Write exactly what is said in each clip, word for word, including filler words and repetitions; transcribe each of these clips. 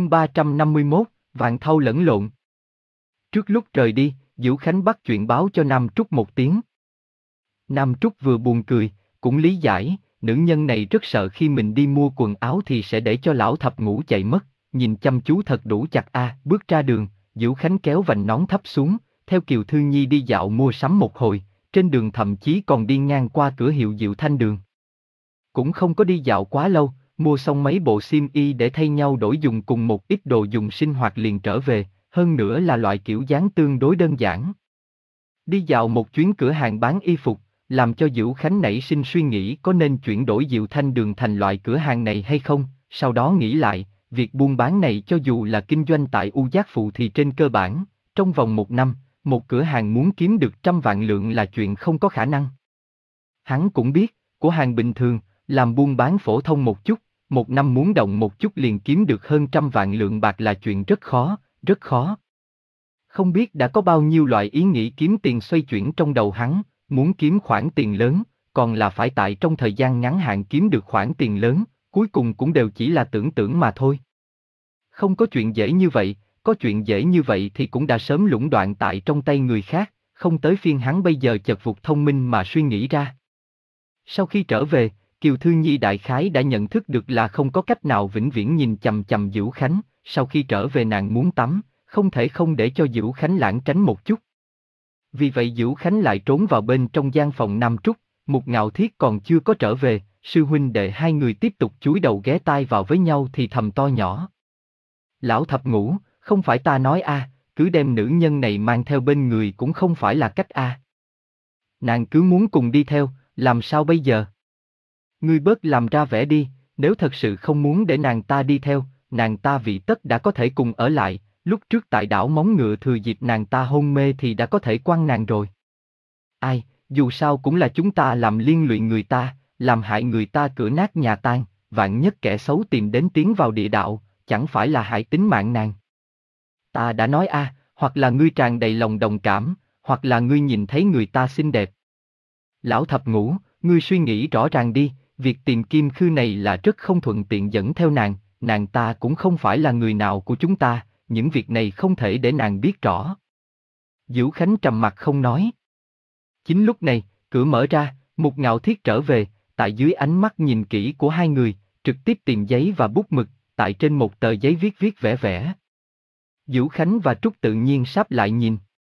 Chương ba trăm năm mươi mốt, Vạn Thâu lẫn lộn. Trước lúc rời đi, Dữu Khánh bắt chuyện báo cho Nam Trúc một tiếng. Nam Trúc vừa buồn cười, cũng lý giải, nữ nhân này rất sợ khi mình đi mua quần áo thì sẽ để cho lão thập ngũ chạy mất, nhìn chăm chú thật đủ chặt a. À, bước ra đường, Dữu Khánh kéo vành nón thấp xuống, theo Kiều Thư Nhi đi dạo mua sắm một hồi, trên đường thậm chí còn đi ngang qua cửa hiệu Diệu Thanh Đường. Cũng không có đi dạo quá lâu, mua xong mấy bộ xiêm y để thay nhau đổi dùng cùng một ít đồ dùng sinh hoạt liền trở về, hơn nữa là loại kiểu dáng tương đối đơn giản. Đi dạo một chuyến cửa hàng bán y phục, làm cho Dữu Khánh nảy sinh suy nghĩ có nên chuyển đổi Diệu Thanh Đường thành loại cửa hàng này hay không, sau đó nghĩ lại, việc buôn bán này cho dù là kinh doanh tại U Giác Phụ thì trên cơ bản, trong vòng một năm, một cửa hàng muốn kiếm được trăm vạn lượng là chuyện không có khả năng. Hắn cũng biết, của hàng bình thường, làm buôn bán phổ thông một chút, một năm muốn động một chút liền kiếm được hơn trăm vạn lượng bạc là chuyện rất khó, rất khó. Không biết đã có bao nhiêu loại ý nghĩ kiếm tiền xoay chuyển trong đầu hắn, muốn kiếm khoản tiền lớn, còn là phải tại trong thời gian ngắn hạn kiếm được khoản tiền lớn, cuối cùng cũng đều chỉ là tưởng tượng mà thôi. Không có chuyện dễ như vậy, có chuyện dễ như vậy thì cũng đã sớm lũng đoạn tại trong tay người khác, không tới phiên hắn bây giờ chật vật thông minh mà suy nghĩ ra. Sau khi trở về, Kiều Thư Nhi đại khái đã nhận thức được là không có cách nào vĩnh viễn nhìn chằm chằm Dữu Khánh, sau khi trở về nàng muốn tắm, không thể không để cho Dữu Khánh lãng tránh một chút. Vì vậy Dữu Khánh lại trốn vào bên trong gian phòng Nam Trúc, Mục Ngạo Thiết còn chưa có trở về, sư huynh đệ hai người tiếp tục chúi đầu ghé tai vào với nhau thì thầm to nhỏ. Lão thập ngũ, không phải ta nói a, à, cứ đem nữ nhân này mang theo bên người cũng không phải là cách a. À. Nàng cứ muốn cùng đi theo, làm sao bây giờ? Ngươi bớt làm ra vẻ đi, nếu thật sự không muốn để nàng ta đi theo, nàng ta vị tất đã có thể cùng ở lại, lúc trước tại đảo Móng Ngựa thừa dịp nàng ta hôn mê thì đã có thể quăng nàng rồi. Ai, dù sao cũng là chúng ta làm liên lụy người ta, làm hại người ta cửa nát nhà tan, vạn nhất kẻ xấu tìm đến tiến vào địa đạo, chẳng phải là hại tính mạng nàng. Ta đã nói a, à, hoặc là ngươi tràn đầy lòng đồng cảm, hoặc là ngươi nhìn thấy người ta xinh đẹp. Lão thập ngũ, ngươi suy nghĩ rõ ràng đi, việc tìm Kim Khư này là rất không thuận tiện dẫn theo nàng, nàng ta cũng không phải là người nào của chúng ta, những việc này không thể để nàng biết rõ. Dữu Khánh trầm mặt không nói. Chính lúc này, cửa mở ra, Mục Ngạo Thiết trở về, tại dưới ánh mắt nhìn kỹ của hai người, trực tiếp tìm giấy và bút mực, tại trên một tờ giấy viết viết vẽ vẽ. Dữu Khánh và Trúc tự nhiên sáp lại nhìn.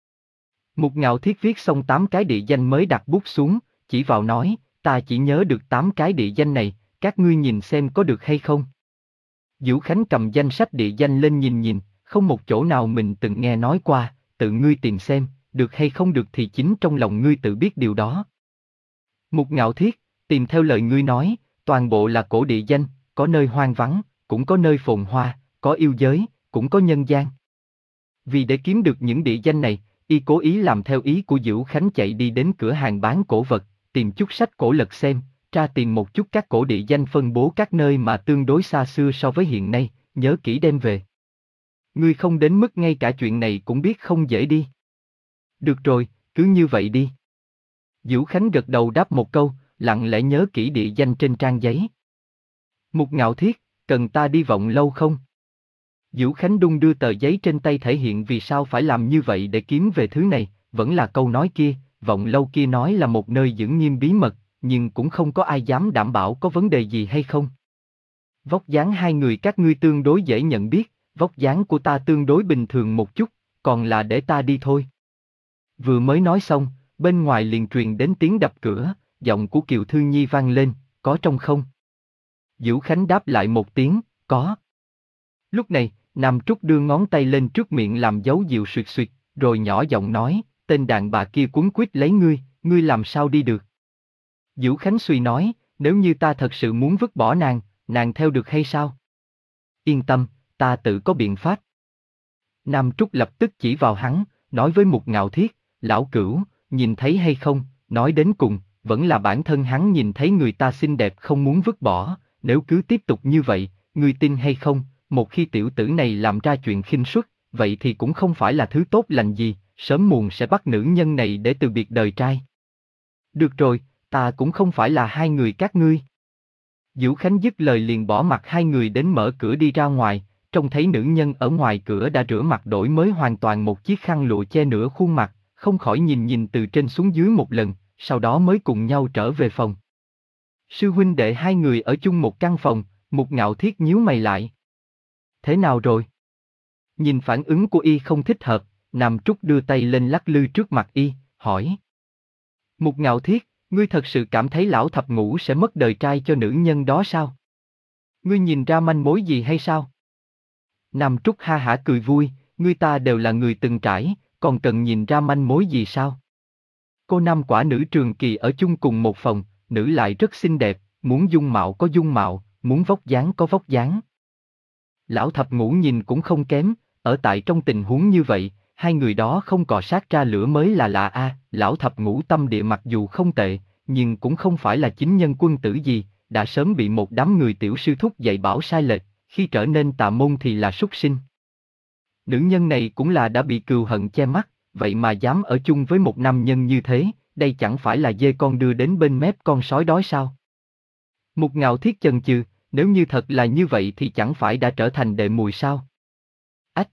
Mục Ngạo Thiết viết xong tám cái địa danh mới đặt bút xuống, chỉ vào nói, ta chỉ nhớ được tám cái địa danh này, các ngươi nhìn xem có được hay không. Dữu Khánh cầm danh sách địa danh lên nhìn nhìn, không một chỗ nào mình từng nghe nói qua, tự ngươi tìm xem, được hay không được thì chính trong lòng ngươi tự biết điều đó. Mục Ngạo Thiết, tìm theo lời ngươi nói, toàn bộ là cổ địa danh, có nơi hoang vắng, cũng có nơi phồn hoa, có yêu giới, cũng có nhân gian. Vì để kiếm được những địa danh này, y cố ý làm theo ý của Dữu Khánh chạy đi đến cửa hàng bán cổ vật, tìm chút sách cổ lật xem, tra tìm một chút các cổ địa danh phân bố các nơi mà tương đối xa xưa so với hiện nay, nhớ kỹ đem về. Ngươi không đến mức ngay cả chuyện này cũng biết không dễ đi. Được rồi, cứ như vậy đi. Dữu Khánh gật đầu đáp một câu, lặng lẽ nhớ kỹ địa danh trên trang giấy. Mục Ngạo Thiết, cần ta đi Vọng Lâu không? Dữu Khánh đung đưa tờ giấy trên tay thể hiện vì sao phải làm như vậy để kiếm về thứ này, vẫn là câu nói kia, Vọng Lâu kia nói là một nơi giữ nghiêm bí mật, nhưng cũng không có ai dám đảm bảo có vấn đề gì hay không. Vóc dáng hai người các ngươi tương đối dễ nhận biết, vóc dáng của ta tương đối bình thường một chút, còn là để ta đi thôi. Vừa mới nói xong, bên ngoài liền truyền đến tiếng đập cửa, giọng của Kiều Thư Nhi vang lên, có trong không? Dữu Khánh đáp lại một tiếng, có. Lúc này, Nam Trúc đưa ngón tay lên trước miệng làm dấu dịu suyệt suyệt, rồi nhỏ giọng nói, tên đàn bà kia quấn quýt lấy ngươi, ngươi làm sao đi được? Dữu Khánh suy nói, nếu như ta thật sự muốn vứt bỏ nàng, nàng theo được hay sao? Yên tâm, ta tự có biện pháp. Nam Trúc lập tức chỉ vào hắn, nói với Mục Ngạo Thiết, lão cửu, nhìn thấy hay không, nói đến cùng, vẫn là bản thân hắn nhìn thấy người ta xinh đẹp không muốn vứt bỏ, nếu cứ tiếp tục như vậy, ngươi tin hay không, một khi tiểu tử này làm ra chuyện khinh suất, vậy thì cũng không phải là thứ tốt lành gì, sớm muộn sẽ bắt nữ nhân này để từ biệt đời trai. Được rồi, ta cũng không phải là hai người các ngươi. Dữu Khánh dứt lời liền bỏ mặt hai người đến mở cửa đi ra ngoài, trông thấy nữ nhân ở ngoài cửa đã rửa mặt đổi mới hoàn toàn một chiếc khăn lụa che nửa khuôn mặt, không khỏi nhìn nhìn từ trên xuống dưới một lần, sau đó mới cùng nhau trở về phòng. Sư huynh đệ hai người ở chung một căn phòng, Mục Ngạo Thiết nhíu mày lại. Thế nào rồi? Nhìn phản ứng của y không thích hợp, Nam Trúc đưa tay lên lắc lư trước mặt y, hỏi. Mục Ngạo Thiết, ngươi thật sự cảm thấy lão thập ngũ sẽ mất đời trai cho nữ nhân đó sao? Ngươi nhìn ra manh mối gì hay sao? Nam Trúc ha hả cười vui, ngươi ta đều là người từng trải, còn cần nhìn ra manh mối gì sao? Cô năm quả nữ trường kỳ ở chung cùng một phòng, nữ lại rất xinh đẹp, muốn dung mạo có dung mạo, muốn vóc dáng có vóc dáng. Lão thập ngũ nhìn cũng không kém, ở tại trong tình huống như vậy, hai người đó không cọ sát ra lửa mới là lạ a. Lão thập ngũ tâm địa mặc dù không tệ, nhưng cũng không phải là chính nhân quân tử gì, đã sớm bị một đám người tiểu sư thúc dạy bảo sai lệch, khi trở nên tà môn thì là súc sinh. Nữ nhân này cũng là đã bị cừu hận che mắt, vậy mà dám ở chung với một nam nhân như thế, đây chẳng phải là dê con đưa đến bên mép con sói đói sao? Mục Ngạo Thiết chần chừ, nếu như thật là như vậy thì chẳng phải đã trở thành đệ mùi sao? Ách!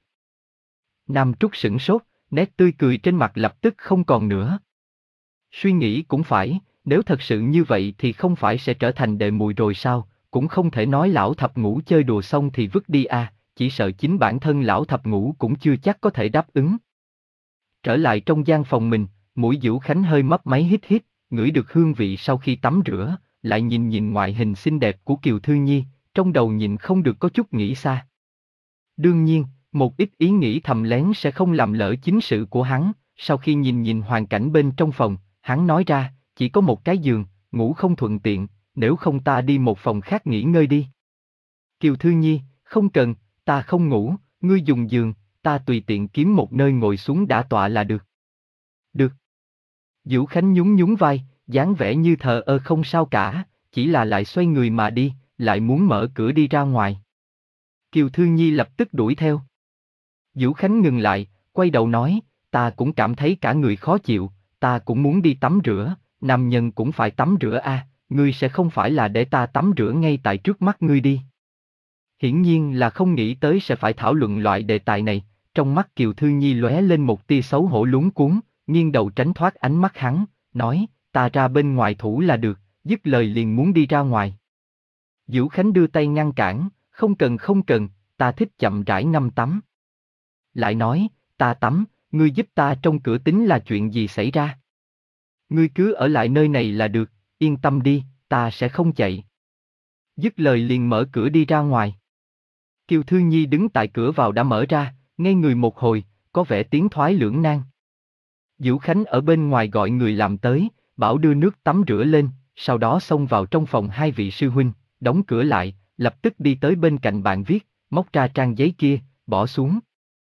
Nam Trúc sửng sốt, nét tươi cười trên mặt lập tức không còn nữa. Suy nghĩ cũng phải, nếu thật sự như vậy thì không phải sẽ trở thành đệ mùi rồi sao, cũng không thể nói lão thập ngũ chơi đùa xong thì vứt đi à, chỉ sợ chính bản thân lão thập ngũ cũng chưa chắc có thể đáp ứng. Trở lại trong gian phòng mình, mũi Dữu Khánh hơi mấp máy hít hít, ngửi được hương vị sau khi tắm rửa, lại nhìn nhìn ngoại hình xinh đẹp của Kiều Thư Nhi, trong đầu nhìn không được có chút nghĩ xa. Đương nhiên, một ít ý nghĩ thầm lén sẽ không làm lỡ chính sự của hắn, sau khi nhìn nhìn hoàn cảnh bên trong phòng, hắn nói ra, chỉ có một cái giường, ngủ không thuận tiện, nếu không ta đi một phòng khác nghỉ ngơi đi. Kiều Thư Nhi, không cần, ta không ngủ, ngươi dùng giường, ta tùy tiện kiếm một nơi ngồi xuống đả tọa là được. Được. Dữu Khánh nhún nhún vai, dáng vẻ như thờ ơ không sao cả, chỉ là lại xoay người mà đi, lại muốn mở cửa đi ra ngoài. Kiều Thư Nhi lập tức đuổi theo. Dữu Khánh ngừng lại, quay đầu nói, ta cũng cảm thấy cả người khó chịu, ta cũng muốn đi tắm rửa, nam nhân cũng phải tắm rửa a, à, ngươi sẽ không phải là để ta tắm rửa ngay tại trước mắt ngươi đi. Hiển nhiên là không nghĩ tới sẽ phải thảo luận loại đề tài này, trong mắt Kiều Thư Nhi lóe lên một tia xấu hổ luống cuống, nghiêng đầu tránh thoát ánh mắt hắn, nói, ta ra bên ngoài thủ là được, dứt lời liền muốn đi ra ngoài. Dữu Khánh đưa tay ngăn cản, không cần không cần, ta thích chậm rãi ngâm tắm. Lại nói, ta tắm, ngươi giúp ta trong cửa tính là chuyện gì xảy ra? Ngươi cứ ở lại nơi này là được, yên tâm đi, ta sẽ không chạy. Dứt lời liền mở cửa đi ra ngoài. Kiều Thư Nhi đứng tại cửa vào đã mở ra, ngây người một hồi, có vẻ tiến thoái lưỡng nan. Dữu Khánh ở bên ngoài gọi người làm tới, bảo đưa nước tắm rửa lên, sau đó xông vào trong phòng hai vị sư huynh, đóng cửa lại, lập tức đi tới bên cạnh bàn viết, móc ra trang giấy kia, bỏ xuống.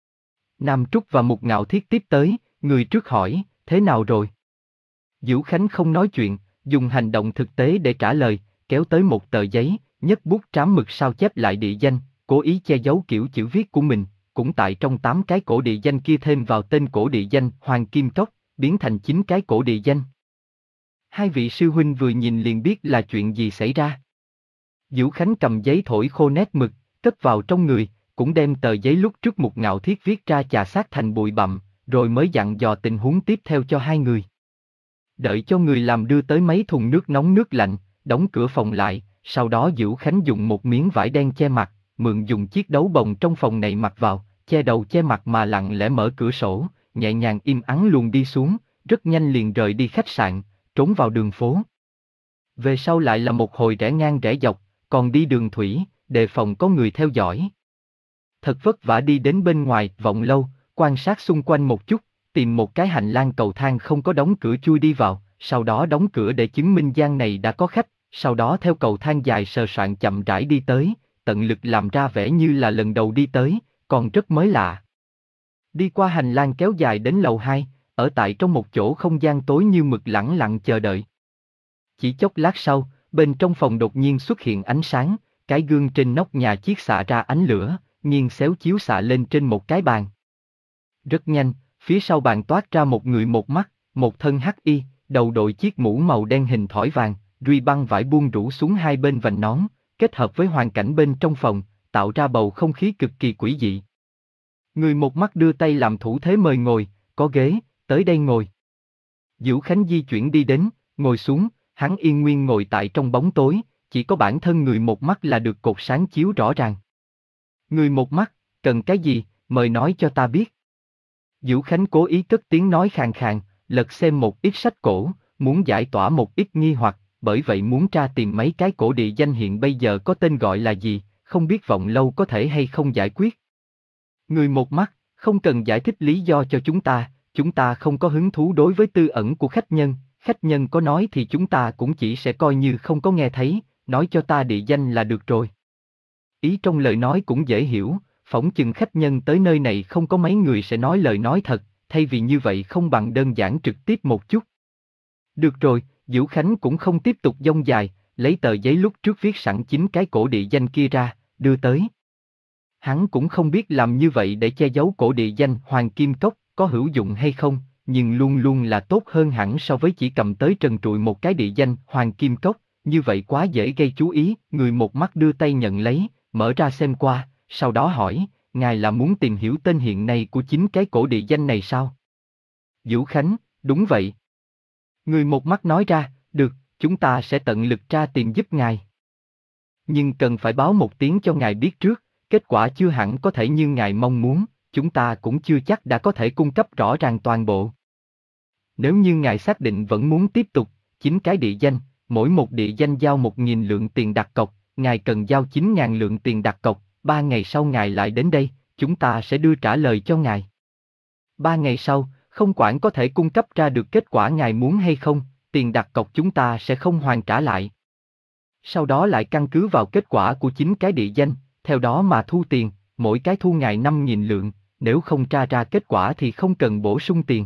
Nam Trúc và Mục Ngạo Thiết tiếp tới, người trước hỏi, thế nào rồi? Dữu Khánh không nói chuyện, dùng hành động thực tế để trả lời, kéo tới một tờ giấy, nhấc bút trám mực sao chép lại địa danh, cố ý che giấu kiểu chữ viết của mình, cũng tại trong tám cái cổ địa danh kia thêm vào tên cổ địa danh Hoàng Kim Cốc, biến thành chín cái cổ địa danh. Hai vị sư huynh vừa nhìn liền biết là chuyện gì xảy ra. Dữu Khánh cầm giấy thổi khô nét mực, cất vào trong người, cũng đem tờ giấy lúc trước Mục Ngạo Thiết viết ra chà sát thành bụi bặm, rồi mới dặn dò tình huống tiếp theo cho hai người. Đợi cho người làm đưa tới mấy thùng nước nóng nước lạnh, đóng cửa phòng lại, sau đó Dữu Khánh dùng một miếng vải đen che mặt, mượn dùng chiếc đấu bồng trong phòng này mặc vào, che đầu che mặt mà lặng lẽ mở cửa sổ, nhẹ nhàng im ắng luồn đi xuống, rất nhanh liền rời đi khách sạn, trốn vào đường phố. Về sau lại là một hồi rẽ ngang rẽ dọc, còn đi đường thủy, đề phòng có người theo dõi. Thật vất vả đi đến bên ngoài vọng lâu, quan sát xung quanh một chút, tìm một cái hành lang cầu thang không có đóng cửa chui đi vào, sau đó đóng cửa để chứng minh gian này đã có khách, sau đó theo cầu thang dài sờ soạn chậm rãi đi tới, tận lực làm ra vẻ như là lần đầu đi tới, còn rất mới lạ. Đi qua hành lang kéo dài đến lầu hai, ở tại trong một chỗ không gian tối như mực lẳng lặng chờ đợi. Chỉ chốc lát sau, bên trong phòng đột nhiên xuất hiện ánh sáng, cái gương trên nóc nhà chiết xạ ra ánh lửa, nghiêng xéo chiếu xạ lên trên một cái bàn. Rất nhanh, phía sau bàn toát ra một người một mắt, một thân hắc y, đầu đội chiếc mũ màu đen hình thỏi vàng, ruy băng vải buông rủ xuống hai bên vành nón, kết hợp với hoàn cảnh bên trong phòng, tạo ra bầu không khí cực kỳ quỷ dị. Người một mắt đưa tay làm thủ thế mời ngồi, có ghế, tới đây ngồi. Diễu Khánh di chuyển đi đến, ngồi xuống, hắn yên nguyên ngồi tại trong bóng tối, chỉ có bản thân người một mắt là được cột sáng chiếu rõ ràng. Người một mắt, cần cái gì, mời nói cho ta biết. Diễu Khánh cố ý cất tiếng nói khàn khàn, lật xem một ít sách cổ, muốn giải tỏa một ít nghi hoặc, bởi vậy muốn tra tìm mấy cái cổ địa danh hiện bây giờ có tên gọi là gì, không biết Vọng Lâu có thể hay không giải quyết. Người một mắt, không cần giải thích lý do cho chúng ta, chúng ta không có hứng thú đối với tư ẩn của khách nhân, khách nhân có nói thì chúng ta cũng chỉ sẽ coi như không có nghe thấy, nói cho ta địa danh là được rồi. Ý trong lời nói cũng dễ hiểu, phỏng chừng khách nhân tới nơi này không có mấy người sẽ nói lời nói thật, thay vì như vậy không bằng đơn giản trực tiếp một chút. Được rồi, Diễu Khánh cũng không tiếp tục dông dài, lấy tờ giấy lúc trước viết sẵn chính cái cổ địa danh kia ra, đưa tới. Hắn cũng không biết làm như vậy để che giấu cổ địa danh Hoàng Kim Cốc có hữu dụng hay không, nhưng luôn luôn là tốt hơn hẳn so với chỉ cầm tới trần trụi một cái địa danh Hoàng Kim Cốc, như vậy quá dễ gây chú ý. Người một mắt đưa tay nhận lấy, mở ra xem qua, sau đó hỏi, ngài là muốn tìm hiểu tên hiện nay của chính cái cổ địa danh này sao? Diễu Khánh, đúng vậy. Người một mắt nói ra, được, chúng ta sẽ tận lực tra tìm giúp ngài. Nhưng cần phải báo một tiếng cho ngài biết trước, kết quả chưa hẳn có thể như ngài mong muốn, chúng ta cũng chưa chắc đã có thể cung cấp rõ ràng toàn bộ. Nếu như ngài xác định vẫn muốn tiếp tục, chính cái địa danh, mỗi một địa danh giao một nghìn lượng tiền đặt cọc, ngài cần giao chín ngàn lượng tiền đặt cọc, ba ngày sau ngài lại đến đây, chúng ta sẽ đưa trả lời cho ngài. Ba ngày sau, không quản có thể cung cấp ra được kết quả ngài muốn hay không, tiền đặt cọc chúng ta sẽ không hoàn trả lại. Sau đó lại căn cứ vào kết quả của chính cái địa danh, theo đó mà thu tiền, mỗi cái thu ngài năm nghìn lượng, nếu không tra ra kết quả thì không cần bổ sung tiền.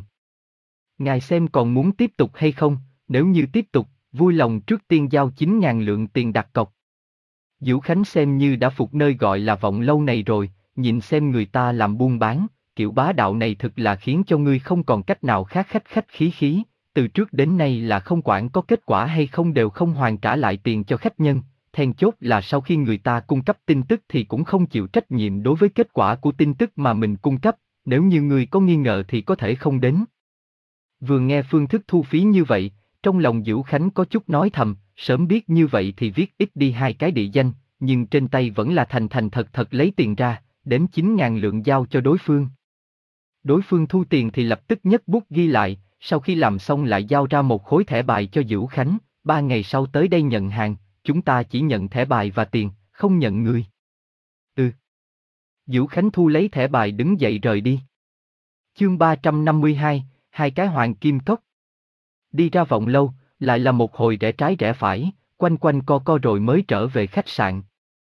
Ngài xem còn muốn tiếp tục hay không, nếu như tiếp tục, vui lòng trước tiên giao chín ngàn lượng tiền đặt cọc. Diễu Khánh xem như đã phục nơi gọi là Vọng Lâu này rồi, nhìn xem người ta làm buôn bán, kiểu bá đạo này thực là khiến cho ngươi không còn cách nào khác khách khách khí khí, từ trước đến nay là không quản có kết quả hay không đều không hoàn trả lại tiền cho khách nhân, then chốt là sau khi người ta cung cấp tin tức thì cũng không chịu trách nhiệm đối với kết quả của tin tức mà mình cung cấp, nếu như ngươi có nghi ngờ thì có thể không đến. Vừa nghe phương thức thu phí như vậy, trong lòng Diễu Khánh có chút nói thầm, sớm biết như vậy thì viết ít đi hai cái địa danh, nhưng trên tay vẫn là thành thành thật thật lấy tiền ra, đếm chín ngàn lượng giao cho đối phương. Đối phương thu tiền thì lập tức nhấc bút ghi lại, sau khi làm xong lại giao ra một khối thẻ bài cho Diễu Khánh, ba ngày sau tới đây nhận hàng, chúng ta chỉ nhận thẻ bài và tiền, không nhận người. Ừ. Diễu Khánh thu lấy thẻ bài đứng dậy rời đi. Chương ba trăm năm mươi hai, hai cái Hoàng Kim Cốc. Đi ra Vọng Lâu, lại là một hồi rẽ trái rẽ phải, quanh quanh co co rồi mới trở về khách sạn.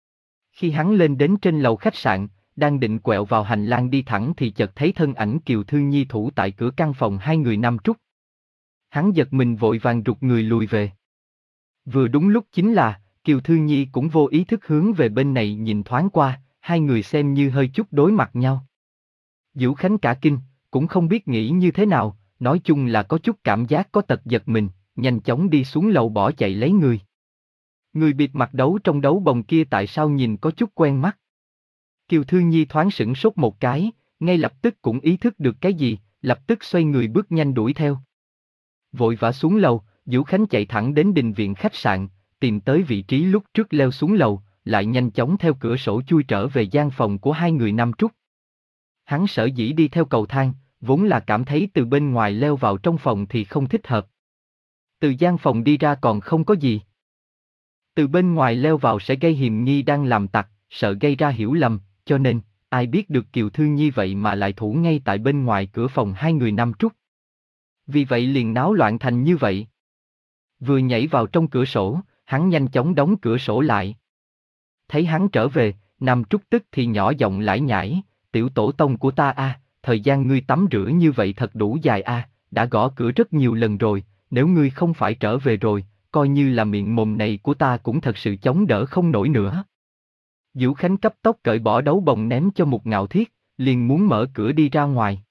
Khi hắn lên đến trên lầu khách sạn, đang định quẹo vào hành lang đi thẳng thì chợt thấy thân ảnh Kiều Thư Nhi thủ tại cửa căn phòng hai người Nam Trúc. Hắn giật mình vội vàng rụt người lùi về. Vừa đúng lúc chính là, Kiều Thư Nhi cũng vô ý thức hướng về bên này nhìn thoáng qua, hai người xem như hơi chút đối mặt nhau. Diễu Khánh cả kinh, cũng không biết nghĩ như thế nào, nói chung là có chút cảm giác có tật giật mình, nhanh chóng đi xuống lầu bỏ chạy lấy người. Người bịt mặt đấu trong đấu bồng kia tại sao nhìn có chút quen mắt. Kiều Thư Nhi thoáng sửng sốt một cái, ngay lập tức cũng ý thức được cái gì, lập tức xoay người bước nhanh đuổi theo. Vội vã xuống lầu, Diễu Khánh chạy thẳng đến đình viện khách sạn, tìm tới vị trí lúc trước leo xuống lầu, lại nhanh chóng theo cửa sổ chui trở về gian phòng của hai người Nam Trúc. Hắn sở dĩ đi theo cầu thang, vốn là cảm thấy từ bên ngoài leo vào trong phòng thì không thích hợp. Từ gian phòng đi ra còn không có gì. Từ bên ngoài leo vào sẽ gây hiềm nghi đang làm tặc, sợ gây ra hiểu lầm, cho nên, ai biết được Kiều Thư Nhi vậy mà lại thủ ngay tại bên ngoài cửa phòng hai người Nam Trúc. Vì vậy liền náo loạn thành như vậy. Vừa nhảy vào trong cửa sổ, hắn nhanh chóng đóng cửa sổ lại. Thấy hắn trở về, Nam Trúc tức thì nhỏ giọng lải nhải, tiểu tổ tông của ta a, thời gian ngươi tắm rửa như vậy thật đủ dài a, đã gõ cửa rất nhiều lần rồi, nếu ngươi không phải trở về rồi, coi như là miệng mồm này của ta cũng thật sự chống đỡ không nổi nữa. Diễu Khánh cấp tốc cởi bỏ đấu bồng ném cho Mục Ngạo Thiết, liền muốn mở cửa đi ra ngoài.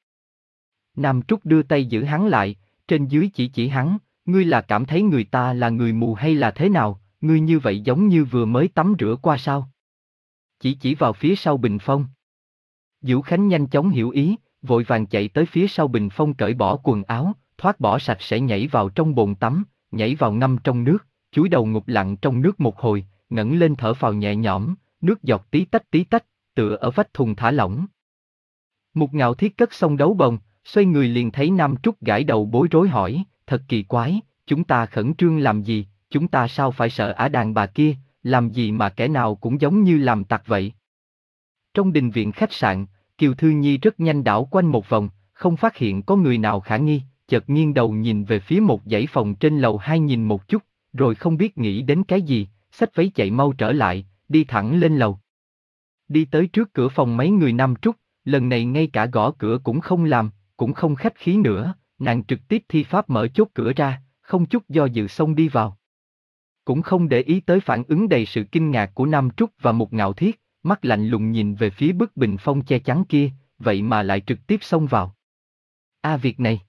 Nam Trúc đưa tay giữ hắn lại, trên dưới chỉ chỉ hắn, ngươi là cảm thấy người ta là người mù hay là thế nào, ngươi như vậy giống như vừa mới tắm rửa qua sao? chỉ chỉ vào phía sau bình phong. Diễu Khánh nhanh chóng hiểu ý, vội vàng chạy tới phía sau bình phong cởi bỏ quần áo, thoát bỏ sạch sẽ nhảy vào trong bồn tắm, nhảy vào ngâm trong nước, chúi đầu ngụp lặn trong nước một hồi, ngẩng lên thở phào nhẹ nhõm, nước giọt tí tách tí tách, tựa ở vách thùng thả lỏng. Mục Ngạo Thiết cất xong đấu bồng, xoay người liền thấy Nam Trúc gãi đầu bối rối hỏi, thật kỳ quái, chúng ta khẩn trương làm gì, chúng ta sao phải sợ ả đàn bà kia, làm gì mà kẻ nào cũng giống như làm tặc vậy. Trong đình viện khách sạn, Kiều Thư Nhi rất nhanh đảo quanh một vòng, không phát hiện có người nào khả nghi, chợt nghiêng đầu nhìn về phía một dãy phòng trên lầu hai nhìn một chút, rồi không biết nghĩ đến cái gì, xách váy chạy mau trở lại, đi thẳng lên lầu. Đi tới trước cửa phòng mấy người Nam Trúc, lần này ngay cả gõ cửa cũng không làm, cũng không khách khí nữa, nàng trực tiếp thi pháp mở chốt cửa ra, không chút do dự xông đi vào. Cũng không để ý tới phản ứng đầy sự kinh ngạc của Nam Trúc và Mục Ngạo Thiết, mắt lạnh lùng nhìn về phía bức bình phong che chắn kia, vậy mà lại trực tiếp xông vào. A à, việc này.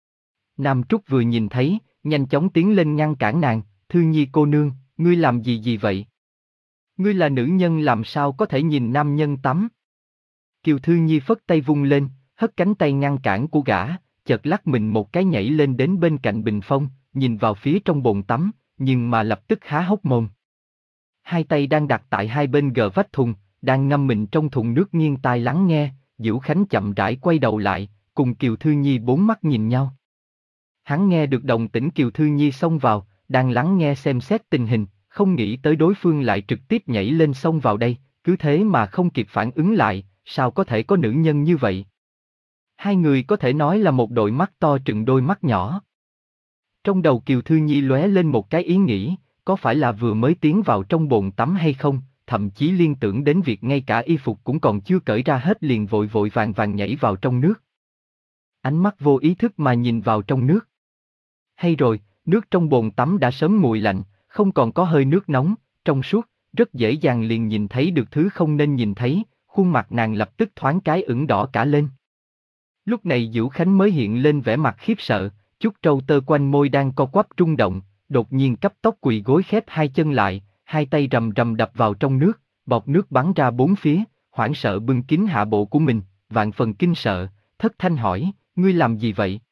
Nam Trúc vừa nhìn thấy, nhanh chóng tiến lên ngăn cản nàng, Thư Nhi cô nương, ngươi làm gì gì vậy? Ngươi là nữ nhân làm sao có thể nhìn nam nhân tắm? Kiều Thư Nhi phất tay vung lên, hất cánh tay ngăn cản của gã, chợt lắc mình một cái nhảy lên đến bên cạnh bình phong, nhìn vào phía trong bồn tắm, nhưng mà lập tức há hốc mồm. Hai tay đang đặt tại hai bên gờ vách thùng, đang ngâm mình trong thùng nước nghiêng tai lắng nghe, Diễu Khánh chậm rãi quay đầu lại, cùng Kiều Thư Nhi bốn mắt nhìn nhau. Hắn nghe được động tĩnh Kiều Thư Nhi xông vào, đang lắng nghe xem xét tình hình, không nghĩ tới đối phương lại trực tiếp nhảy lên xông vào đây, cứ thế mà không kịp phản ứng lại, sao có thể có nữ nhân như vậy? Hai người có thể nói là một đội mắt to trừng đôi mắt nhỏ. Trong đầu Kiều Thư Nhi lóe lên một cái ý nghĩ, có phải là vừa mới tiến vào trong bồn tắm hay không, thậm chí liên tưởng đến việc ngay cả y phục cũng còn chưa cởi ra hết liền vội vội vàng vàng nhảy vào trong nước. Ánh mắt vô ý thức mà nhìn vào trong nước. Hay rồi, nước trong bồn tắm đã sớm nguội lạnh, không còn có hơi nước nóng, trong suốt, rất dễ dàng liền nhìn thấy được thứ không nên nhìn thấy, khuôn mặt nàng lập tức thoáng cái ửng đỏ cả lên. Lúc này Diễu Khánh mới hiện lên vẻ mặt khiếp sợ, chút trâu tơ quanh môi đang co quắp rung động, đột nhiên cấp tốc quỳ gối khép hai chân lại, hai tay rầm rầm đập vào trong nước, bọt nước bắn ra bốn phía, hoảng sợ bưng kín hạ bộ của mình, vạn phần kinh sợ, thất thanh hỏi, ngươi làm gì vậy?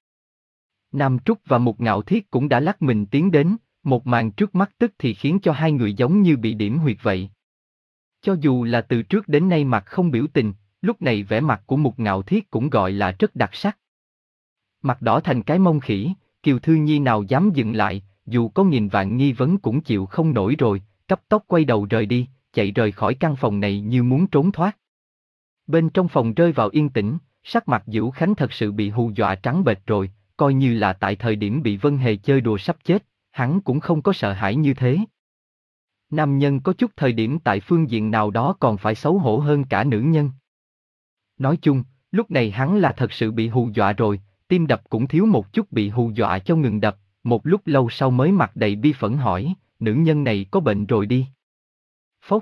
Nam Trúc và Mục Ngạo Thiết cũng đã lắc mình tiến đến, một màn trước mắt tức thì khiến cho hai người giống như bị điểm huyệt vậy. Cho dù là từ trước đến nay mặt không biểu tình, lúc này vẻ mặt của Mục Ngạo Thiết cũng gọi là rất đặc sắc. Mặt đỏ thành cái mông khỉ, Kiều Thư Nhi nào dám dừng lại, dù có nghìn vạn nghi vấn cũng chịu không nổi rồi, cấp tốc quay đầu rời đi, chạy rời khỏi căn phòng này như muốn trốn thoát. Bên trong phòng rơi vào yên tĩnh, sắc mặt Diễu Khánh thật sự bị hù dọa trắng bệch rồi, coi như là tại thời điểm bị Vân Hề chơi đùa sắp chết, hắn cũng không có sợ hãi như thế. Nam nhân có chút thời điểm tại phương diện nào đó còn phải xấu hổ hơn cả nữ nhân. Nói chung, lúc này hắn là thật sự bị hù dọa rồi, tim đập cũng thiếu một chút bị hù dọa cho ngừng đập, một lúc lâu sau mới mặt đầy bi phẫn hỏi, nữ nhân này có bệnh rồi đi. Phốc.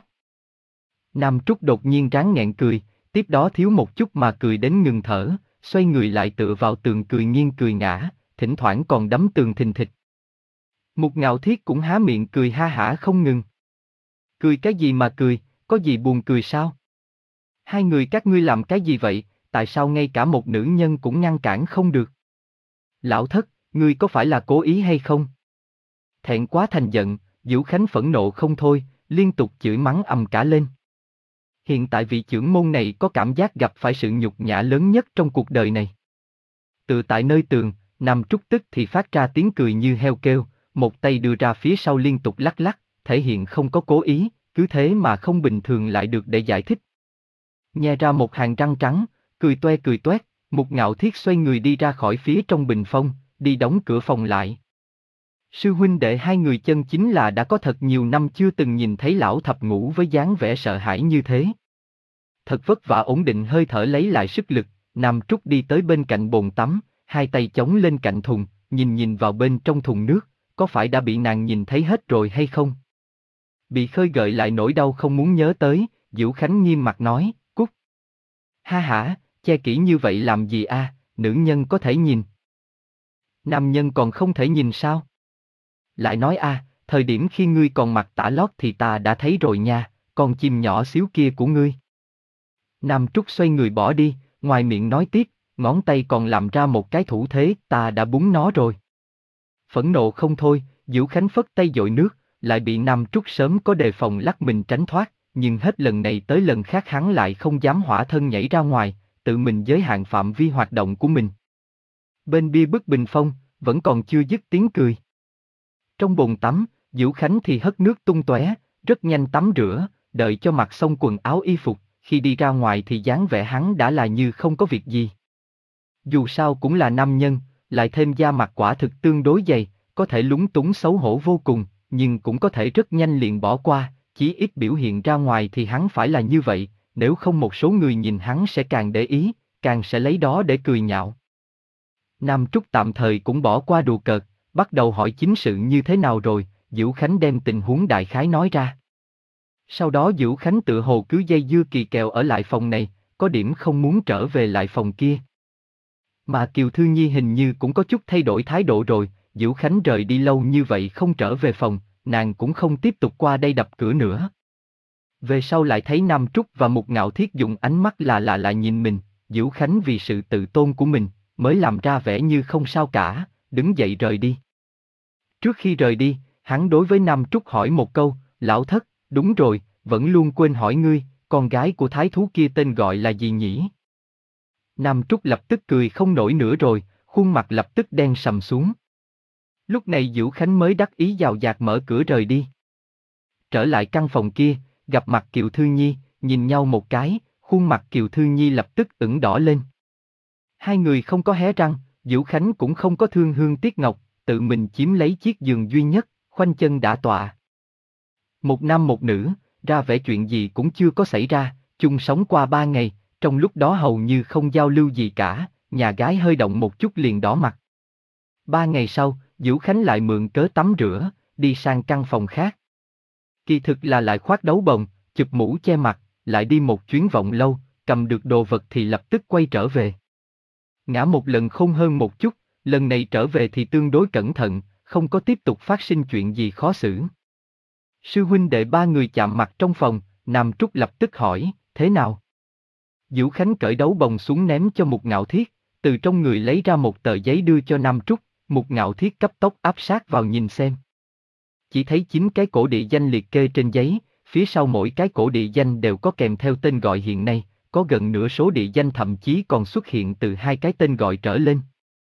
Nam Trúc đột nhiên ráng nghẹn cười, tiếp đó thiếu một chút mà cười đến ngừng thở, xoay người lại tựa vào tường cười nghiêng cười ngã, thỉnh thoảng còn đấm tường thình thịch. Mục Ngạo Thiết cũng há miệng cười ha hả không ngừng. Cười cái gì mà cười, có gì buồn cười sao? Hai người các ngươi làm cái gì vậy, tại sao ngay cả một nữ nhân cũng ngăn cản không được? Lão Thất, ngươi có phải là cố ý hay không? Thẹn quá thành giận, Diễu Khánh phẫn nộ không thôi, liên tục chửi mắng ầm cả lên. Hiện tại vị trưởng môn này có cảm giác gặp phải sự nhục nhã lớn nhất trong cuộc đời này. Từ tại nơi tường, Nam Trúc tức thì phát ra tiếng cười như heo kêu, một tay đưa ra phía sau liên tục lắc lắc, thể hiện không có cố ý, cứ thế mà không bình thường lại được để giải thích. Nhe ra một hàng răng trắng, cười toe cười toét, Mục Ngạo Thiết xoay người đi ra khỏi phía trong bình phong, đi đóng cửa phòng lại. Sư huynh đệ hai người chân chính là đã có thật nhiều năm chưa từng nhìn thấy lão thập ngũ với dáng vẻ sợ hãi như thế. Thật vất vả ổn định hơi thở lấy lại sức lực, Nam Trúc đi tới bên cạnh bồn tắm, hai tay chống lên cạnh thùng, nhìn nhìn vào bên trong thùng nước, có phải đã bị nàng nhìn thấy hết rồi hay không? Bị khơi gợi lại nỗi đau không muốn nhớ tới, Diễu Khánh nghiêm mặt nói, cút. Ha hả, che kỹ như vậy làm gì a? Nữ nhân có thể nhìn. Nam nhân còn không thể nhìn sao? Lại nói a, thời điểm khi ngươi còn mặc tả lót thì ta đã thấy rồi nha, con chim nhỏ xíu kia của ngươi. Nam Trúc xoay người bỏ đi, ngoài miệng nói tiếp, ngón tay còn làm ra một cái thủ thế, ta đã búng nó rồi. Phẫn nộ không thôi, Diễu Khánh phất tay dội nước, lại bị Nam Trúc sớm có đề phòng lắc mình tránh thoát, nhưng hết lần này tới lần khác hắn lại không dám hỏa thân nhảy ra ngoài, tự mình giới hạn phạm vi hoạt động của mình. Bên bia bức bình phong, vẫn còn chưa dứt tiếng cười. Trong bồn tắm, Diễu Khánh thì hất nước tung tóe, rất nhanh tắm rửa, đợi cho mặc xong quần áo y phục, khi đi ra ngoài thì dáng vẻ hắn đã là như không có việc gì. Dù sao cũng là nam nhân, lại thêm da mặt quả thực tương đối dày, có thể lúng túng xấu hổ vô cùng, nhưng cũng có thể rất nhanh liền bỏ qua, chí ít biểu hiện ra ngoài thì hắn phải là như vậy, nếu không một số người nhìn hắn sẽ càng để ý, càng sẽ lấy đó để cười nhạo. Nam Trúc tạm thời cũng bỏ qua đùa cợt, bắt đầu hỏi chính sự như thế nào rồi, Diễu Khánh đem tình huống đại khái nói ra. Sau đó Diễu Khánh tự hồ cứ dây dưa kỳ kèo ở lại phòng này, có điểm không muốn trở về lại phòng kia. Mà Kiều Thư Nhi hình như cũng có chút thay đổi thái độ rồi, Diễu Khánh rời đi lâu như vậy không trở về phòng, nàng cũng không tiếp tục qua đây đập cửa nữa. Về sau lại thấy Nam Trúc và Mục Ngạo Thiết dùng ánh mắt là là lại nhìn mình, Diễu Khánh vì sự tự tôn của mình, mới làm ra vẻ như không sao cả, đứng dậy rời đi. Trước khi rời đi, hắn đối với Nam Trúc hỏi một câu, lão thất, đúng rồi, vẫn luôn quên hỏi ngươi, con gái của thái thú kia tên gọi là gì nhỉ? Nam Trúc lập tức cười không nổi nữa rồi, khuôn mặt lập tức đen sầm xuống. Lúc này Diễu Khánh mới đắc ý dào dạt mở cửa rời đi. Trở lại căn phòng kia, gặp mặt Kiều Thư Nhi, nhìn nhau một cái, khuôn mặt Kiều Thư Nhi lập tức ửng đỏ lên. Hai người không có hé răng, Diễu Khánh cũng không có thương hương tiếc ngọc, tự mình chiếm lấy chiếc giường duy nhất, khoanh chân đã tọa. Một nam một nữ, ra vẻ chuyện gì cũng chưa có xảy ra, chung sống qua ba ngày, trong lúc đó hầu như không giao lưu gì cả, nhà gái hơi động một chút liền đỏ mặt. Ba ngày sau, Diễu Khánh lại mượn cớ tắm rửa, đi sang căn phòng khác. Kỳ thực là lại khoác đấu bồng, chụp mũ che mặt, lại đi một chuyến vọng lâu, cầm được đồ vật thì lập tức quay trở về. Ngã một lần không hơn một chút, lần này trở về thì tương đối cẩn thận, không có tiếp tục phát sinh chuyện gì khó xử. Sư huynh đệ ba người chạm mặt trong phòng, Nam Trúc lập tức hỏi, thế nào? Diễu Khánh cởi đấu bồng xuống ném cho Mục Ngạo Thiết, từ trong người lấy ra một tờ giấy đưa cho Nam Trúc, Mục Ngạo Thiết cấp tốc áp sát vào nhìn xem. Chỉ thấy chín cái cổ địa danh liệt kê trên giấy, phía sau mỗi cái cổ địa danh đều có kèm theo tên gọi hiện nay, có gần nửa số địa danh thậm chí còn xuất hiện từ hai cái tên gọi trở lên.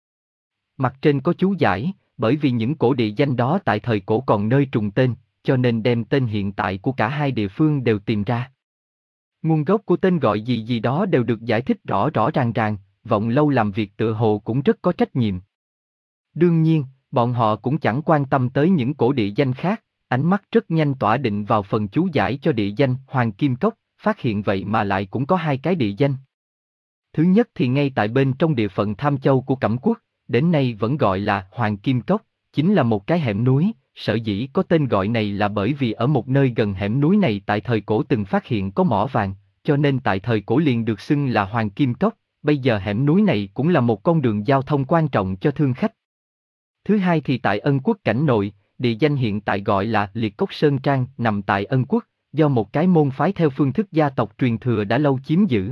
Mặt trên có chú giải, bởi vì những cổ địa danh đó tại thời cổ còn nơi trùng tên, cho nên đem tên hiện tại của cả hai địa phương đều tìm ra. Nguồn gốc của tên gọi gì gì đó đều được giải thích rõ rõ ràng ràng, vọng lâu làm việc tựa hồ cũng rất có trách nhiệm. Đương nhiên, bọn họ cũng chẳng quan tâm tới những cổ địa danh khác, ánh mắt rất nhanh tỏa định vào phần chú giải cho địa danh Hoàng Kim Cốc, phát hiện vậy mà lại cũng có hai cái địa danh. Thứ nhất thì ngay tại bên trong địa phận Tham Châu của Cẩm Quốc, đến nay vẫn gọi là Hoàng Kim Cốc, chính là một cái hẻm núi, sở dĩ có tên gọi này là bởi vì ở một nơi gần hẻm núi này tại thời cổ từng phát hiện có mỏ vàng, cho nên tại thời cổ liền được xưng là Hoàng Kim Cốc, bây giờ hẻm núi này cũng là một con đường giao thông quan trọng cho thương khách. Thứ hai thì tại Ân Quốc cảnh nội, địa danh hiện tại gọi là Liệt Cốc Sơn Trang nằm tại Ân Quốc, do một cái môn phái theo phương thức gia tộc truyền thừa đã lâu chiếm giữ.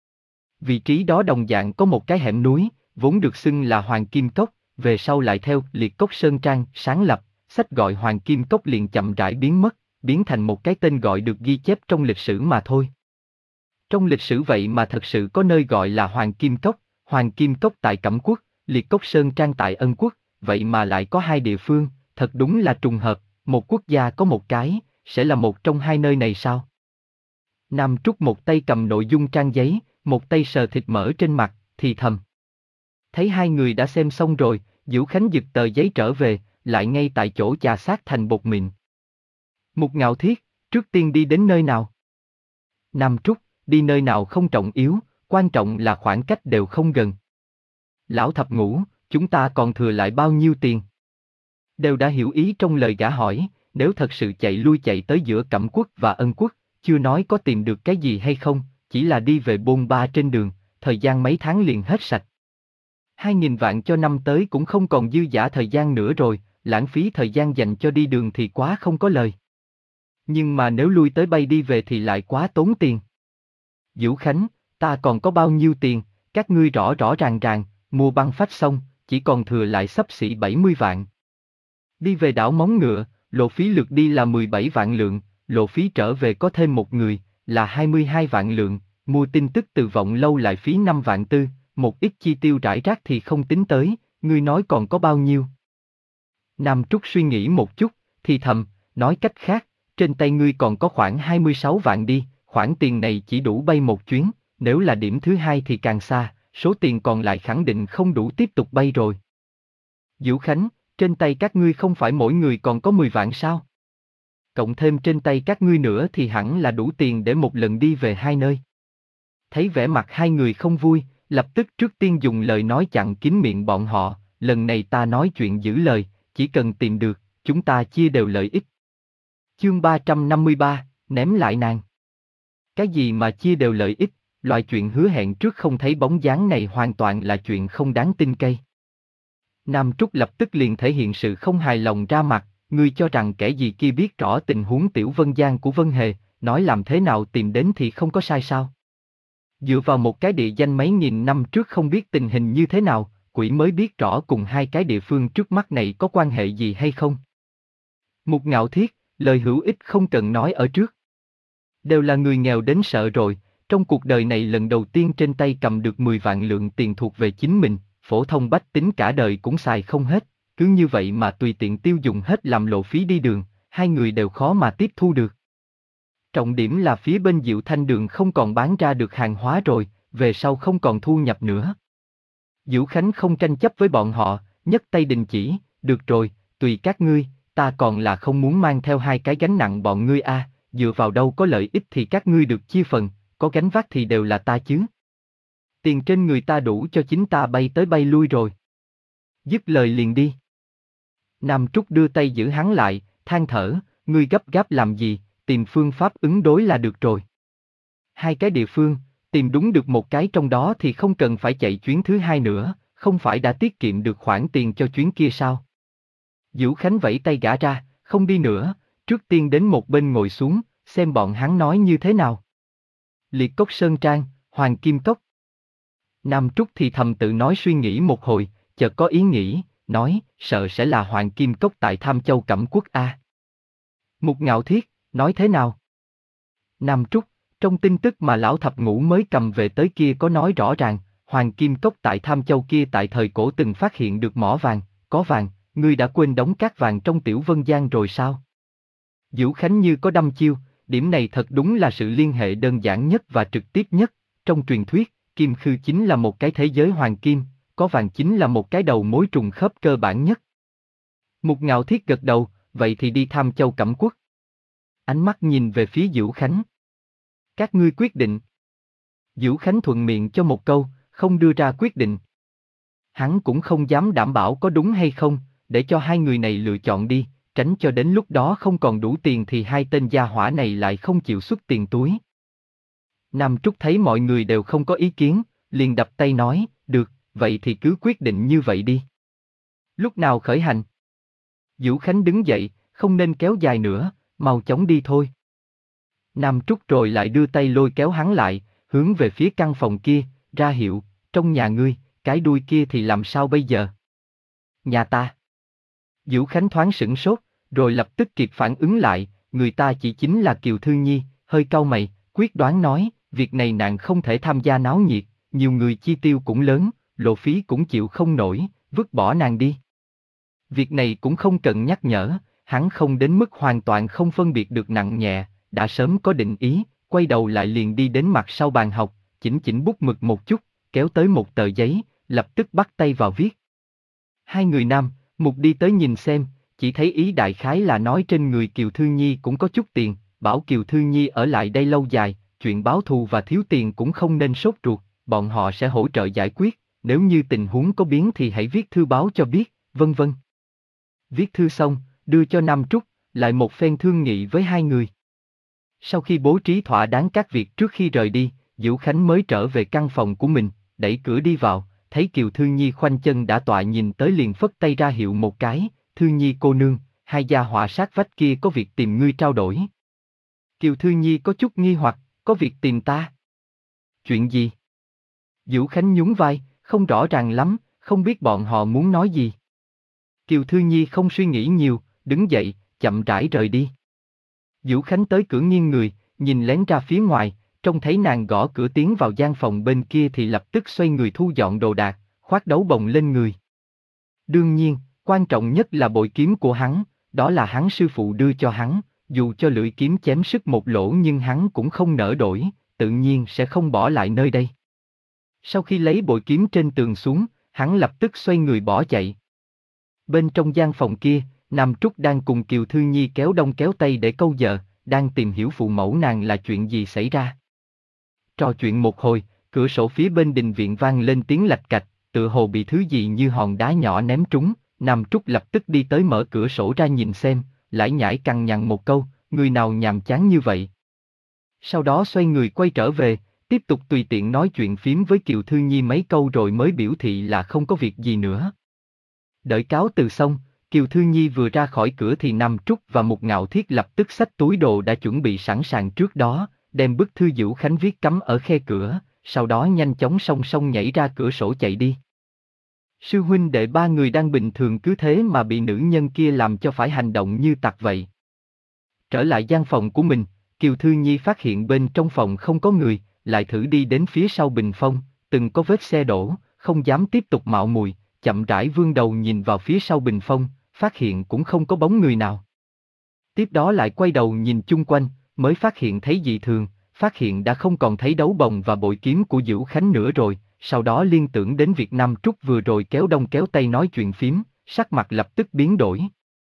Vị trí đó đồng dạng có một cái hẻm núi, vốn được xưng là Hoàng Kim Cốc, về sau lại theo Liệt Cốc Sơn Trang sáng lập, sách gọi Hoàng Kim Cốc liền chậm rãi biến mất, biến thành một cái tên gọi được ghi chép trong lịch sử mà thôi. Trong lịch sử vậy mà thật sự có nơi gọi là Hoàng Kim Cốc, Hoàng Kim Cốc tại Cẩm Quốc, Liệt Cốc Sơn Trang tại Ân Quốc, vậy mà lại có hai địa phương, thật đúng là trùng hợp, một quốc gia có một cái, sẽ là một trong hai nơi này sao? Nam Trúc một tay cầm nội dung trang giấy, một tay sờ thịt mỡ trên mặt, thì thầm. Thấy hai người đã xem xong rồi, Diễu Khánh giật tờ giấy trở về, lại ngay tại chỗ chà sát thành bột mịn. Mục Ngạo Thiết, trước tiên đi đến nơi nào? Nam Trúc, đi nơi nào không trọng yếu, quan trọng là khoảng cách đều không gần. Lão thập ngũ, chúng ta còn thừa lại bao nhiêu tiền? Đều đã hiểu ý trong lời gã hỏi, nếu thật sự chạy lui chạy tới giữa Cẩm Quốc và Ân Quốc, chưa nói có tìm được cái gì hay không, chỉ là đi về bôn ba trên đường, thời gian mấy tháng liền hết sạch. Hai nghìn vạn cho năm tới cũng không còn dư dả thời gian nữa rồi, lãng phí thời gian dành cho đi đường thì quá không có lời. Nhưng mà nếu lui tới bay đi về thì lại quá tốn tiền. Diễu Khánh, ta còn có bao nhiêu tiền, các ngươi rõ rõ ràng ràng, mua băng phách xong, chỉ còn thừa lại xấp xỉ bảy mươi vạn. Đi về đảo Móng Ngựa, lộ phí lượt đi là mười bảy vạn lượng, lộ phí trở về có thêm một người, là hai mươi hai vạn lượng, mua tin tức từ Vọng Lâu lại phí năm vạn tư, một ít chi tiêu rải rác thì không tính tới, ngươi nói còn có bao nhiêu? Nam Trúc suy nghĩ một chút, thì thầm, nói cách khác, trên tay ngươi còn có khoảng hai mươi sáu vạn đi, khoản tiền này chỉ đủ bay một chuyến, nếu là điểm thứ hai thì càng xa, số tiền còn lại khẳng định không đủ tiếp tục bay rồi. Diễu Khánh, trên tay các ngươi không phải mỗi người còn có mười vạn sao? Cộng thêm trên tay các ngươi nữa thì hẳn là đủ tiền để một lần đi về hai nơi. Thấy vẻ mặt hai người không vui, lập tức trước tiên dùng lời nói chặn kín miệng bọn họ, lần này ta nói chuyện giữ lời, chỉ cần tìm được, chúng ta chia đều lợi ích. Chương ba trăm năm mươi ba, ném lại nàng. Cái gì mà chia đều lợi ích, loại chuyện hứa hẹn trước không thấy bóng dáng này hoàn toàn là chuyện không đáng tin cậy. Nam Trúc lập tức liền thể hiện sự không hài lòng ra mặt, ngươi cho rằng kẻ gì kia biết rõ tình huống Tiểu Vân Giang của Vân Hề, nói làm thế nào tìm đến thì không có sai sao. Dựa vào một cái địa danh mấy nghìn năm trước không biết tình hình như thế nào, quỷ mới biết rõ cùng hai cái địa phương trước mắt này có quan hệ gì hay không. Mục Ngạo Thiết, lời hữu ích không cần nói ở trước. Đều là người nghèo đến sợ rồi, trong cuộc đời này lần đầu tiên trên tay cầm được mười vạn lượng tiền thuộc về chính mình, phổ thông bách tính cả đời cũng xài không hết, cứ như vậy mà tùy tiện tiêu dùng hết làm lộ phí đi đường, hai người đều khó mà tiếp thu được. Trọng điểm là phía bên Diệu Thanh Đường không còn bán ra được hàng hóa rồi, về sau không còn thu nhập nữa. Diễu Khánh không tranh chấp với bọn họ, nhấc tay đình chỉ, được rồi, tùy các ngươi, ta còn là không muốn mang theo hai cái gánh nặng bọn ngươi a, à, dựa vào đâu có lợi ích thì các ngươi được chia phần, có gánh vác thì đều là ta chứ. Tiền trên người ta đủ cho chính ta bay tới bay lui rồi. Dứt lời liền đi. Nam Trúc đưa tay giữ hắn lại, than thở, ngươi gấp gáp làm gì, tìm phương pháp ứng đối là được rồi. Hai cái địa phương, tìm đúng được một cái trong đó thì không cần phải chạy chuyến thứ hai nữa, không phải đã tiết kiệm được khoản tiền cho chuyến kia sao? Diễu Khánh vẫy tay gã ra, không đi nữa, trước tiên đến một bên ngồi xuống, xem bọn hắn nói như thế nào. Liệt Cốc Sơn Trang, Hoàng Kim Cốc. Nam Trúc thì thầm tự nói suy nghĩ một hồi, chợt có ý nghĩ, nói, sợ sẽ là Hoàng Kim Cốc tại Tham Châu Cẩm Quốc a. Mục Ngạo Thiết, nói thế nào? Nam Trúc, trong tin tức mà lão thập ngũ mới cầm về tới kia có nói rõ ràng, Hoàng Kim Cốc tại Tham Châu kia tại thời cổ từng phát hiện được mỏ vàng, có vàng, ngươi đã quên đống cát vàng trong Tiểu Vân Giang rồi sao? Diễu Khánh như có đăm chiêu, điểm này thật đúng là sự liên hệ đơn giản nhất và trực tiếp nhất, trong truyền thuyết, Kim Khư chính là một cái thế giới hoàng kim, có vàng chính là một cái đầu mối trùng khớp cơ bản nhất. Mục Ngạo Thiết gật đầu, vậy thì đi Tham Châu Cẩm Quốc. Ánh mắt nhìn về phía Diễu Khánh. Các ngươi quyết định. Diễu Khánh thuận miệng cho một câu, không đưa ra quyết định. Hắn cũng không dám đảm bảo có đúng hay không, để cho hai người này lựa chọn đi, tránh cho đến lúc đó không còn đủ tiền thì hai tên gia hỏa này lại không chịu xuất tiền túi. Nam Trúc thấy mọi người đều không có ý kiến, liền đập tay nói, được, vậy thì cứ quyết định như vậy đi. Lúc nào khởi hành? Diễu Khánh đứng dậy, không nên kéo dài nữa, mau chóng đi thôi. Nam Trúc rồi lại đưa tay lôi kéo hắn lại, hướng về phía căn phòng kia, ra hiệu, trong nhà ngươi, cái đuôi kia thì làm sao bây giờ? Nhà ta. Diễu Khánh thoáng sửng sốt, rồi lập tức kịp phản ứng lại, người ta chỉ chính là Kiều Thư Nhi, hơi cau mày, quyết đoán nói, việc này nàng không thể tham gia náo nhiệt, nhiều người chi tiêu cũng lớn, lộ phí cũng chịu không nổi, vứt bỏ nàng đi. Việc này cũng không cần nhắc nhở, hắn không đến mức hoàn toàn không phân biệt được nặng nhẹ, đã sớm có định ý, quay đầu lại liền đi đến mặt sau bàn học, chỉnh chỉnh bút mực một chút, kéo tới một tờ giấy, lập tức bắt tay vào viết. Hai người nam, Mục đi tới nhìn xem, chỉ thấy ý đại khái là nói trên người Kiều Thư Nhi cũng có chút tiền, bảo Kiều Thư Nhi ở lại đây lâu dài, chuyện báo thù và thiếu tiền cũng không nên sốt ruột, bọn họ sẽ hỗ trợ giải quyết, nếu như tình huống có biến thì hãy viết thư báo cho biết, vân vân. Viết thư xong, đưa cho Nam Trúc, lại một phen thương nghị với hai người. Sau khi bố trí thỏa đáng các việc trước khi rời đi, Diễu Khánh mới trở về căn phòng của mình, đẩy cửa đi vào, thấy Kiều Thư Nhi khoanh chân đã tọa nhìn tới liền phất tay ra hiệu một cái, Thư Nhi cô nương, hai gia họa sát vách kia có việc tìm ngươi trao đổi. Kiều Thư Nhi có chút nghi hoặc, có việc tìm ta. Chuyện gì? Vũ Khánh nhún vai, không rõ ràng lắm, không biết bọn họ muốn nói gì. Kiều Thư Nhi không suy nghĩ nhiều, đứng dậy, chậm rãi rời đi. Vũ Khánh tới cửa nghiêng người, nhìn lén ra phía ngoài, trông thấy nàng gõ cửa tiến vào gian phòng bên kia thì lập tức xoay người thu dọn đồ đạc, khoác đấu bồng lên người. Đương nhiên, quan trọng nhất là bội kiếm của hắn, đó là hắn sư phụ đưa cho hắn, dù cho lưỡi kiếm chém sức một lỗ nhưng hắn cũng không nỡ đổi, tự nhiên sẽ không bỏ lại nơi đây. Sau khi lấy bội kiếm trên tường xuống, hắn lập tức xoay người bỏ chạy. Bên trong gian phòng kia, Nam Trúc đang cùng Kiều Thư Nhi kéo đông kéo tây để câu vợ, đang tìm hiểu phụ mẫu nàng là chuyện gì xảy ra. Trò chuyện một hồi, cửa sổ phía bên đình viện vang lên tiếng lạch cạch, tựa hồ bị thứ gì như hòn đá nhỏ ném trúng. Nam Trúc lập tức đi tới mở cửa sổ ra nhìn xem, lải nhải cằn nhằn một câu, người nào nhàm chán như vậy. Sau đó xoay người quay trở về, tiếp tục tùy tiện nói chuyện phím với Kiều Thư Nhi mấy câu rồi mới biểu thị là không có việc gì nữa. Đợi cáo từ xong, Kiều Thư Nhi vừa ra khỏi cửa thì Nam Trúc và Mục Ngạo Thiết lập tức xách túi đồ đã chuẩn bị sẵn sàng trước đó, đem bức thư Vũ Khánh viết cắm ở khe cửa, sau đó nhanh chóng song song nhảy ra cửa sổ chạy đi. Sư huynh đệ ba người đang bình thường cứ thế mà bị nữ nhân kia làm cho phải hành động như tặc vậy. Trở lại gian phòng của mình, Kiều Thư Nhi phát hiện bên trong phòng không có người, lại thử đi đến phía sau bình phong, từng có vết xe đổ, không dám tiếp tục mạo muội, chậm rãi vươn đầu nhìn vào phía sau bình phong, phát hiện cũng không có bóng người nào. Tiếp đó lại quay đầu nhìn chung quanh, mới phát hiện thấy dị thường, phát hiện đã không còn thấy đấu bồng và bội kiếm của Vũ Khánh nữa rồi, sau đó liên tưởng đến việc Nam Trúc vừa rồi kéo đông kéo tây nói chuyện phím, sắc mặt lập tức biến đổi.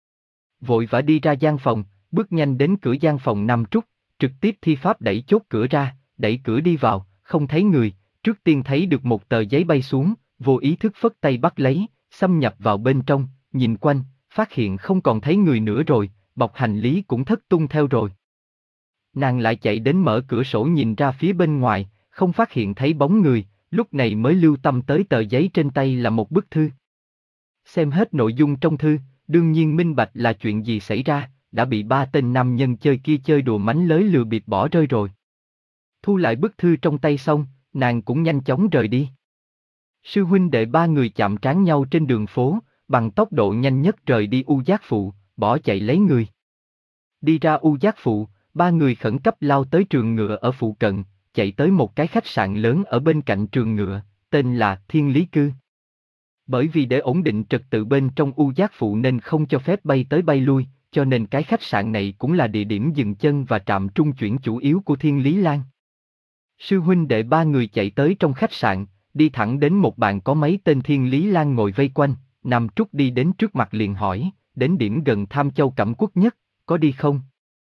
Vội vã đi ra gian phòng, bước nhanh đến cửa gian phòng Nam Trúc, trực tiếp thi pháp đẩy chốt cửa ra, đẩy cửa đi vào, không thấy người, trước tiên thấy được một tờ giấy bay xuống, vô ý thức phất tay bắt lấy, xâm nhập vào bên trong, nhìn quanh, phát hiện không còn thấy người nữa rồi, bọc hành lý cũng thất tung theo rồi. Nàng lại chạy đến mở cửa sổ nhìn ra phía bên ngoài, không phát hiện thấy bóng người, lúc này mới lưu tâm tới tờ giấy trên tay là một bức thư. Xem hết nội dung trong thư, đương nhiên minh bạch là chuyện gì xảy ra, đã bị ba tên nam nhân chơi kia chơi đùa mánh lới lừa bịp bỏ rơi rồi. Thu lại bức thư trong tay xong, nàng cũng nhanh chóng rời đi. Sư huynh đệ ba người chạm trán nhau trên đường phố, bằng tốc độ nhanh nhất rời đi U Giác Phụ, bỏ chạy lấy người. Đi ra U Giác Phụ, ba người khẩn cấp lao tới trường ngựa ở phụ cận, chạy tới một cái khách sạn lớn ở bên cạnh trường ngựa, tên là Thiên Lý Cư. Bởi vì để ổn định trật tự bên trong U Giác Phụ nên không cho phép bay tới bay lui, cho nên cái khách sạn này cũng là địa điểm dừng chân và trạm trung chuyển chủ yếu của Thiên Lý Lan. Sư huynh đệ ba người chạy tới trong khách sạn, đi thẳng đến một bàn có mấy tên Thiên Lý Lan ngồi vây quanh, Nam Trúc đi đến trước mặt liền hỏi, đến điểm gần Tham Châu Cẩm Quốc nhất, có đi không?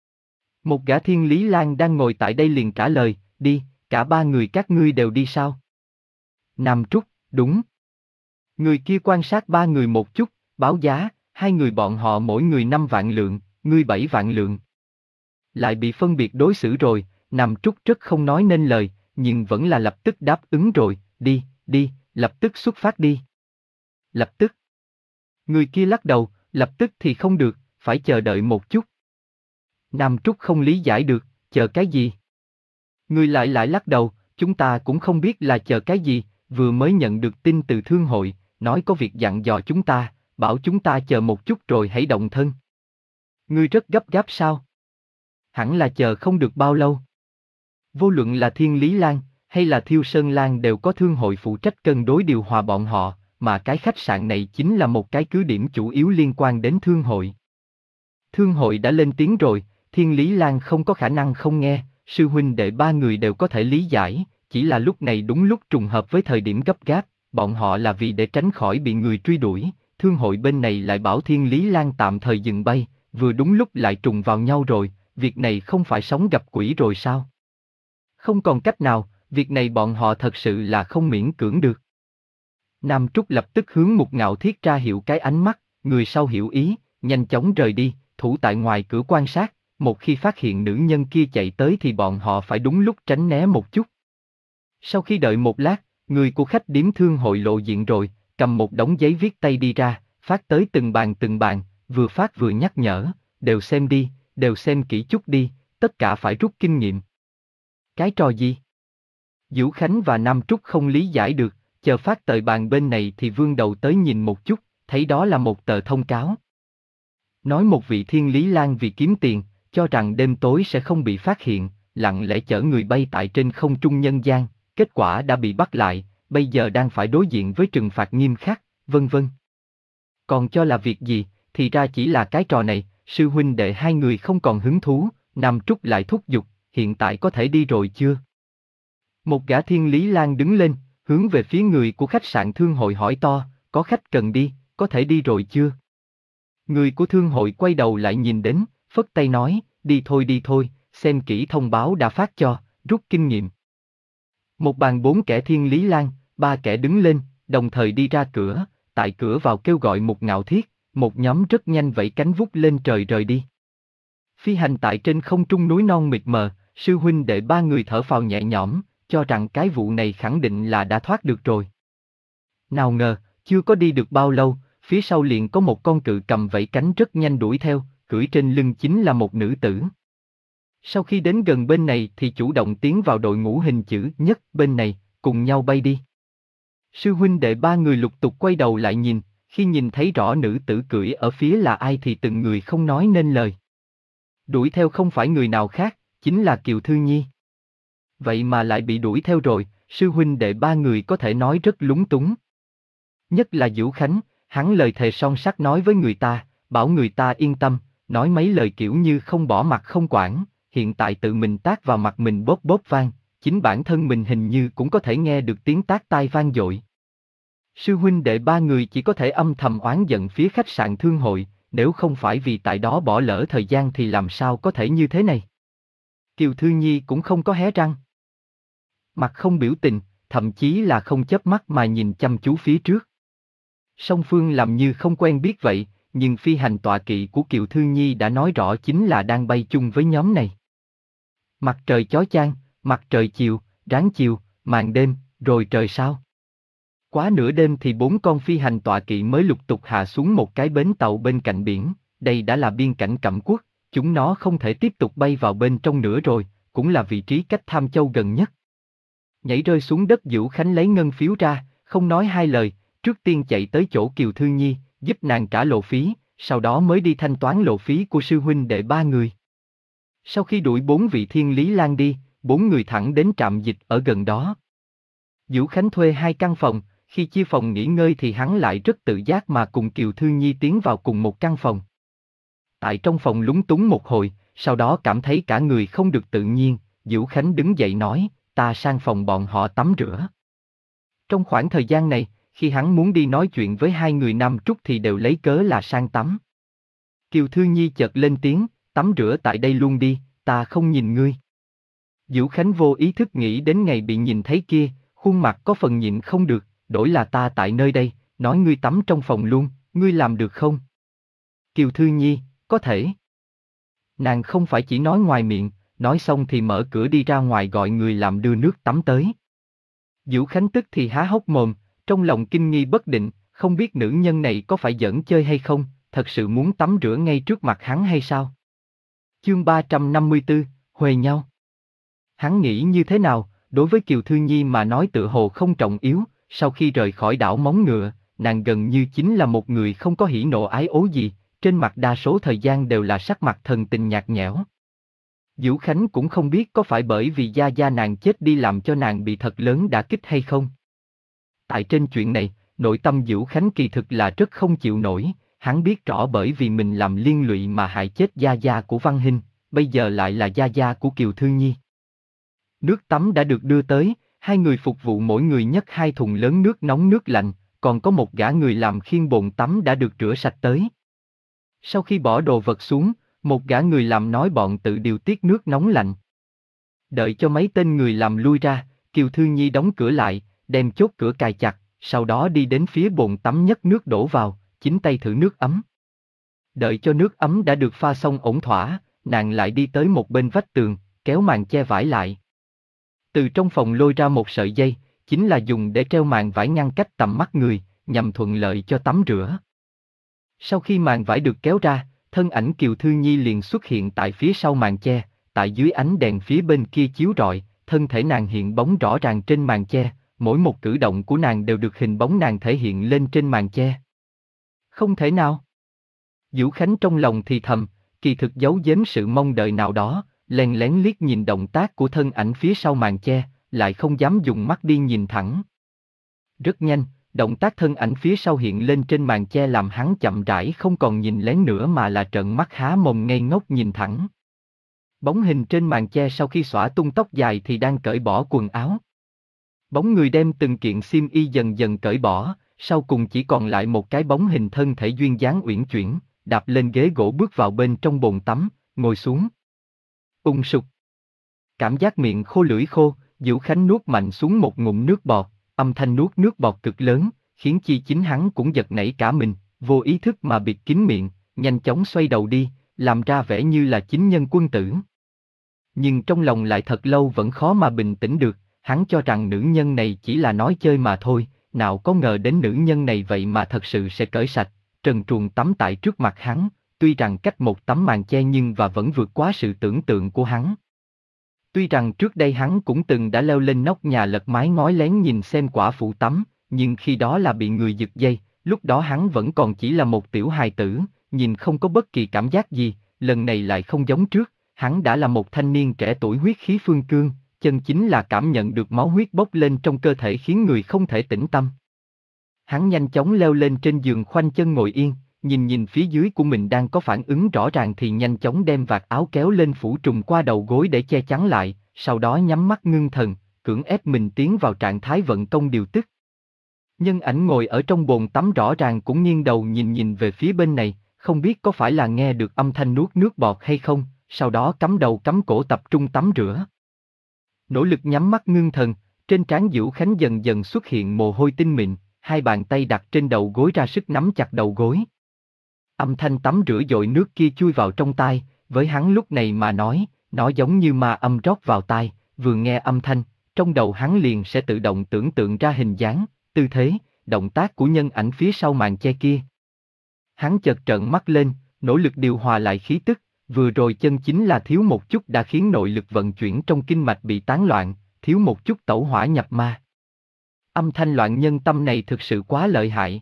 Một gã Thiên Lý Lan đang ngồi tại đây liền trả lời, đi, cả ba người các ngươi đều đi sao? Nam Trúc, đúng. Người kia quan sát ba người một chút, báo giá, hai người bọn họ mỗi người năm vạn lượng, ngươi bảy vạn lượng. Lại bị phân biệt đối xử rồi, Nam Trúc rất không nói nên lời, nhưng vẫn là lập tức đáp ứng rồi, đi, đi, lập tức xuất phát đi. Lập tức. Người kia lắc đầu, lập tức thì không được, phải chờ đợi một chút. Nam Trúc không lý giải được, chờ cái gì? Người lại lại lắc đầu, chúng ta cũng không biết là chờ cái gì, vừa mới nhận được tin từ thương hội, nói có việc dặn dò chúng ta, bảo chúng ta chờ một chút rồi hãy động thân. Ngươi rất gấp gáp sao? Hẳn là chờ không được bao lâu. Vô luận là Thiên Lý Lan, hay là Thiêu Sơn Lan đều có thương hội phụ trách cân đối điều hòa bọn họ, mà cái khách sạn này chính là một cái cứ điểm chủ yếu liên quan đến thương hội. Thương hội đã lên tiếng rồi, Thiên Lý Lan không có khả năng không nghe, sư huynh đệ ba người đều có thể lý giải, chỉ là lúc này đúng lúc trùng hợp với thời điểm gấp gáp, bọn họ là vì để tránh khỏi bị người truy đuổi, thương hội bên này lại bảo Thiên Lý Lan tạm thời dừng bay, vừa đúng lúc lại trùng vào nhau rồi, việc này không phải sống gặp quỷ rồi sao? Không còn cách nào, việc này bọn họ thật sự là không miễn cưỡng được. Nam Trúc lập tức hướng Mục Ngạo Thiết ra hiệu cái ánh mắt, người sau hiểu ý, nhanh chóng rời đi, thủ tại ngoài cửa quan sát, một khi phát hiện nữ nhân kia chạy tới thì bọn họ phải đúng lúc tránh né một chút. Sau khi đợi một lát, người của khách điếm thương hội lộ diện rồi, cầm một đống giấy viết tay đi ra, phát tới từng bàn từng bàn, vừa phát vừa nhắc nhở, đều xem đi, đều xem kỹ chút đi, tất cả phải rút kinh nghiệm. Cái trò gì? Diễu Khánh và Nam Trúc không lý giải được, chờ phát tờ bàn bên này thì vươn đầu tới nhìn một chút, thấy đó là một tờ thông cáo. Nói một vị thiên lý lang vì kiếm tiền, cho rằng đêm tối sẽ không bị phát hiện, lặng lẽ chở người bay tại trên không trung nhân gian, kết quả đã bị bắt lại, bây giờ đang phải đối diện với trừng phạt nghiêm khắc, vân vân. Còn cho là việc gì, thì ra chỉ là cái trò này, sư huynh đệ hai người không còn hứng thú, Nam Trúc lại thúc giục, hiện tại có thể đi rồi chưa? Một gã thiên lý lang đứng lên, hướng về phía người của khách sạn thương hội hỏi to, có khách cần đi, có thể đi rồi chưa? Người của thương hội quay đầu lại nhìn đến, phất tay nói, đi thôi đi thôi, xem kỹ thông báo đã phát cho, rút kinh nghiệm. Một bàn bốn kẻ thiên lý lang, ba kẻ đứng lên, đồng thời đi ra cửa, tại cửa vào kêu gọi một ngạo thiết, một nhóm rất nhanh vẫy cánh vút lên trời rời đi. Phi hành tại trên không trung núi non mịt mờ, sư huynh đệ ba người thở phào nhẹ nhõm, cho rằng cái vụ này khẳng định là đã thoát được rồi. Nào ngờ, chưa có đi được bao lâu, phía sau liền có một con cự cầm vẫy cánh rất nhanh đuổi theo, cưỡi trên lưng chính là một nữ tử. Sau khi đến gần bên này thì chủ động tiến vào đội ngũ hình chữ nhất bên này, cùng nhau bay đi. Sư huynh đệ ba người lục tục quay đầu lại nhìn, khi nhìn thấy rõ nữ tử cưỡi ở phía là ai thì từng người không nói nên lời. Đuổi theo không phải người nào khác, chính là Kiều Thư Nhi. Vậy mà lại bị đuổi theo rồi, sư huynh đệ ba người có thể nói rất lúng túng. Nhất là Diễu Khánh, hắn lời thề son sắt nói với người ta, bảo người ta yên tâm, nói mấy lời kiểu như không bỏ mặt không quản, hiện tại tự mình tát vào mặt mình bóp bóp vang, chính bản thân mình hình như cũng có thể nghe được tiếng tát tai vang dội. Sư huynh đệ ba người chỉ có thể âm thầm oán giận phía khách sạn thương hội, nếu không phải vì tại đó bỏ lỡ thời gian thì làm sao có thể như thế này. Kiều Thư Nhi cũng không có hé răng. Mặt không biểu tình, thậm chí là không chớp mắt mà nhìn chăm chú phía trước. Song phương làm như không quen biết vậy, nhưng phi hành tọa kỵ của Kiều Thư Nhi đã nói rõ chính là đang bay chung với nhóm này. Mặt trời chói chang, mặt trời chiều, ráng chiều, màn đêm, rồi trời sao? Quá nửa đêm thì bốn con phi hành tọa kỵ mới lục tục hạ xuống một cái bến tàu bên cạnh biển, đây đã là biên cảnh Cẩm Quốc, chúng nó không thể tiếp tục bay vào bên trong nữa rồi, cũng là vị trí cách Tham Châu gần nhất. Nhảy rơi xuống đất Diễu Khánh lấy ngân phiếu ra, không nói hai lời, trước tiên chạy tới chỗ Kiều Thư Nhi, giúp nàng trả lộ phí, sau đó mới đi thanh toán lộ phí của sư huynh đệ ba người. Sau khi đuổi bốn vị thiên lý lang đi, bốn người thẳng đến trạm dịch ở gần đó. Diễu Khánh thuê hai căn phòng, khi chia phòng nghỉ ngơi thì hắn lại rất tự giác mà cùng Kiều Thư Nhi tiến vào cùng một căn phòng. Tại trong phòng lúng túng một hồi, sau đó cảm thấy cả người không được tự nhiên, Diễu Khánh đứng dậy nói, ta sang phòng bọn họ tắm rửa. Trong khoảng thời gian này, khi hắn muốn đi nói chuyện với hai người Nam Trúc thì đều lấy cớ là sang tắm. Kiều Thư Nhi chợt lên tiếng, tắm rửa tại đây luôn đi, ta không nhìn ngươi. Diễu Khánh vô ý thức nghĩ đến ngày bị nhìn thấy kia, khuôn mặt có phần nhịn không được, đổi là ta tại nơi đây, nói ngươi tắm trong phòng luôn, ngươi làm được không? Kiều Thư Nhi, có thể. Nàng không phải chỉ nói ngoài miệng, nói xong thì mở cửa đi ra ngoài gọi người làm đưa nước tắm tới. Diễu Khánh tức thì há hốc mồm, trong lòng kinh nghi bất định, không biết nữ nhân này có phải giỡn chơi hay không, thật sự muốn tắm rửa ngay trước mặt hắn hay sao? Chương ba trăm năm mươi tư, Huề nhau. Hắn nghĩ như thế nào, đối với Kiều Thư Nhi mà nói tự hồ không trọng yếu, sau khi rời khỏi đảo Móng Ngựa, nàng gần như chính là một người không có hỉ nộ ái ố gì, trên mặt đa số thời gian đều là sắc mặt thần tình nhạt nhẽo. Diễu Khánh cũng không biết có phải bởi vì gia gia nàng chết đi làm cho nàng bị thật lớn đả kích hay không. Tại trên chuyện này, nội tâm Diễu Khánh kỳ thực là rất không chịu nổi, hắn biết rõ bởi vì mình làm liên lụy mà hại chết gia gia của Văn Hinh, bây giờ lại là gia gia của Kiều Thư Nhi. Nước tắm đã được đưa tới, hai người phục vụ mỗi người nhấc hai thùng lớn nước nóng nước lạnh, còn có một gã người làm khiêng bồn tắm đã được rửa sạch tới. Sau khi bỏ đồ vật xuống, một gã người làm nói bọn tự điều tiết nước nóng lạnh. Đợi cho mấy tên người làm lui ra, Kiều Thư Nhi đóng cửa lại, đem chốt cửa cài chặt, sau đó đi đến phía bồn tắm nhấc nước đổ vào, chính tay thử nước ấm. Đợi cho nước ấm đã được pha xong ổn thỏa, nàng lại đi tới một bên vách tường, kéo màn che vải lại. Từ trong phòng lôi ra một sợi dây, chính là dùng để treo màn vải ngăn cách tầm mắt người, nhằm thuận lợi cho tắm rửa. Sau khi màn vải được kéo ra, thân ảnh Kiều Thư Nhi liền xuất hiện tại phía sau màn che, tại dưới ánh đèn phía bên kia chiếu rọi, thân thể nàng hiện bóng rõ ràng trên màn che, mỗi một cử động của nàng đều được hình bóng nàng thể hiện lên trên màn che. Không thể nào. Vũ Khánh trong lòng thì thầm, kỳ thực giấu giếm sự mong đợi nào đó, lén lén liếc nhìn động tác của thân ảnh phía sau màn che, lại không dám dùng mắt đi nhìn thẳng. Rất nhanh, động tác thân ảnh phía sau hiện lên trên màn che làm hắn chậm rãi không còn nhìn lén nữa mà là trợn mắt há mồm ngây ngốc nhìn thẳng. Bóng hình trên màn che sau khi xõa tung tóc dài thì đang cởi bỏ quần áo. Bóng người đem từng kiện xiêm y dần dần cởi bỏ, sau cùng chỉ còn lại một cái bóng hình thân thể duyên dáng uyển chuyển, đạp lên ghế gỗ bước vào bên trong bồn tắm, ngồi xuống. Ung sục. Cảm giác miệng khô lưỡi khô, Vũ Khánh nuốt mạnh xuống một ngụm nước bọt, âm thanh nuốt nước bọt cực lớn, khiến chi chính hắn cũng giật nảy cả mình, vô ý thức mà bịt kín miệng, nhanh chóng xoay đầu đi, làm ra vẻ như là chính nhân quân tử. Nhưng trong lòng lại thật lâu vẫn khó mà bình tĩnh được, hắn cho rằng nữ nhân này chỉ là nói chơi mà thôi, nào có ngờ đến nữ nhân này vậy mà thật sự sẽ cởi sạch, trần truồng tắm tại trước mặt hắn, tuy rằng cách một tấm màn che nhưng và vẫn vượt quá sự tưởng tượng của hắn. Tuy rằng trước đây hắn cũng từng đã leo lên nóc nhà lật mái ngói lén nhìn xem quả phụ tắm, nhưng khi đó là bị người giật dây, lúc đó hắn vẫn còn chỉ là một tiểu hài tử, nhìn không có bất kỳ cảm giác gì, lần này lại không giống trước, hắn đã là một thanh niên trẻ tuổi huyết khí phương cương, chân chính là cảm nhận được máu huyết bốc lên trong cơ thể khiến người không thể tĩnh tâm. Hắn nhanh chóng leo lên trên giường khoanh chân ngồi yên, nhìn nhìn phía dưới của mình đang có phản ứng rõ ràng thì nhanh chóng đem vạt áo kéo lên phủ trùm qua đầu gối để che chắn lại, sau đó nhắm mắt ngưng thần, cưỡng ép mình tiến vào trạng thái vận công điều tức. Nhân ảnh ngồi ở trong bồn tắm rõ ràng cũng nghiêng đầu nhìn nhìn về phía bên này, không biết có phải là nghe được âm thanh nuốt nước bọt hay không, sau đó cắm đầu cắm cổ tập trung tắm rửa. Nỗ lực nhắm mắt ngưng thần, trên trán Vũ Khánh dần dần xuất hiện mồ hôi tinh mịn, hai bàn tay đặt trên đầu gối ra sức nắm chặt đầu gối. Âm thanh tắm rửa dội nước kia chui vào trong tai, với hắn lúc này mà nói, nó giống như ma âm rót vào tai, vừa nghe âm thanh, trong đầu hắn liền sẽ tự động tưởng tượng ra hình dáng, tư thế, động tác của nhân ảnh phía sau màn che kia. Hắn chợt trợn mắt lên, nỗ lực điều hòa lại khí tức, vừa rồi chân chính là thiếu một chút đã khiến nội lực vận chuyển trong kinh mạch bị tán loạn, thiếu một chút tẩu hỏa nhập ma. Âm thanh loạn nhân tâm này thực sự quá lợi hại.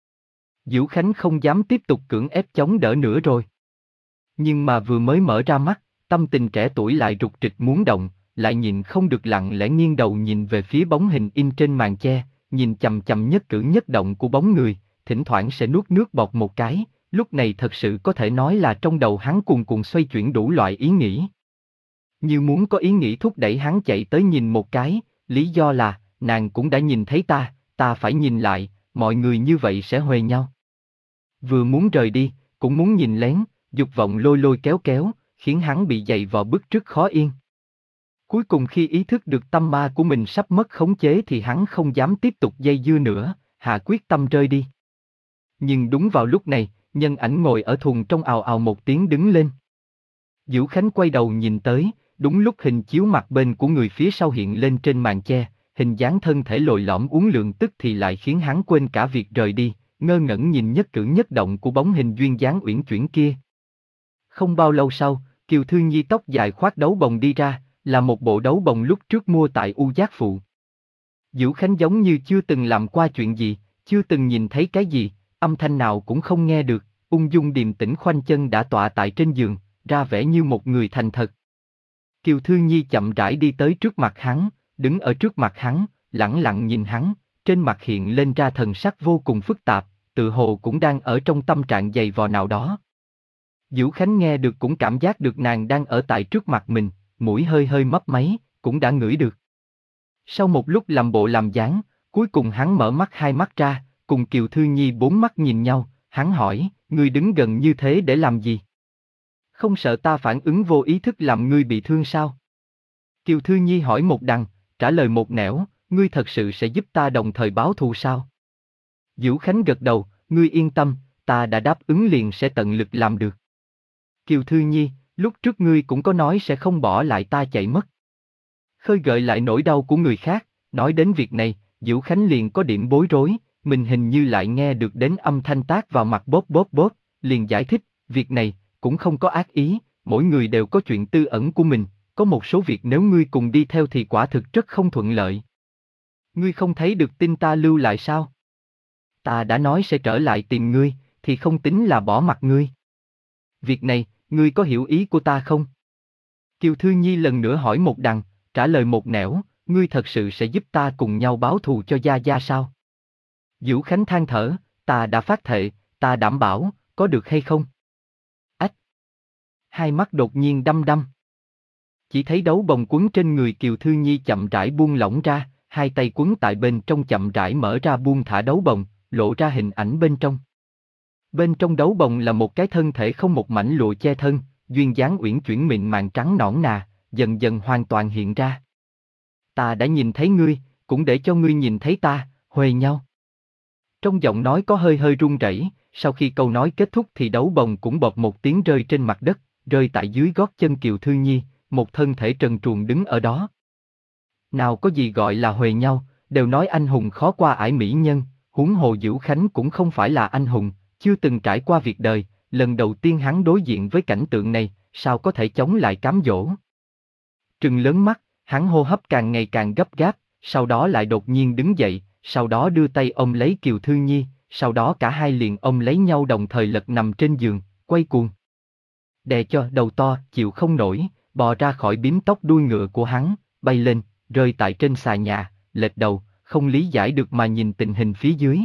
Vũ Khánh không dám tiếp tục cưỡng ép chống đỡ nữa rồi. Nhưng mà vừa mới mở ra mắt, tâm tình trẻ tuổi lại rục rịch muốn động, lại nhìn không được lặng lẽ nghiêng đầu nhìn về phía bóng hình in trên màn che, nhìn chằm chằm nhất cử nhất động của bóng người, thỉnh thoảng sẽ nuốt nước bọt một cái, lúc này thật sự có thể nói là trong đầu hắn cuồn cuộn xoay chuyển đủ loại ý nghĩ. Như muốn có ý nghĩ thúc đẩy hắn chạy tới nhìn một cái, lý do là, nàng cũng đã nhìn thấy ta, ta phải nhìn lại, mọi người như vậy sẽ huề nhau. Vừa muốn rời đi, cũng muốn nhìn lén, dục vọng lôi lôi kéo kéo, khiến hắn bị dày vò bức trước khó yên. Cuối cùng khi ý thức được tâm ma của mình sắp mất khống chế thì hắn không dám tiếp tục dây dưa nữa, hạ quyết tâm rơi đi. Nhưng đúng vào lúc này, nhân ảnh ngồi ở thùng trong ào ào một tiếng đứng lên. Vũ Khánh quay đầu nhìn tới, đúng lúc hình chiếu mặt bên của người phía sau hiện lên trên màn che, hình dáng thân thể lồi lõm uốn lượn tức thì lại khiến hắn quên cả việc rời đi, ngơ ngẩn nhìn nhất cử nhất động của bóng hình duyên dáng uyển chuyển kia. Không bao lâu sau, Kiều Thư Nhi tóc dài khoác đấu bồng đi ra, là một bộ đấu bồng lúc trước mua tại U Giác Phụ. Vũ Khánh giống như chưa từng làm qua chuyện gì, chưa từng nhìn thấy cái gì, âm thanh nào cũng không nghe được, ung dung điềm tĩnh khoanh chân đã tọa tại trên giường, ra vẻ như một người thành thật. Kiều Thư Nhi chậm rãi đi tới trước mặt hắn, đứng ở trước mặt hắn, lẳng lặng nhìn hắn, trên mặt hiện lên ra thần sắc vô cùng phức tạp, tự hồ cũng đang ở trong tâm trạng dày vò nào đó. Vũ Khánh nghe được cũng cảm giác được nàng đang ở tại trước mặt mình, mũi hơi hơi mấp máy, cũng đã ngửi được. Sau một lúc làm bộ làm dáng, cuối cùng hắn mở mắt hai mắt ra, cùng Kiều Thư Nhi bốn mắt nhìn nhau, hắn hỏi, ngươi đứng gần như thế để làm gì? Không sợ ta phản ứng vô ý thức làm ngươi bị thương sao? Kiều Thư Nhi hỏi một đằng, trả lời một nẻo, ngươi thật sự sẽ giúp ta đồng thời báo thù sao? Vũ Khánh gật đầu, ngươi yên tâm, ta đã đáp ứng liền sẽ tận lực làm được. Kiều Thư Nhi, lúc trước ngươi cũng có nói sẽ không bỏ lại ta chạy mất. Khơi gợi lại nỗi đau của người khác, nói đến việc này, Vũ Khánh liền có điểm bối rối, mình hình như lại nghe được đến âm thanh tác vào mặt bóp bóp bóp, liền giải thích, việc này, cũng không có ác ý, mỗi người đều có chuyện tư ẩn của mình, có một số việc nếu ngươi cùng đi theo thì quả thực rất không thuận lợi. Ngươi không thấy được tin ta lưu lại sao? Ta đã nói sẽ trở lại tìm ngươi, thì không tính là bỏ mặt ngươi. Việc này, ngươi có hiểu ý của ta không? Kiều Thư Nhi lần nữa hỏi một đằng, trả lời một nẻo, ngươi thật sự sẽ giúp ta cùng nhau báo thù cho Gia Gia sao? Vũ Khánh than thở, ta đã phát thệ, ta đảm bảo, có được hay không? Ách! Hai mắt đột nhiên đăm đăm. Chỉ thấy đấu bồng quấn trên người Kiều Thư Nhi chậm rãi buông lỏng ra, hai tay quấn tại bên trong chậm rãi mở ra buông thả đấu bồng, lộ ra hình ảnh bên trong. Bên trong đấu bồng là một cái thân thể không một mảnh lụa che thân, duyên dáng uyển chuyển mịn màng trắng nõn nà, dần dần hoàn toàn hiện ra. Ta đã nhìn thấy ngươi, cũng để cho ngươi nhìn thấy ta, huề nhau. Trong giọng nói có hơi hơi run rẩy, sau khi câu nói kết thúc thì đấu bồng cũng bọt một tiếng rơi trên mặt đất, rơi tại dưới gót chân Kiều Thư Nhi, một thân thể trần truồng đứng ở đó. Nào có gì gọi là huề nhau, đều nói anh hùng khó qua ải mỹ nhân, huống hồ Vũ Khánh cũng không phải là anh hùng, chưa từng trải qua việc đời, lần đầu tiên hắn đối diện với cảnh tượng này, sao có thể chống lại cám dỗ. Trừng lớn mắt, hắn hô hấp càng ngày càng gấp gáp, sau đó lại đột nhiên đứng dậy, sau đó đưa tay ôm lấy Kiều Thư Nhi, sau đó cả hai liền ôm lấy nhau đồng thời lật nằm trên giường, quay cuồng. Đè cho đầu to, chịu không nổi, bò ra khỏi bím tóc đuôi ngựa của hắn, bay lên, rơi tại trên xà nhà, lệch đầu, không lý giải được mà nhìn tình hình phía dưới.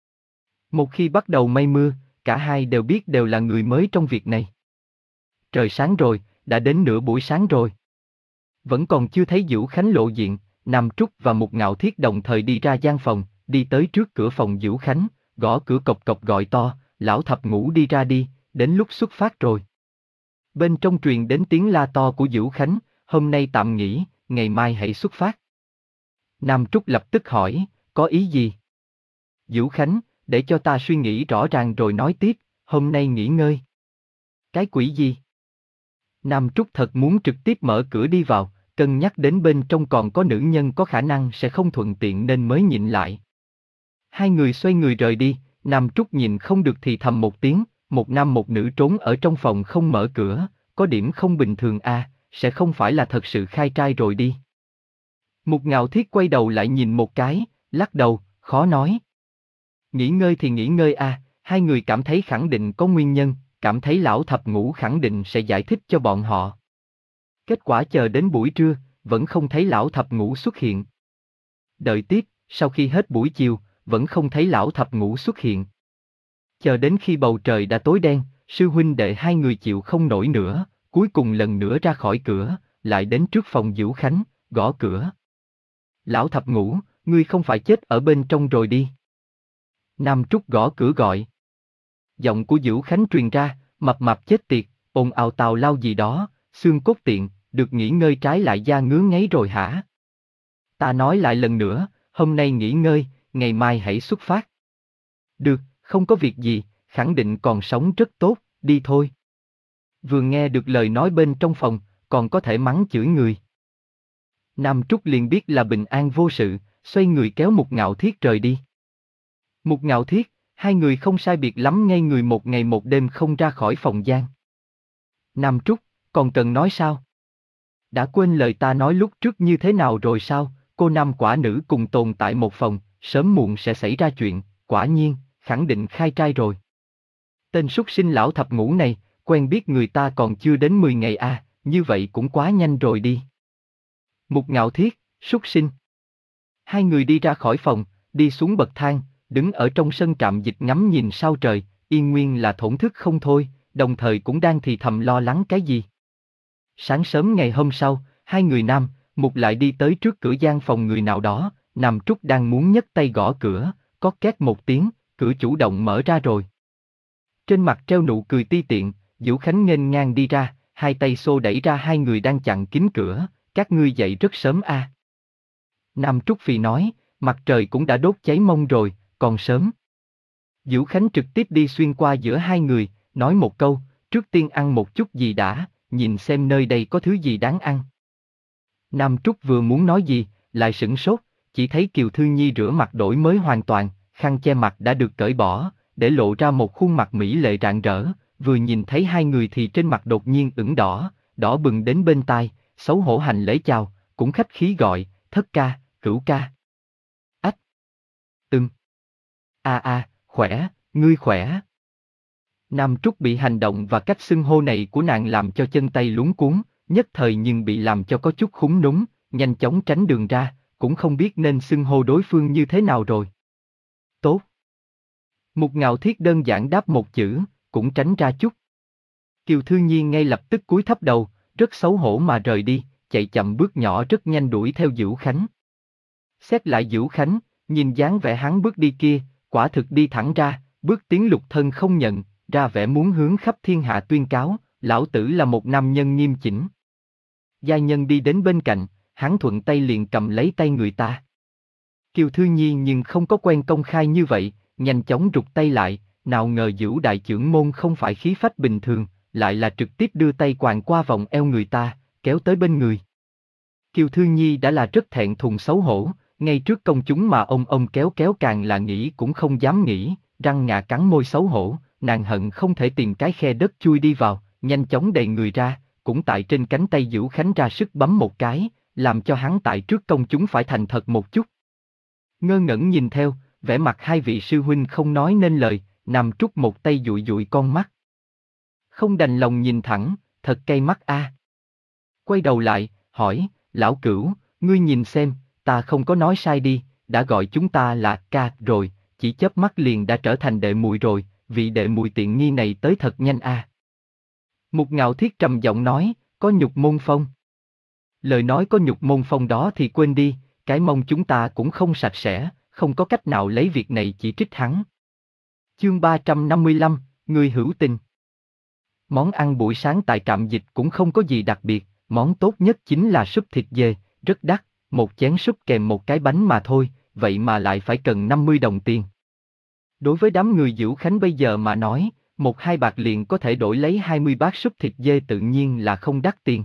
Một khi bắt đầu mây mưa, cả hai đều biết đều là người mới trong việc này. Trời sáng rồi, đã đến nửa buổi sáng rồi. Vẫn còn chưa thấy Vũ Khánh lộ diện, Nam Trúc và Mục Ngạo Thiết đồng thời đi ra gian phòng, đi tới trước cửa phòng Vũ Khánh, gõ cửa cộc cộc gọi to, lão thập ngũ đi ra đi, đến lúc xuất phát rồi. Bên trong truyền đến tiếng la to của Vũ Khánh, hôm nay tạm nghỉ, ngày mai hãy xuất phát. Nam Trúc lập tức hỏi, có ý gì? Vũ Khánh, để cho ta suy nghĩ rõ ràng rồi nói tiếp, hôm nay nghỉ ngơi. Cái quỷ gì? Nam Trúc thật muốn trực tiếp mở cửa đi vào, cân nhắc đến bên trong còn có nữ nhân có khả năng sẽ không thuận tiện nên mới nhịn lại. Hai người xoay người rời đi, Nam Trúc nhìn không được thì thầm một tiếng, một nam một nữ trốn ở trong phòng không mở cửa, có điểm không bình thường a, à, sẽ không phải là thật sự khai trai rồi đi. Mục Ngạo Thiết quay đầu lại nhìn một cái, lắc đầu, khó nói. Nghỉ ngơi thì nghỉ ngơi a, à, hai người cảm thấy khẳng định có nguyên nhân, cảm thấy lão thập ngũ khẳng định sẽ giải thích cho bọn họ. Kết quả chờ đến buổi trưa, vẫn không thấy lão thập ngũ xuất hiện. Đợi tiếp, sau khi hết buổi chiều, vẫn không thấy lão thập ngũ xuất hiện. Chờ đến khi bầu trời đã tối đen, sư huynh đệ hai người chịu không nổi nữa, cuối cùng lần nữa ra khỏi cửa, lại đến trước phòng Vũ Khánh, gõ cửa. Lão thập ngũ, ngươi không phải chết ở bên trong rồi đi. Nam Trúc gõ cửa gọi. Giọng của Vũ Khánh truyền ra, mập mạp chết tiệt, ồn ào tào lao gì đó, xương cốt tiện, được nghỉ ngơi trái lại da ngứa ngáy rồi hả? Ta nói lại lần nữa, hôm nay nghỉ ngơi, ngày mai hãy xuất phát. Được, không có việc gì, khẳng định còn sống rất tốt, đi thôi. Vừa nghe được lời nói bên trong phòng, còn có thể mắng chửi người. Nam Trúc liền biết là bình an vô sự, xoay người kéo Mục Ngạo Thiết rời đi. Mục Ngạo Thiết, hai người không sai biệt lắm ngay người một ngày một đêm không ra khỏi phòng gian. Nam Trúc, còn cần nói sao? Đã quên lời ta nói lúc trước như thế nào rồi sao? Cô nam quả nữ cùng tồn tại một phòng, sớm muộn sẽ xảy ra chuyện, quả nhiên, khẳng định khai trai rồi. Tên súc sinh lão thập ngũ này, quen biết người ta còn chưa đến mười ngày à, như vậy cũng quá nhanh rồi đi. Mục Ngạo Thiết, súc sinh. Hai người đi ra khỏi phòng, đi xuống bậc thang, đứng ở trong sân trạm dịch ngắm nhìn sao trời, yên nguyên là thổn thức không thôi, đồng thời cũng đang thì thầm lo lắng cái gì. Sáng sớm ngày hôm sau, hai người nam, Mục lại đi tới trước cửa gian phòng người nào đó, Nam Trúc đang muốn nhấc tay gõ cửa, có két một tiếng, cửa chủ động mở ra rồi. Trên mặt treo nụ cười ti tiện, Vũ Khánh nghênh ngang đi ra, hai tay xô đẩy ra hai người đang chặn kín cửa, các ngươi dậy rất sớm a. À. Nam Trúc Phi nói, mặt trời cũng đã đốt cháy mông rồi, còn sớm. Vũ Khánh trực tiếp đi xuyên qua giữa hai người, nói một câu, trước tiên ăn một chút gì đã, nhìn xem nơi đây có thứ gì đáng ăn. Nam Trúc vừa muốn nói gì, lại sửng sốt, chỉ thấy Kiều Thư Nhi rửa mặt đổi mới hoàn toàn, khăn che mặt đã được cởi bỏ, để lộ ra một khuôn mặt mỹ lệ rạng rỡ, vừa nhìn thấy hai người thì trên mặt đột nhiên ửng đỏ, đỏ bừng đến bên tai, xấu hổ hành lễ chào, cũng khách khí gọi, Thất ca, Cửu ca. Ách! Ừm. A a, khỏe, ngươi khỏe. Nam Trúc bị hành động và cách xưng hô này của nàng làm cho chân tay luống cuống, nhất thời nhưng bị làm cho có chút khúng núng, nhanh chóng tránh đường ra, cũng không biết nên xưng hô đối phương như thế nào rồi. Tốt. Mục Ngạo Thiết đơn giản đáp một chữ, cũng tránh ra chút. Kiều Thư Nhi ngay lập tức cúi thấp đầu, rất xấu hổ mà rời đi, chạy chậm bước nhỏ rất nhanh đuổi theo Dữu Khánh. Xét lại Dữu Khánh, nhìn dáng vẻ hắn bước đi kia, quả thực đi thẳng ra, bước tiến lục thân không nhận, ra vẻ muốn hướng khắp thiên hạ tuyên cáo, lão tử là một nam nhân nghiêm chỉnh. Gia nhân đi đến bên cạnh, hắn thuận tay liền cầm lấy tay người ta. Kiều Thư Nhi nhưng không có quen công khai như vậy, nhanh chóng rụt tay lại, nào ngờ Dữu đại trưởng môn không phải khí phách bình thường, lại là trực tiếp đưa tay quàng qua vòng eo người ta, kéo tới bên người. Kiều Thư Nhi đã là rất thẹn thùng xấu hổ, ngay trước công chúng mà ông ông kéo kéo càng là nghĩ cũng không dám nghĩ, răng ngà cắn môi xấu hổ, nàng hận không thể tìm cái khe đất chui đi vào, nhanh chóng đẩy người ra, cũng tại trên cánh tay Dữu Khánh ra sức bấm một cái, làm cho hắn tại trước công chúng phải thành thật một chút. Ngơ ngẩn nhìn theo, vẻ mặt hai vị sư huynh không nói nên lời, Nam Trúc một tay dụi dụi con mắt. Không đành lòng nhìn thẳng, thật cay mắt a. Quay đầu lại, hỏi, lão Cửu, ngươi nhìn xem, ta không có nói sai đi, đã gọi chúng ta là ca rồi, chỉ chớp mắt liền đã trở thành đệ muội rồi, vị đệ muội tiện nghi này tới thật nhanh a. Mục Ngạo Thiết trầm giọng nói, có nhục môn phong. Lời nói có nhục môn phong đó thì quên đi, cái mông chúng ta cũng không sạch sẽ, không có cách nào lấy việc này chỉ trích hắn. Chương ba trăm năm mươi lăm, người hữu tình. Món ăn buổi sáng tại trạm dịch cũng không có gì đặc biệt, món tốt nhất chính là súp thịt dê, rất đắt, một chén súp kèm một cái bánh mà thôi, vậy mà lại phải cần năm mươi đồng tiền. Đối với đám người Dữu Khánh bây giờ mà nói, một hai bạc liền có thể đổi lấy hai mươi bát súp thịt dê tự nhiên là không đắt tiền.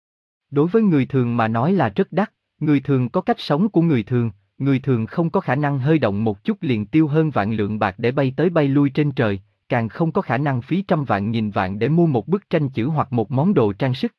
Đối với người thường mà nói là rất đắt, người thường có cách sống của người thường, người thường không có khả năng hơi động một chút liền tiêu hơn vạn lượng bạc để bay tới bay lui trên trời, càng không có khả năng phí trăm vạn nghìn vạn để mua một bức tranh chữ hoặc một món đồ trang sức.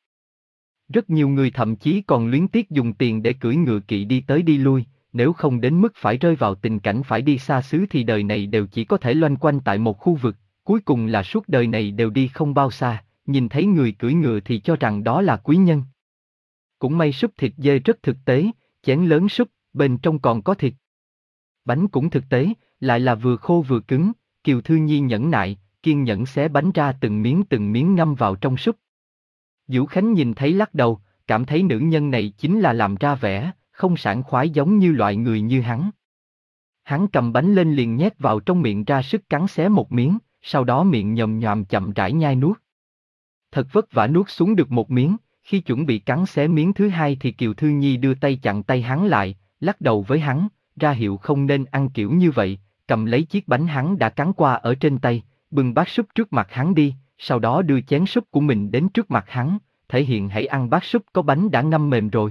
Rất nhiều người thậm chí còn luyến tiếc dùng tiền để cưỡi ngựa kỵ đi tới đi lui, nếu không đến mức phải rơi vào tình cảnh phải đi xa xứ thì đời này đều chỉ có thể loanh quanh tại một khu vực, cuối cùng là suốt đời này đều đi không bao xa, nhìn thấy người cưỡi ngựa thì cho rằng đó là quý nhân. Cũng may súp thịt dê rất thực tế, chén lớn súp, bên trong còn có thịt. Bánh cũng thực tế, lại là vừa khô vừa cứng, Kiều Thư Nhi nhẫn nại, kiên nhẫn xé bánh ra từng miếng từng miếng ngâm vào trong súp. Dữu Khánh nhìn thấy lắc đầu, cảm thấy nữ nhân này chính là làm ra vẻ, không sảng khoái giống như loại người như hắn. Hắn cầm bánh lên liền nhét vào trong miệng ra sức cắn xé một miếng, sau đó miệng nhồm nhòm chậm rãi nhai nuốt. Thật vất vả nuốt xuống được một miếng, khi chuẩn bị cắn xé miếng thứ hai thì Kiều Thư Nhi đưa tay chặn tay hắn lại, lắc đầu với hắn, ra hiệu không nên ăn kiểu như vậy, cầm lấy chiếc bánh hắn đã cắn qua ở trên tay, bưng bát súp trước mặt hắn đi, sau đó đưa chén súp của mình đến trước mặt hắn, thể hiện hãy ăn bát súp có bánh đã ngâm mềm rồi.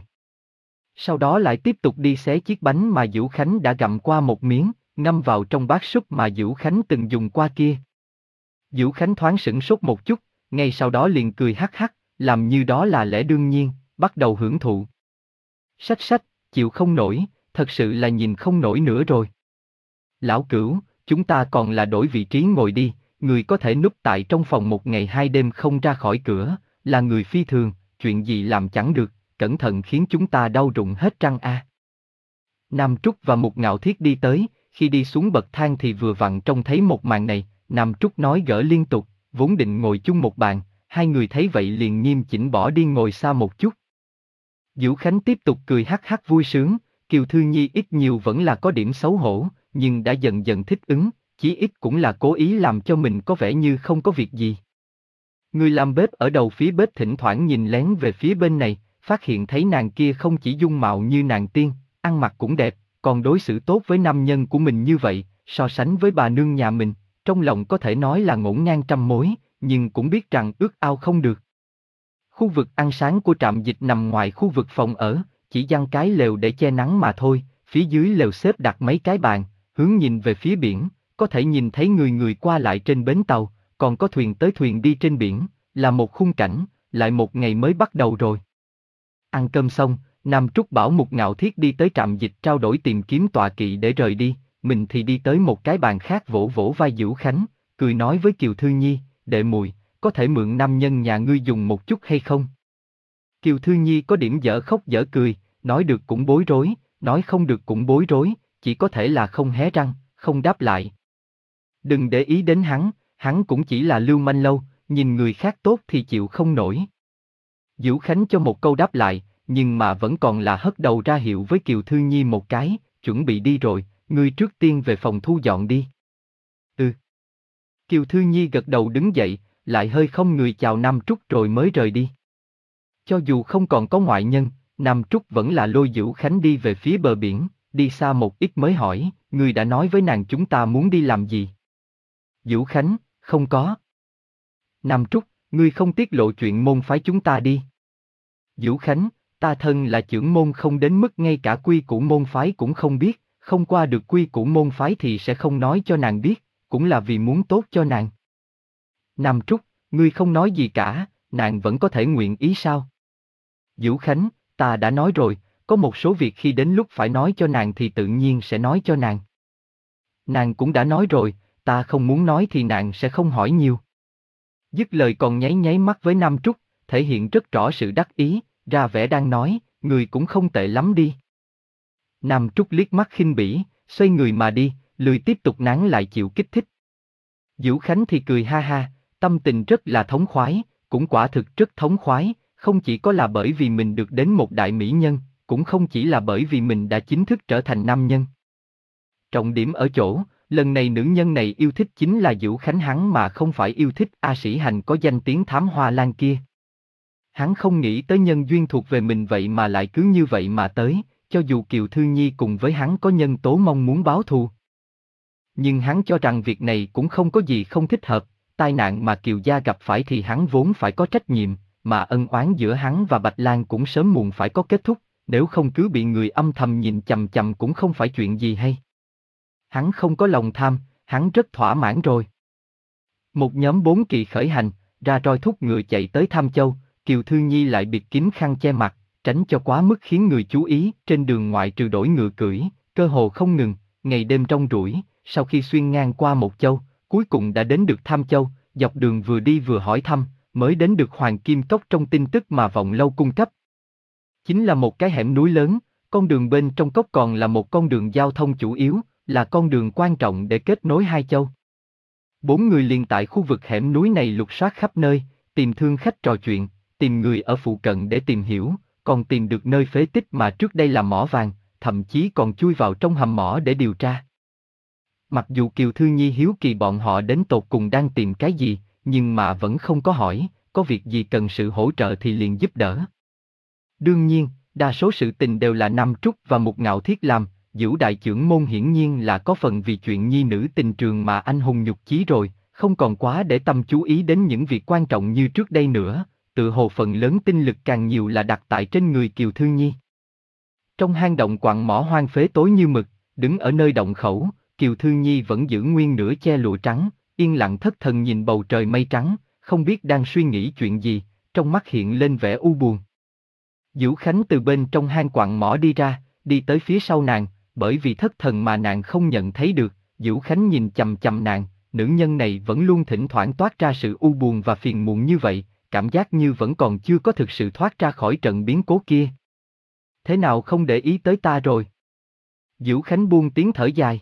Sau đó lại tiếp tục đi xé chiếc bánh mà Dữu Khánh đã gặm qua một miếng, ngâm vào trong bát súp mà Dữu Khánh từng dùng qua kia. Dữu Khánh thoáng sửng sốt một chút, ngay sau đó liền cười hắc hắc, làm như đó là lẽ đương nhiên, bắt đầu hưởng thụ. Sách sách, chịu không nổi, thật sự là nhìn không nổi nữa rồi. Lão Cửu, chúng ta còn là đổi vị trí ngồi đi, người có thể núp tại trong phòng một ngày hai đêm không ra khỏi cửa, là người phi thường, chuyện gì làm chẳng được, cẩn thận khiến chúng ta đau rụng hết răng a. À. Nam Trúc và Mục Ngạo Thiết đi tới, khi đi xuống bậc thang thì vừa vặn trông thấy một màn này, Nam Trúc nói gỡ liên tục, vốn định ngồi chung một bàn, hai người thấy vậy liền nghiêm chỉnh bỏ đi ngồi xa một chút. Dữu Khánh tiếp tục cười hắc hắc vui sướng, Kiều Thư Nhi ít nhiều vẫn là có điểm xấu hổ, nhưng đã dần dần thích ứng, chí ít cũng là cố ý làm cho mình có vẻ như không có việc gì. Người làm bếp ở đầu phía bếp thỉnh thoảng nhìn lén về phía bên này, phát hiện thấy nàng kia không chỉ dung mạo như nàng tiên, ăn mặc cũng đẹp, còn đối xử tốt với nam nhân của mình như vậy, so sánh với bà nương nhà mình, trong lòng có thể nói là ngổn ngang trăm mối, nhưng cũng biết rằng ước ao không được. Khu vực ăn sáng của trạm dịch nằm ngoài khu vực phòng ở, chỉ giăng cái lều để che nắng mà thôi, phía dưới lều xếp đặt mấy cái bàn, hướng nhìn về phía biển, có thể nhìn thấy người người qua lại trên bến tàu, còn có thuyền tới thuyền đi trên biển, là một khung cảnh, lại một ngày mới bắt đầu rồi. Ăn cơm xong, Nam Trúc bảo Mục Ngạo Thiết đi tới trạm dịch trao đổi tìm kiếm tọa kỵ để rời đi, mình thì đi tới một cái bàn khác vỗ vỗ vai Dữu Khánh, cười nói với Kiều Thư Nhi, đệ muội, có thể mượn nam nhân nhà ngươi dùng một chút hay không? Kiều Thư Nhi có điểm dở khóc dở cười, nói được cũng bối rối, nói không được cũng bối rối, chỉ có thể là không hé răng, không đáp lại. Đừng để ý đến hắn, hắn cũng chỉ là lưu manh lâu, nhìn người khác tốt thì chịu không nổi. Dữu Khánh cho một câu đáp lại, nhưng mà vẫn còn là hất đầu ra hiệu với Kiều Thư Nhi một cái, chuẩn bị đi rồi, ngươi trước tiên về phòng thu dọn đi. Ừ. Kiều Thư Nhi gật đầu đứng dậy, lại hơi không người chào Nam Trúc rồi mới rời đi. Cho dù không còn có ngoại nhân, Nam Trúc vẫn là lôi Dữu Khánh đi về phía bờ biển, đi xa một ít mới hỏi, ngươi đã nói với nàng chúng ta muốn đi làm gì? Dữu Khánh, không có. Nam Trúc, ngươi không tiết lộ chuyện môn phái chúng ta đi. Dữu Khánh, ta thân là trưởng môn không đến mức ngay cả quy củ môn phái cũng không biết, không qua được quy củ môn phái thì sẽ không nói cho nàng biết, cũng là vì muốn tốt cho nàng. Nam Trúc, ngươi không nói gì cả, nàng vẫn có thể nguyện ý sao? Dữu Khánh, ta đã nói rồi, có một số việc khi đến lúc phải nói cho nàng thì tự nhiên sẽ nói cho nàng. Nàng cũng đã nói rồi, ta không muốn nói thì nàng sẽ không hỏi nhiều. Dứt lời còn nháy nháy mắt với Nam Trúc, thể hiện rất rõ sự đắc ý, ra vẻ đang nói, người cũng không tệ lắm đi. Nam Trúc liếc mắt khinh bỉ, xoay người mà đi, lười tiếp tục nán lại chịu kích thích. Dữu Khánh thì cười ha ha, tâm tình rất là thống khoái, cũng quả thực rất thống khoái, không chỉ có là bởi vì mình được đến một đại mỹ nhân, cũng không chỉ là bởi vì mình đã chính thức trở thành nam nhân. Trọng điểm ở chỗ, lần này nữ nhân này yêu thích chính là Dữu Khánh hắn mà không phải yêu thích A Sĩ Hành có danh tiếng thám hoa lan kia. Hắn không nghĩ tới nhân duyên thuộc về mình vậy mà lại cứ như vậy mà tới, cho dù Kiều Thư Nhi cùng với hắn có nhân tố mong muốn báo thù. Nhưng hắn cho rằng việc này cũng không có gì không thích hợp, tai nạn mà Kiều gia gặp phải thì hắn vốn phải có trách nhiệm, mà ân oán giữa hắn và Bạch Lan cũng sớm muộn phải có kết thúc, nếu không cứ bị người âm thầm nhìn chằm chằm cũng không phải chuyện gì hay. Hắn không có lòng tham, hắn rất thỏa mãn rồi. Một nhóm bốn kỳ khởi hành, ra roi thúc ngựa chạy tới Tham Châu, Kiều Thư Nhi lại bịt kín khăn che mặt, tránh cho quá mức khiến người chú ý, trên đường ngoại trừ đổi ngựa cưỡi, cơ hồ không ngừng, ngày đêm rong ruổi, sau khi xuyên ngang qua một châu, cuối cùng đã đến được Tham Châu, dọc đường vừa đi vừa hỏi thăm, mới đến được Hoàng Kim Cốc trong tin tức mà Vọng Lâu cung cấp. Chính là một cái hẻm núi lớn, con đường bên trong cốc còn là một con đường giao thông chủ yếu, là con đường quan trọng để kết nối hai châu. Bốn người liền tại khu vực hẻm núi này lục soát khắp nơi, tìm thương khách trò chuyện, tìm người ở phụ cận để tìm hiểu, còn tìm được nơi phế tích mà trước đây là mỏ vàng, thậm chí còn chui vào trong hầm mỏ để điều tra. Mặc dù Kiều Thư Nhi hiếu kỳ bọn họ đến tột cùng đang tìm cái gì, nhưng mà vẫn không có hỏi, có việc gì cần sự hỗ trợ thì liền giúp đỡ. Đương nhiên, đa số sự tình đều là Nam Trúc và Mục Ngạo Thiết làm, Dữu đại trưởng môn hiển nhiên là có phần vì chuyện nhi nữ tình trường mà anh hùng nhục chí rồi, không còn quá để tâm chú ý đến những việc quan trọng như trước đây nữa, tự hồ phần lớn tinh lực càng nhiều là đặt tại trên người Kiều Thư Nhi. Trong hang động quặng mỏ hoang phế tối như mực, đứng ở nơi động khẩu, Kiều Thư Nhi vẫn giữ nguyên nửa che lụa trắng, yên lặng thất thần nhìn bầu trời mây trắng, không biết đang suy nghĩ chuyện gì, trong mắt hiện lên vẻ u buồn. Dữu Khánh từ bên trong hang quặng mỏ đi ra, đi tới phía sau nàng, bởi vì thất thần mà nàng không nhận thấy được, Dữu Khánh nhìn chằm chằm nàng, nữ nhân này vẫn luôn thỉnh thoảng toát ra sự u buồn và phiền muộn như vậy, cảm giác như vẫn còn chưa có thực sự thoát ra khỏi trận biến cố kia. Thế nào không để ý tới ta rồi? Dữu Khánh buông tiếng thở dài.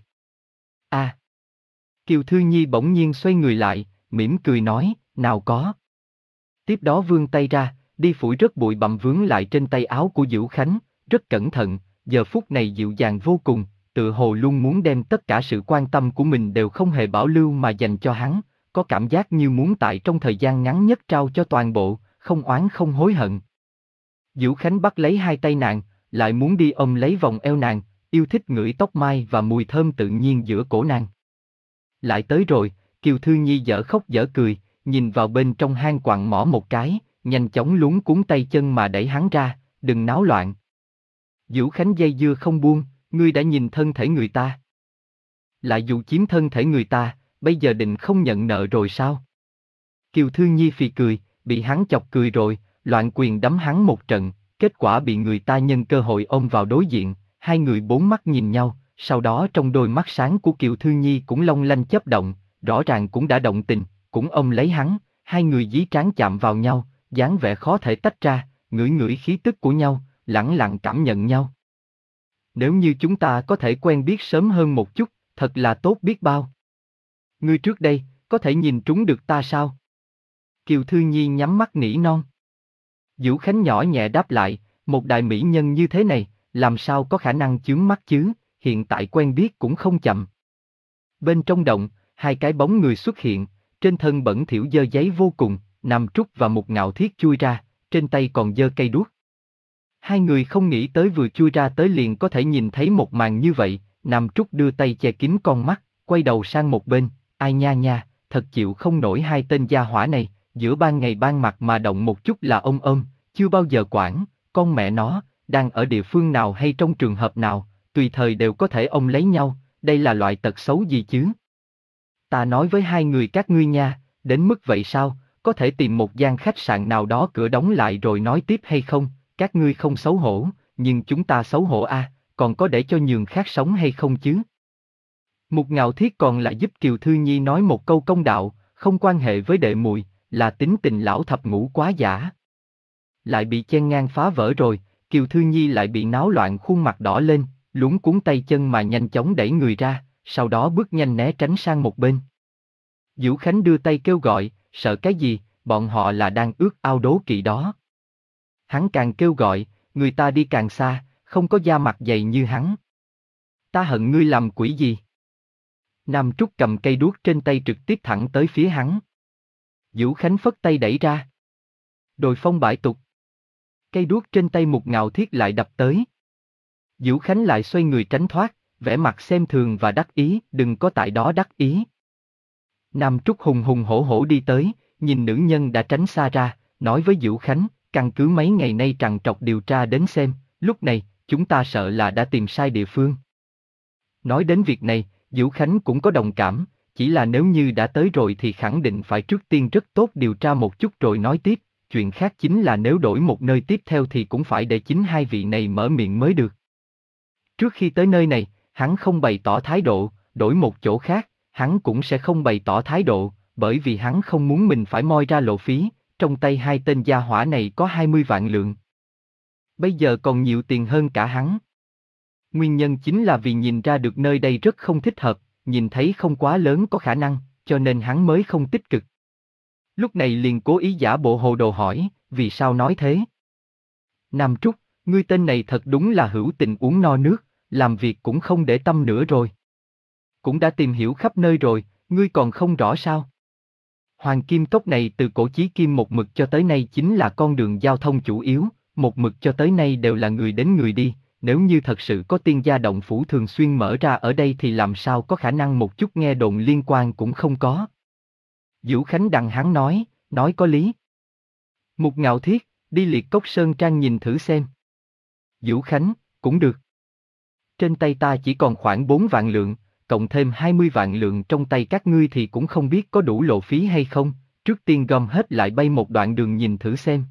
À! Kiều Thư Nhi bỗng nhiên xoay người lại, mỉm cười nói, nào có. Tiếp đó vươn tay ra, đi phủi rất bụi bặm vướng lại trên tay áo của Dữu Khánh, rất cẩn thận, giờ phút này dịu dàng vô cùng, tự hồ luôn muốn đem tất cả sự quan tâm của mình đều không hề bảo lưu mà dành cho hắn, có cảm giác như muốn tại trong thời gian ngắn nhất trao cho toàn bộ, không oán không hối hận. Dữu Khánh bắt lấy hai tay nàng, lại muốn đi ôm lấy vòng eo nàng, yêu thích ngửi tóc mai và mùi thơm tự nhiên giữa cổ nàng. Lại tới rồi, Kiều Thư Nhi dở khóc dở cười, nhìn vào bên trong hang quặng mỏ một cái, nhanh chóng luống cuống tay chân mà đẩy hắn ra, đừng náo loạn. Dữu Khánh dây dưa không buông, ngươi đã nhìn thân thể người ta. Lại dù chiếm thân thể người ta, bây giờ định không nhận nợ rồi sao? Kiều Thư Nhi phì cười, bị hắn chọc cười rồi, loạn quyền đấm hắn một trận, kết quả bị người ta nhân cơ hội ôm vào đối diện, hai người bốn mắt nhìn nhau, sau đó trong đôi mắt sáng của Kiều Thư Nhi cũng long lanh chớp động, rõ ràng cũng đã động tình, cũng ôm lấy hắn, hai người dí trán chạm vào nhau, dáng vẻ khó thể tách ra, ngửi ngửi khí tức của nhau, lẳng lặng cảm nhận nhau. Nếu như chúng ta có thể quen biết sớm hơn một chút, thật là tốt biết bao. Ngươi trước đây, có thể nhìn trúng được ta sao? Kiều Thư Nhi nhắm mắt nỉ non. Vũ Khánh nhỏ nhẹ đáp lại, một đại mỹ nhân như thế này, làm sao có khả năng chướng mắt chứ, hiện tại quen biết cũng không chậm. Bên trong động, hai cái bóng người xuất hiện, trên thân bẩn thỉu dơ giấy vô cùng, Nam Trúc và một Ngạo Thiết chui ra, trên tay còn dơ cây đuốc. Hai người không nghĩ tới vừa chui ra tới liền có thể nhìn thấy một màn như vậy, Nam Trúc đưa tay che kín con mắt, quay đầu sang một bên, ai nha nha, thật chịu không nổi hai tên gia hỏa này, giữa ban ngày ban mặt mà động một chút là ôm ôm, chưa bao giờ quản, con mẹ nó, đang ở địa phương nào hay trong trường hợp nào, tùy thời đều có thể ôm lấy nhau, đây là loại tật xấu gì chứ? Ta nói với hai người các ngươi nha, đến mức vậy sao, có thể tìm một gian khách sạn nào đó cửa đóng lại rồi nói tiếp hay không, các ngươi không xấu hổ, nhưng chúng ta xấu hổ à, còn có để cho nhường khác sống hay không chứ? Một Ngạo Thiết còn lại giúp Kiều Thư Nhi nói một câu công đạo, không quan hệ với đệ muội, là tính tình lão thập ngũ quá giả. Lại bị chen ngang phá vỡ rồi, Kiều Thư Nhi lại bị náo loạn khuôn mặt đỏ lên, luống cuống tay chân mà nhanh chóng đẩy người ra, sau đó bước nhanh né tránh sang một bên. Vũ Khánh đưa tay kêu gọi, sợ cái gì, bọn họ là đang ước ao đố kỵ đó. Hắn càng kêu gọi, người ta đi càng xa, không có da mặt dày như hắn. Ta hận ngươi làm quỷ gì? Nam Trúc cầm cây đuốc trên tay trực tiếp thẳng tới phía hắn. Vũ Khánh phất tay đẩy ra. Đồi phong bãi tục. Cây đuốc trên tay một Ngạo Thiết lại đập tới. Vũ Khánh lại xoay người tránh thoát, vẻ mặt xem thường và đắc ý, đừng có tại đó đắc ý. Nam Trúc hùng hùng hổ hổ đi tới, nhìn nữ nhân đã tránh xa ra, nói với Vũ Khánh, căn cứ mấy ngày nay trằn trọc điều tra đến xem, lúc này, chúng ta sợ là đã tìm sai địa phương. Nói đến việc này, Vũ Khánh cũng có đồng cảm, chỉ là nếu như đã tới rồi thì khẳng định phải trước tiên rất tốt điều tra một chút rồi nói tiếp, chuyện khác chính là nếu đổi một nơi tiếp theo thì cũng phải để chính hai vị này mở miệng mới được. Trước khi tới nơi này, hắn không bày tỏ thái độ, đổi một chỗ khác, hắn cũng sẽ không bày tỏ thái độ, bởi vì hắn không muốn mình phải moi ra lộ phí, trong tay hai tên gia hỏa này có hai mươi vạn lượng. Bây giờ còn nhiều tiền hơn cả hắn. Nguyên nhân chính là vì nhìn ra được nơi đây rất không thích hợp, nhìn thấy không quá lớn có khả năng, cho nên hắn mới không tích cực. Lúc này liền cố ý giả bộ hồ đồ hỏi, vì sao nói thế? Nam Trúc, ngươi tên này thật đúng là hữu tình uống no nước, làm việc cũng không để tâm nữa rồi. Cũng đã tìm hiểu khắp nơi rồi, ngươi còn không rõ sao? Hoàng Kim Cốc này từ cổ chí kim một mực cho tới nay chính là con đường giao thông chủ yếu, một mực cho tới nay đều là người đến người đi, nếu như thật sự có tiên gia động phủ thường xuyên mở ra ở đây thì làm sao có khả năng một chút nghe đồn liên quan cũng không có. Vũ Khánh đằng hắn nói, nói có lý. Một Ngạo Thiết, đi Liệt Cốc Sơn Trang nhìn thử xem. Vũ Khánh, cũng được. Trên tay ta chỉ còn khoảng bốn vạn lượng, cộng thêm hai mươi vạn lượng trong tay các ngươi thì cũng không biết có đủ lộ phí hay không, trước tiên gom hết lại bay một đoạn đường nhìn thử xem.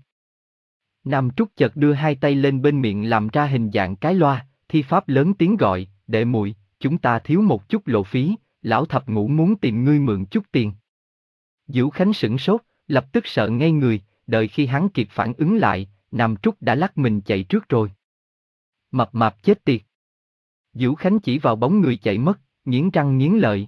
Nam Trúc chợt đưa hai tay lên bên miệng làm ra hình dạng cái loa, thi pháp lớn tiếng gọi, đệ muội, chúng ta thiếu một chút lộ phí, lão thập ngũ muốn tìm ngươi mượn chút tiền. Vũ Khánh sửng sốt, lập tức sợ ngây người, đợi khi hắn kịp phản ứng lại, Nam Trúc đã lắc mình chạy trước rồi. Mập mạp chết tiệt. Vũ Khánh chỉ vào bóng người chạy mất, nghiến răng nghiến lợi.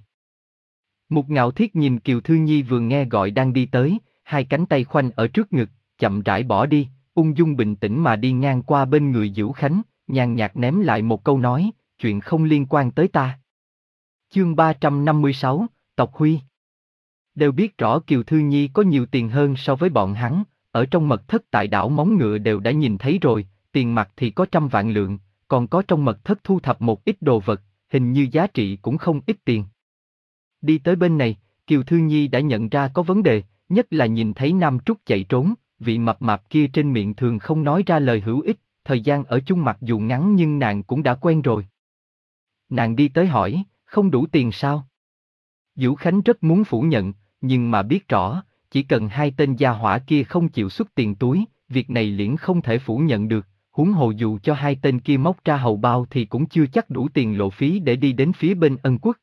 Một Ngạo Thiết nhìn Kiều Thư Nhi vừa nghe gọi đang đi tới, hai cánh tay khoanh ở trước ngực, chậm rãi bỏ đi, ung dung bình tĩnh mà đi ngang qua bên người Vũ Khánh, nhàn nhạt ném lại một câu nói, chuyện không liên quan tới ta. Chương ba trăm năm mươi sáu, Tộc Huy. Đều biết rõ Kiều Thư Nhi có nhiều tiền hơn so với bọn hắn, ở trong mật thất tại đảo Móng Ngựa đều đã nhìn thấy rồi, tiền mặt thì có trăm vạn lượng, còn có trong mật thất thu thập một ít đồ vật, hình như giá trị cũng không ít tiền. Đi tới bên này, Kiều Thư Nhi đã nhận ra có vấn đề, nhất là nhìn thấy Nam Trúc chạy trốn, vị mập mạp kia trên miệng thường không nói ra lời hữu ích, thời gian ở chung mặc dù ngắn nhưng nàng cũng đã quen rồi. Nàng đi tới hỏi, không đủ tiền sao? Vũ Khánh rất muốn phủ nhận, nhưng mà biết rõ, chỉ cần hai tên gia hỏa kia không chịu xuất tiền túi, việc này liễn không thể phủ nhận được, huống hồ dù cho hai tên kia móc ra hầu bao thì cũng chưa chắc đủ tiền lộ phí để đi đến phía bên Ân Quốc.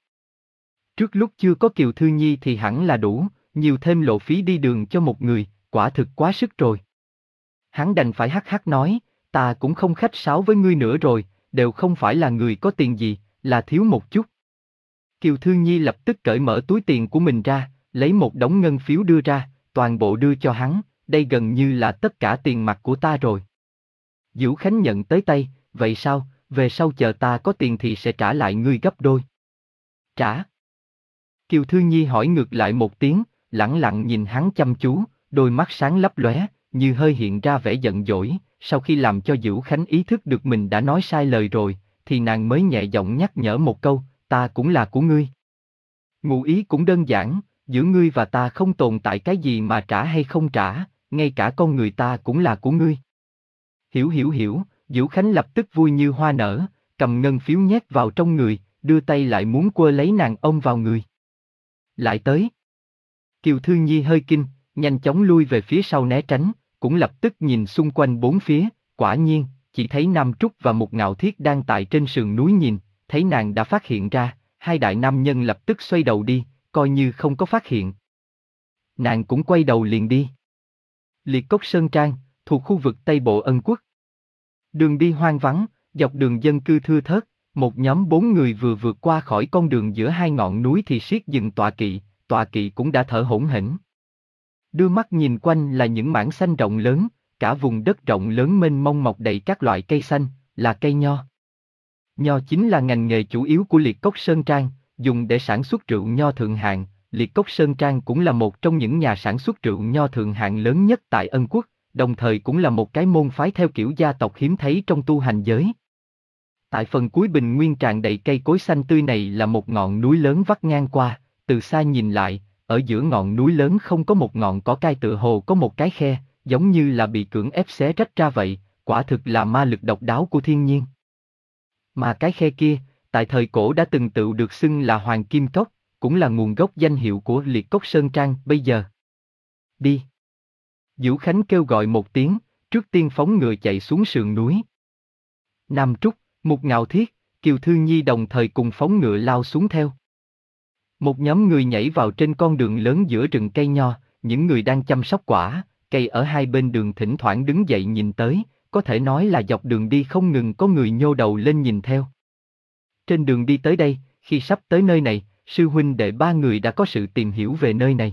Trước lúc chưa có Kiều Thư Nhi thì hẳn là đủ, nhiều thêm lộ phí đi đường cho một người, quả thực quá sức rồi. Hắn đành phải hắc hắc nói, ta cũng không khách sáo với ngươi nữa rồi, đều không phải là người có tiền gì, là thiếu một chút. Kiều Thư Nhi lập tức cởi mở túi tiền của mình ra, lấy một đống ngân phiếu đưa ra, toàn bộ đưa cho hắn, đây gần như là tất cả tiền mặt của ta rồi. Dữu Khánh nhận tới tay, vậy sao, về sau chờ ta có tiền thì sẽ trả lại ngươi gấp đôi. Trả. Kiều Thư Nhi hỏi ngược lại một tiếng, lẳng lặng nhìn hắn chăm chú, đôi mắt sáng lấp lóe, như hơi hiện ra vẻ giận dỗi, sau khi làm cho Dữu Khánh ý thức được mình đã nói sai lời rồi, thì nàng mới nhẹ giọng nhắc nhở một câu, ta cũng là của ngươi. Ngụ ý cũng đơn giản, giữa ngươi và ta không tồn tại cái gì mà trả hay không trả, ngay cả con người ta cũng là của ngươi. Hiểu hiểu hiểu, Dữu Khánh lập tức vui như hoa nở, cầm ngân phiếu nhét vào trong người, đưa tay lại muốn quơ lấy nàng ôm vào người. Lại tới. Kiều Thư Nhi hơi kinh, nhanh chóng lui về phía sau né tránh, cũng lập tức nhìn xung quanh bốn phía, quả nhiên, chỉ thấy Nam Trúc và một Ngạo Thiết đang tại trên sườn núi nhìn, thấy nàng đã phát hiện ra, hai đại nam nhân lập tức xoay đầu đi, coi như không có phát hiện. Nàng cũng quay đầu liền đi. Liệt Cốc Sơn Trang, thuộc khu vực Tây Bộ Ân Quốc. Đường đi hoang vắng, dọc đường dân cư thưa thớt, một nhóm bốn người vừa vượt qua khỏi con đường giữa hai ngọn núi thì siết dừng tọa kỵ, tọa kỵ cũng đã thở hổn hển. Đưa mắt nhìn quanh là những mảng xanh rộng lớn, cả vùng đất rộng lớn mênh mông mọc đầy các loại cây xanh, là cây nho. Nho chính là ngành nghề chủ yếu của Liệt Cốc Sơn Trang, dùng để sản xuất rượu nho thượng hạng. Liệt Cốc Sơn Trang cũng là một trong những nhà sản xuất rượu nho thượng hạng lớn nhất tại Ân Quốc, đồng thời cũng là một cái môn phái theo kiểu gia tộc hiếm thấy trong tu hành giới. Tại phần cuối bình nguyên tràn đầy cây cối xanh tươi này là một ngọn núi lớn vắt ngang qua, từ xa nhìn lại, ở giữa ngọn núi lớn không có một ngọn cỏ cây, tựa hồ có một cái khe, giống như là bị cưỡng ép xé rách ra vậy, quả thực là ma lực độc đáo của thiên nhiên. Mà cái khe kia, tại thời cổ đã từng tự được xưng là Hoàng Kim Cốc, cũng là nguồn gốc danh hiệu của Liệt Cốc Sơn Trang bây giờ. Đi. Dữu Khánh kêu gọi một tiếng, trước tiên phóng ngựa chạy xuống sườn núi. Nam Trúc, Mục Ngạo Thiết, Kiều Thư Nhi đồng thời cùng phóng ngựa lao xuống theo. Một nhóm người nhảy vào trên con đường lớn giữa rừng cây nho, những người đang chăm sóc quả, cây ở hai bên đường thỉnh thoảng đứng dậy nhìn tới, có thể nói là dọc đường đi không ngừng có người nhô đầu lên nhìn theo. Trên đường đi tới đây, khi sắp tới nơi này, sư huynh đệ ba người đã có sự tìm hiểu về nơi này.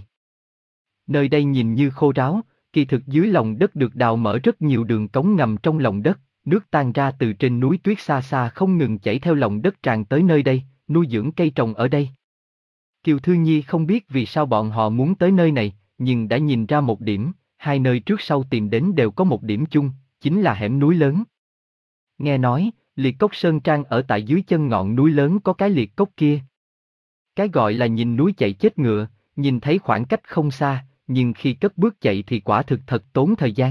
Nơi đây nhìn như khô ráo, kỳ thực dưới lòng đất được đào mở rất nhiều đường cống ngầm trong lòng đất, nước tan ra từ trên núi tuyết xa xa không ngừng chảy theo lòng đất tràn tới nơi đây, nuôi dưỡng cây trồng ở đây. Kiều Thư Nhi không biết vì sao bọn họ muốn tới nơi này, nhưng đã nhìn ra một điểm, hai nơi trước sau tìm đến đều có một điểm chung, chính là hẻm núi lớn. Nghe nói, Liệt Cốc Sơn Trang ở tại dưới chân ngọn núi lớn có cái liệt cốc kia. Cái gọi là nhìn núi chạy chết ngựa, nhìn thấy khoảng cách không xa, nhưng khi cất bước chạy thì quả thực thật tốn thời gian.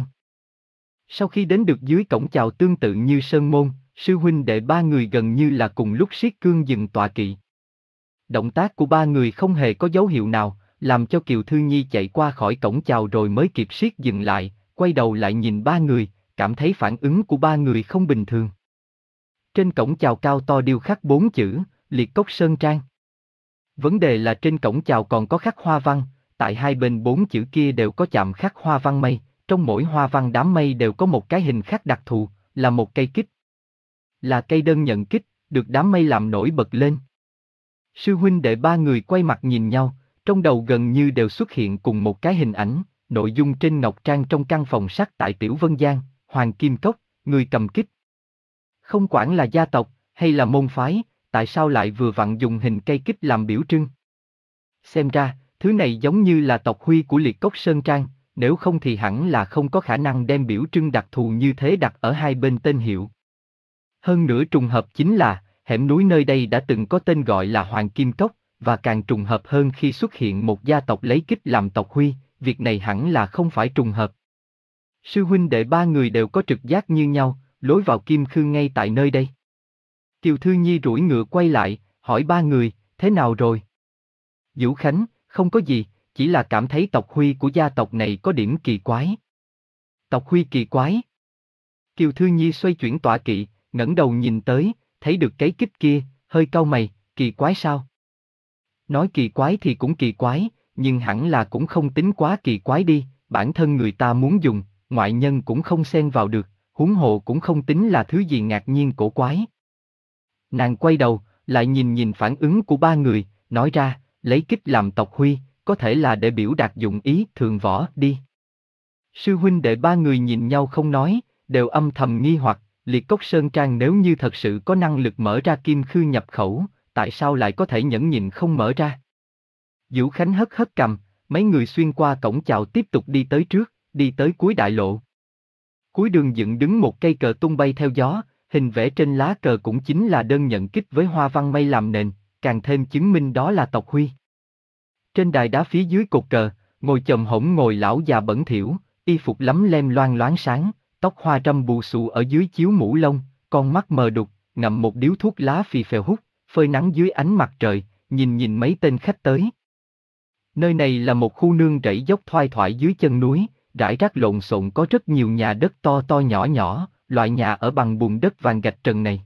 Sau khi đến được dưới cổng chào tương tự như sơn môn, sư huynh đệ ba người gần như là cùng lúc siết cương dừng tọa kỵ. Động tác của ba người không hề có dấu hiệu nào, làm cho Kiều Thư Nhi chạy qua khỏi cổng chào rồi mới kịp siết dừng lại, quay đầu lại nhìn ba người, cảm thấy phản ứng của ba người không bình thường. Trên cổng chào cao to điêu khắc bốn chữ, Liệt Cốc Sơn Trang. Vấn đề là trên cổng chào còn có khắc hoa văn, tại hai bên bốn chữ kia đều có chạm khắc hoa văn mây, trong mỗi hoa văn đám mây đều có một cái hình khắc đặc thù, là một cây kích. Là cây đơn nhận kích, được đám mây làm nổi bật lên. Sư huynh đệ ba người quay mặt nhìn nhau, trong đầu gần như đều xuất hiện cùng một cái hình ảnh, nội dung trên ngọc trang trong căn phòng sắt tại Tiểu Vân Giang, Hoàng Kim Cốc, người cầm kích. Không quản là gia tộc, hay là môn phái, tại sao lại vừa vặn dùng hình cây kích làm biểu trưng? Xem ra, thứ này giống như là tộc huy của Liệt Cốc Sơn Trang, nếu không thì hẳn là không có khả năng đem biểu trưng đặc thù như thế đặt ở hai bên tên hiệu. Hơn nữa trùng hợp chính là, hẻm núi nơi đây đã từng có tên gọi là Hoàng Kim Cốc, và càng trùng hợp hơn khi xuất hiện một gia tộc lấy kích làm tộc huy, việc này hẳn là không phải trùng hợp. Sư huynh đệ ba người đều có trực giác như nhau, lối vào Kim Khư ngay tại nơi đây. Kiều Thư Nhi duỗi ngựa quay lại, hỏi ba người, thế nào rồi? Dữu Khánh, không có gì, chỉ là cảm thấy tộc Huy của gia tộc này có điểm kỳ quái. Tộc Huy kỳ quái? Kiều Thư Nhi xoay chuyển tọa kỵ, ngẩng đầu nhìn tới, thấy được cái kích kia, hơi cau mày, kỳ quái sao? Nói kỳ quái thì cũng kỳ quái, nhưng hẳn là cũng không tính quá kỳ quái đi, bản thân người ta muốn dùng, ngoại nhân cũng không xen vào được, huống hồ cũng không tính là thứ gì ngạc nhiên cổ quái. Nàng quay đầu, lại nhìn nhìn phản ứng của ba người, nói ra, lấy kích làm tộc Huy, có thể là để biểu đạt dụng ý thường võ đi. Sư huynh đệ ba người nhìn nhau không nói, đều âm thầm nghi hoặc, Liệt Cốc Sơn Trang nếu như thật sự có năng lực mở ra kim khư nhập khẩu, tại sao lại có thể nhẫn nhịn không mở ra? Vũ Khánh hất hất cằm, mấy người xuyên qua cổng chào tiếp tục đi tới trước, đi tới cuối đại lộ. Cuối đường dựng đứng một cây cờ tung bay theo gió, hình vẽ trên lá cờ cũng chính là đơn nhận kích với hoa văn mây làm nền, càng thêm chứng minh đó là tộc Huy. Trên đài đá phía dưới cột cờ, ngồi chồm hổm ngồi lão già bẩn thỉu, y phục lấm lem loang loáng sáng, tóc hoa râm bù xù ở dưới chiếu mũ lông, con mắt mờ đục, ngậm một điếu thuốc lá phì phèo hút, phơi nắng dưới ánh mặt trời, nhìn nhìn mấy tên khách tới. Nơi này là một khu nương rẫy dốc thoai thoải dưới chân núi, rải rác lộn xộn có rất nhiều nhà đất to to nhỏ nhỏ, loại nhà ở bằng bùn đất vàng gạch trần này.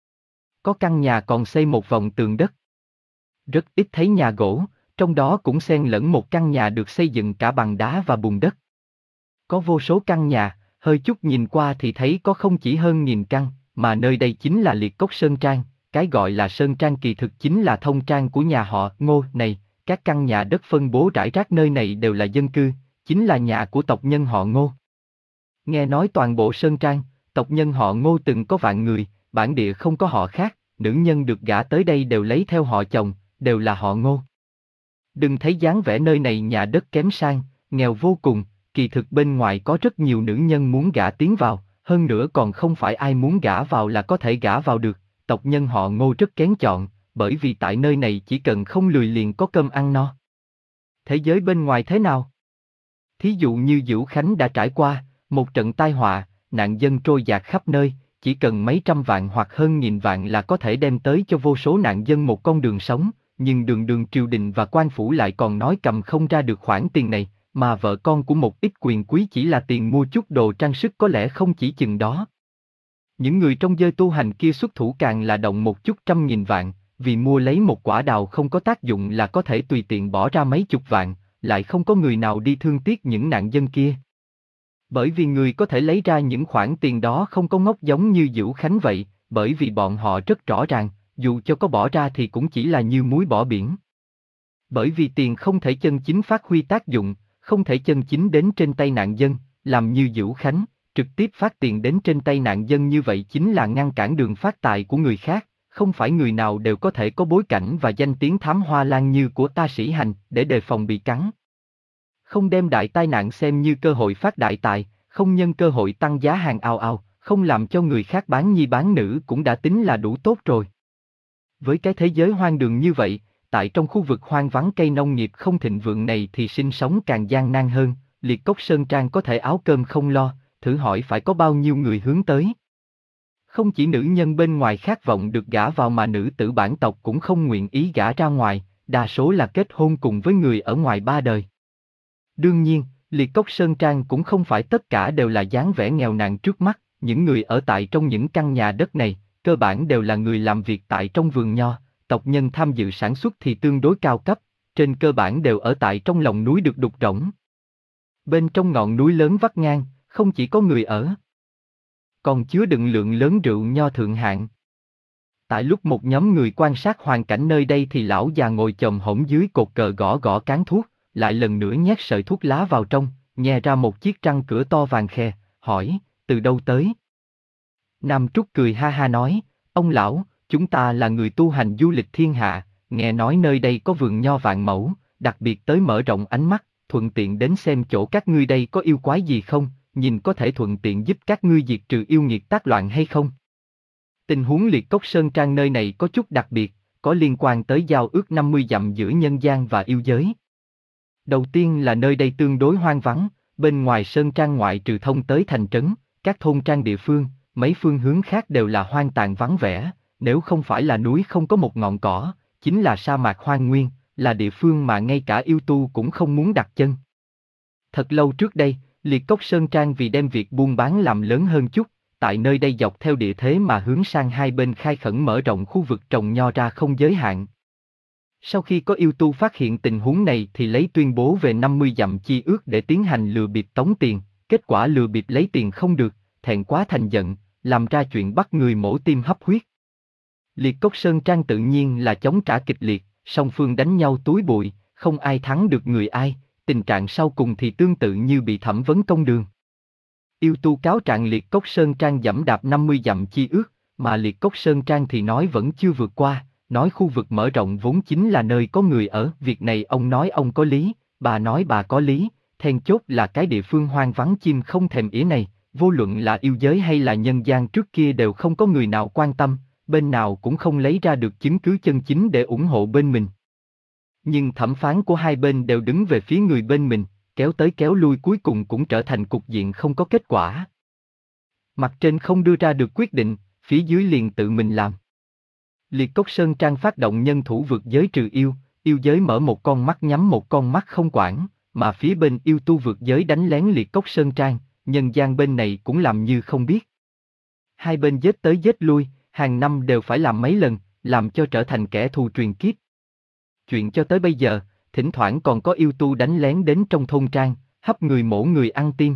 Có căn nhà còn xây một vòng tường đất. Rất ít thấy nhà gỗ, trong đó cũng xen lẫn một căn nhà được xây dựng cả bằng đá và bùn đất. Có vô số căn nhà, hơi chút nhìn qua thì thấy có không chỉ hơn nghìn căn, mà nơi đây chính là Liệt Cốc Sơn Trang, cái gọi là Sơn Trang kỳ thực chính là thông trang của nhà họ Ngô này, các căn nhà đất phân bố rải rác nơi này đều là dân cư, chính là nhà của tộc nhân họ Ngô. Nghe nói toàn bộ Sơn Trang, tộc nhân họ Ngô từng có vạn người, bản địa không có họ khác, nữ nhân được gả tới đây đều lấy theo họ chồng, đều là họ Ngô. Đừng thấy dáng vẻ nơi này nhà đất kém sang, nghèo vô cùng, kỳ thực bên ngoài có rất nhiều nữ nhân muốn gả tiến vào, hơn nữa còn không phải ai muốn gả vào là có thể gả vào được, tộc nhân họ Ngô rất kén chọn, bởi vì tại nơi này chỉ cần không lười liền có cơm ăn no. Thế giới bên ngoài thế nào? Thí dụ như Vũ Khánh đã trải qua, một trận tai họa, nạn dân trôi dạt khắp nơi, chỉ cần mấy trăm vạn hoặc hơn nghìn vạn là có thể đem tới cho vô số nạn dân một con đường sống, nhưng đường đường triều đình và quan phủ lại còn nói cầm không ra được khoản tiền này, mà vợ con của một ít quyền quý chỉ là tiền mua chút đồ trang sức có lẽ không chỉ chừng đó. Những người trong giới tu hành kia xuất thủ càng là động một chút trăm nghìn vạn, vì mua lấy một quả đào không có tác dụng là có thể tùy tiện bỏ ra mấy chục vạn, lại không có người nào đi thương tiếc những nạn dân kia. Bởi vì người có thể lấy ra những khoản tiền đó không có ngốc giống như Vũ Khánh vậy, bởi vì bọn họ rất rõ ràng, dù cho có bỏ ra thì cũng chỉ là như muối bỏ biển. Bởi vì tiền không thể chân chính phát huy tác dụng, không thể chân chính đến trên tay nạn dân, làm như Vũ Khánh, trực tiếp phát tiền đến trên tay nạn dân như vậy chính là ngăn cản đường phát tài của người khác, không phải người nào đều có thể có bối cảnh và danh tiếng thám hoa lan như của ta Sĩ Hành để đề phòng bị cắn. Không đem đại tai nạn xem như cơ hội phát đại tài, không nhân cơ hội tăng giá hàng ào ào, không làm cho người khác bán nhi bán nữ cũng đã tính là đủ tốt rồi. Với cái thế giới hoang đường như vậy, tại trong khu vực hoang vắng cây nông nghiệp không thịnh vượng này thì sinh sống càng gian nan hơn, Liệt Cốc Sơn Trang có thể áo cơm không lo, thử hỏi phải có bao nhiêu người hướng tới. Không chỉ nữ nhân bên ngoài khát vọng được gả vào mà nữ tử bản tộc cũng không nguyện ý gả ra ngoài, đa số là kết hôn cùng với người ở ngoài ba đời. Đương nhiên, Liệt Cốc Sơn Trang cũng không phải tất cả đều là dáng vẻ nghèo nàn trước mắt, những người ở tại trong những căn nhà đất này, cơ bản đều là người làm việc tại trong vườn nho, tộc nhân tham dự sản xuất thì tương đối cao cấp, trên cơ bản đều ở tại trong lòng núi được đục rỗng. Bên trong ngọn núi lớn vắt ngang, không chỉ có người ở, còn chứa đựng lượng lớn rượu nho thượng hạng. Tại lúc một nhóm người quan sát hoàn cảnh nơi đây thì lão già ngồi chồm hổm dưới cột cờ gõ gõ cán thuốc, lại lần nữa nhét sợi thuốc lá vào trong, nhè ra một chiếc răng cửa to vàng khè, hỏi, từ đâu tới? Nam Trúc cười ha ha nói, ông lão, chúng ta là người tu hành du lịch thiên hạ, nghe nói nơi đây có vườn nho vạn mẫu, đặc biệt tới mở rộng ánh mắt, thuận tiện đến xem chỗ các ngươi đây có yêu quái gì không, nhìn có thể thuận tiện giúp các ngươi diệt trừ yêu nghiệt tác loạn hay không. Tình huống Liệt Cốc Sơn Trang nơi này có chút đặc biệt, có liên quan tới giao ước năm mươi dặm giữa nhân gian và yêu giới. Đầu tiên là nơi đây tương đối hoang vắng, bên ngoài Sơn Trang ngoại trừ thông tới thành trấn, các thôn trang địa phương, mấy phương hướng khác đều là hoang tàn vắng vẻ, nếu không phải là núi không có một ngọn cỏ, chính là sa mạc hoang nguyên, là địa phương mà ngay cả yêu tu cũng không muốn đặt chân. Thật lâu trước đây, Liệt Cốc Sơn Trang vì đem việc buôn bán làm lớn hơn chút, tại nơi đây dọc theo địa thế mà hướng sang hai bên khai khẩn mở rộng khu vực trồng nho ra không giới hạn. Sau khi có yêu tu phát hiện tình huống này thì lấy tuyên bố về năm mươi dặm chi ước để tiến hành lừa bịp tống tiền, kết quả lừa bịp lấy tiền không được, thẹn quá thành giận, làm ra chuyện bắt người mổ tim hấp huyết. Liệt Cốc Sơn Trang tự nhiên là chống trả kịch liệt, song phương đánh nhau túi bụi, không ai thắng được người ai, tình trạng sau cùng thì tương tự như bị thẩm vấn công đường. Yêu tu cáo trạng Liệt Cốc Sơn Trang dẫm đạp năm mươi dặm chi ước, mà Liệt Cốc Sơn Trang thì nói vẫn chưa vượt qua, nói khu vực mở rộng vốn chính là nơi có người ở. Việc này ông nói ông có lý, bà nói bà có lý, then chốt là cái địa phương hoang vắng chim không thèm ỉa này, vô luận là yêu giới hay là nhân gian trước kia đều không có người nào quan tâm, bên nào cũng không lấy ra được chứng cứ chân chính để ủng hộ bên mình. Nhưng thẩm phán của hai bên đều đứng về phía người bên mình, kéo tới kéo lui cuối cùng cũng trở thành cục diện không có kết quả. Mặt trên không đưa ra được quyết định, phía dưới liền tự mình làm. Liệt Cốc Sơn Trang phát động nhân thủ vượt giới trừ yêu, yêu giới mở một con mắt nhắm một con mắt không quản, mà phía bên yêu tu vượt giới đánh lén Liệt Cốc Sơn Trang, nhân gian bên này cũng làm như không biết. Hai bên giết tới giết lui, hàng năm đều phải làm mấy lần, làm cho trở thành kẻ thù truyền kiếp. Chuyện cho tới bây giờ, thỉnh thoảng còn có yêu tu đánh lén đến trong thôn trang, hấp người mổ người ăn tim.